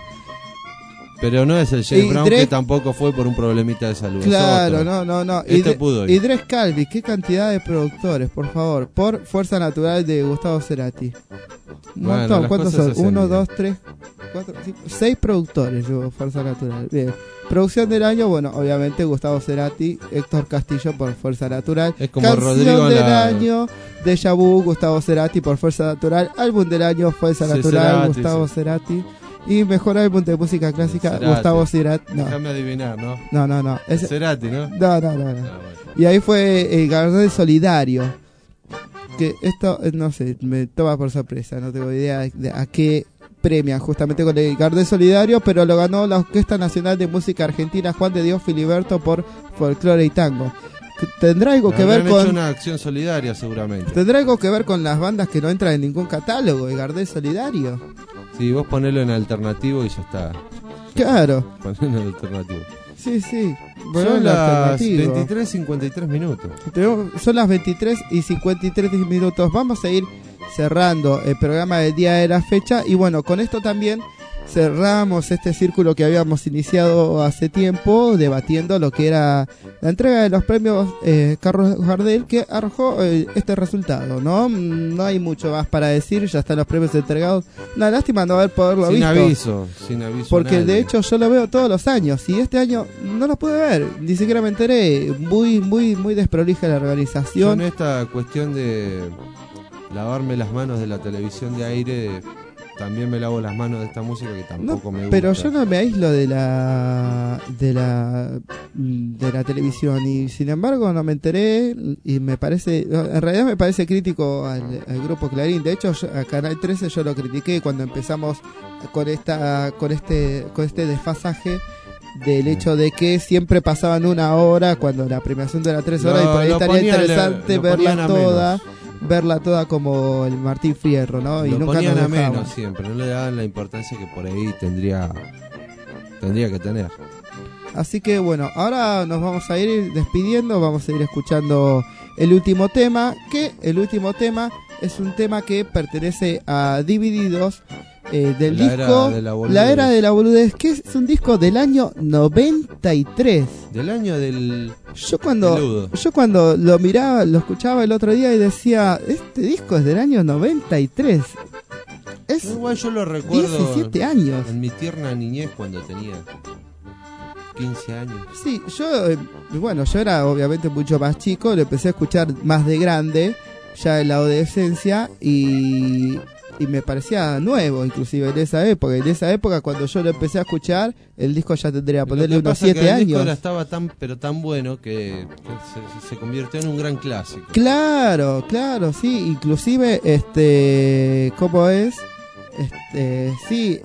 [SPEAKER 2] Pero no es el James
[SPEAKER 3] Y
[SPEAKER 2] Brown
[SPEAKER 3] Drake-
[SPEAKER 2] que tampoco fue por un problemita de salud.
[SPEAKER 3] Claro,
[SPEAKER 2] es otro.
[SPEAKER 3] no.
[SPEAKER 2] Este pudo ir.
[SPEAKER 3] Y Dres Calvi, qué cantidad de productores, por favor. Por Fuerza Natural de Gustavo Cerati. Un
[SPEAKER 2] Bueno,
[SPEAKER 3] montón.
[SPEAKER 2] las
[SPEAKER 3] ¿Cuántos
[SPEAKER 2] cosas
[SPEAKER 3] son?
[SPEAKER 2] se hacen
[SPEAKER 3] 1,
[SPEAKER 2] bien.
[SPEAKER 3] 2, 3, 4, 5, 6 productores llevó Fuerza Natural. Bien. Producción del año, bueno, obviamente Gustavo Cerati, Héctor Castillo por Fuerza Natural.
[SPEAKER 2] Es como
[SPEAKER 3] Canción
[SPEAKER 2] Rodrigo
[SPEAKER 3] del
[SPEAKER 2] la-
[SPEAKER 3] año, Deja Vu, Gustavo Cerati por Fuerza Natural. Álbum del año, Fuerza
[SPEAKER 2] Sí,
[SPEAKER 3] Natural,
[SPEAKER 2] Cerati,
[SPEAKER 3] Gustavo
[SPEAKER 2] sí.
[SPEAKER 3] Cerati. Y mejor álbum de música clásica,
[SPEAKER 2] Cerati.
[SPEAKER 3] Gustavo Cerati. No.
[SPEAKER 2] Déjame adivinar, ¿no?
[SPEAKER 3] No. Ese-
[SPEAKER 2] Cerati, ¿no?
[SPEAKER 3] No. Y ahí fue el Gardel Solidario. Que esto, no sé, me toma por sorpresa. No tengo idea de a qué premian justamente con el Gardel Solidario, pero lo ganó la Orquesta Nacional de Música Argentina Juan de Dios Filiberto por Folclore y Tango. ¿Tendrá algo que ver
[SPEAKER 2] Habrán hecho
[SPEAKER 3] con
[SPEAKER 2] una acción solidaria seguramente.
[SPEAKER 3] tendrá algo que ver con las bandas que no entran en ningún catálogo, el Gardel Solidario?
[SPEAKER 2] Sí, vos ponelo en alternativo y ya está.
[SPEAKER 3] Claro.
[SPEAKER 2] Ponelo en alternativo.
[SPEAKER 3] Sí.
[SPEAKER 2] Son
[SPEAKER 3] en
[SPEAKER 2] las
[SPEAKER 3] alternativo.
[SPEAKER 2] 23:53 minutos.
[SPEAKER 3] Son las 23:53 minutos. Vamos a ir cerrando el programa del día de la fecha. Y bueno, con esto también cerramos este círculo que habíamos iniciado hace tiempo, debatiendo lo que era la entrega de los premios Carlos Gardel, que arrojó este resultado, ¿no? No hay mucho más para decir, ya están los premios entregados. Una lástima no haber poderlo
[SPEAKER 2] Sin
[SPEAKER 3] visto.
[SPEAKER 2] aviso.
[SPEAKER 3] Porque
[SPEAKER 2] a nadie.
[SPEAKER 3] de hecho yo lo veo todos los años y este año no lo pude ver, ni siquiera me enteré. Muy desprolija la
[SPEAKER 2] Yo
[SPEAKER 3] organización.
[SPEAKER 2] en esta cuestión de lavarme las manos de la televisión de aire, también me lavo las manos de esta música que tampoco me gusta.
[SPEAKER 3] Pero yo no me aíslo de la televisión, y sin embargo no me enteré, y me parece, en realidad me parece crítico al grupo Clarín. De hecho, a Canal 13 yo lo critiqué cuando empezamos con este desfasaje del hecho de que siempre pasaban 1 hora cuando la premiación dura 3 horas, y por ahí estaría interesante verla toda como el Martín Fierro, ¿no? Y
[SPEAKER 2] lo
[SPEAKER 3] nunca
[SPEAKER 2] ponían
[SPEAKER 3] nos
[SPEAKER 2] a
[SPEAKER 3] dejaban.
[SPEAKER 2] menos siempre, no le daban la importancia que por ahí tendría que tener.
[SPEAKER 3] Así que bueno, ahora nos vamos a ir despidiendo, vamos a ir escuchando el último tema, que el último tema es un tema que pertenece a Divididos, del disco La Era de la Boludez, que es un disco del año 93.
[SPEAKER 2] Del año del...
[SPEAKER 3] Yo cuando lo miraba, lo escuchaba el otro día y decía, este disco es del año 93. Es
[SPEAKER 2] igual yo lo recuerdo
[SPEAKER 3] 17 años.
[SPEAKER 2] En mi tierna niñez, cuando tenía 15 años.
[SPEAKER 3] Sí, yo era obviamente mucho más chico, lo empecé a escuchar más de grande, ya en la adolescencia, y me parecía nuevo, inclusive en esa época. En esa época, cuando yo lo empecé a escuchar, el disco ya tendría ponerle unos 7 años.
[SPEAKER 2] El disco estaba tan bueno que se convirtió en un gran clásico.
[SPEAKER 3] Claro, sí, inclusive ¿cómo es? Sí,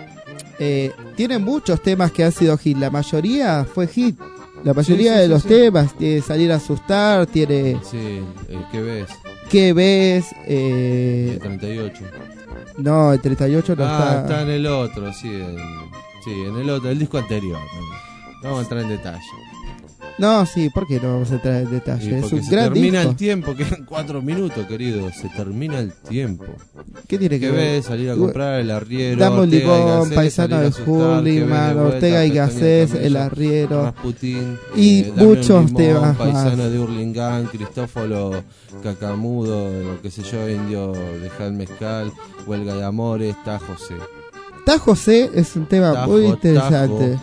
[SPEAKER 3] tiene muchos temas que han sido hit, la mayoría fue hit. La mayoría de los temas, tiene Salir a Asustar, tiene...
[SPEAKER 2] Sí, ¿qué ves?
[SPEAKER 3] ¿Qué ves?
[SPEAKER 2] El 38.
[SPEAKER 3] No, el 38 no está.
[SPEAKER 2] Está en el otro, sí, en el otro, el disco anterior. No vamos a entrar en detalle.
[SPEAKER 3] No, sí, ¿por qué no vamos a entrar en detalle? Es un gran
[SPEAKER 2] termina
[SPEAKER 3] disco.
[SPEAKER 2] El tiempo, quedan 4 minutos, querido. Se termina el tiempo.
[SPEAKER 3] ¿Qué tiene que ver?
[SPEAKER 2] Ves? Salir a comprar el arriero.
[SPEAKER 3] Dame un limón,
[SPEAKER 2] Gasset,
[SPEAKER 3] Paisano de Hurlingham, Ortega y Gasset, el arriero.
[SPEAKER 2] Rasputín,
[SPEAKER 3] y muchos temas
[SPEAKER 2] Paisano
[SPEAKER 3] más.
[SPEAKER 2] de Hurlingham, Cristóforo Cacamudo, lo que sé yo, Indio de Mezcal, Huelga de Amores, Está José.
[SPEAKER 3] Está José es un tema muy interesante.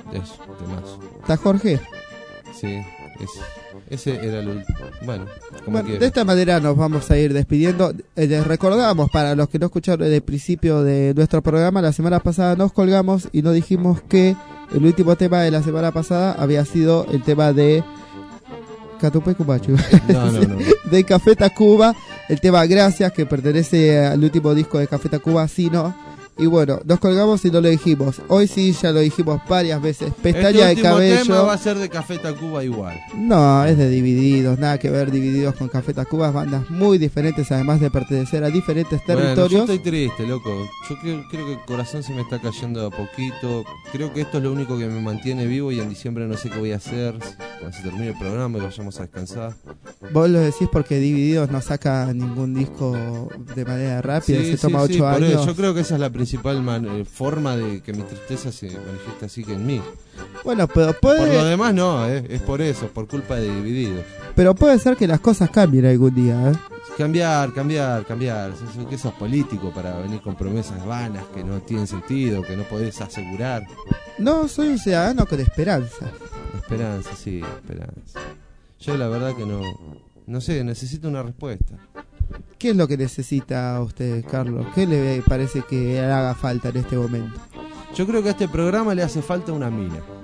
[SPEAKER 3] Está Jorge.
[SPEAKER 2] Sí, ese era el último. Bueno,
[SPEAKER 3] de esta manera nos vamos a ir despidiendo. Les recordamos, para los que no escucharon desde el principio de nuestro programa, la semana pasada nos colgamos y nos dijimos que el último tema de la semana pasada había sido el tema de Catupe Cumachu.
[SPEAKER 2] No.
[SPEAKER 3] De Café Tacuba, el tema Gracias, que pertenece al último disco de Café Tacuba, Sino. Y bueno, nos colgamos y no lo dijimos. Hoy sí, ya lo dijimos varias veces. Pestaña de cabello.
[SPEAKER 2] Este tema va a ser de Café Tacuba igual.
[SPEAKER 3] No, es de Divididos. Nada que ver Divididos con Café Tacuba. Bandas muy diferentes, además de pertenecer a diferentes territorios.
[SPEAKER 2] Yo estoy triste, loco. Yo creo que el corazón se me está cayendo de a poquito. Creo que esto es lo único que me mantiene vivo, y en diciembre no sé qué voy a hacer. Cuando se termine el programa y vayamos a descansar.
[SPEAKER 3] Vos lo decís porque Divididos no saca ningún disco de manera rápida, se toma 8 años.
[SPEAKER 2] Eso. Yo creo que esa es la principal forma de que mi tristeza se manifiesta así que en mí.
[SPEAKER 3] Bueno, pero puede...
[SPEAKER 2] Por lo demás no, es por eso, por culpa de Divididos.
[SPEAKER 3] Pero puede ser que las cosas cambien algún día,
[SPEAKER 2] Cambiar. Que sos político para venir con promesas vanas que no tienen sentido, que no podés asegurar.
[SPEAKER 3] No, soy un ciudadano con esperanza.
[SPEAKER 2] Esperanza. Yo la verdad que no sé, necesito una respuesta.
[SPEAKER 3] ¿Qué es lo que necesita usted, Carlos? ¿Qué le parece que haga falta en este momento?
[SPEAKER 2] Yo creo que a este programa le hace falta una mina.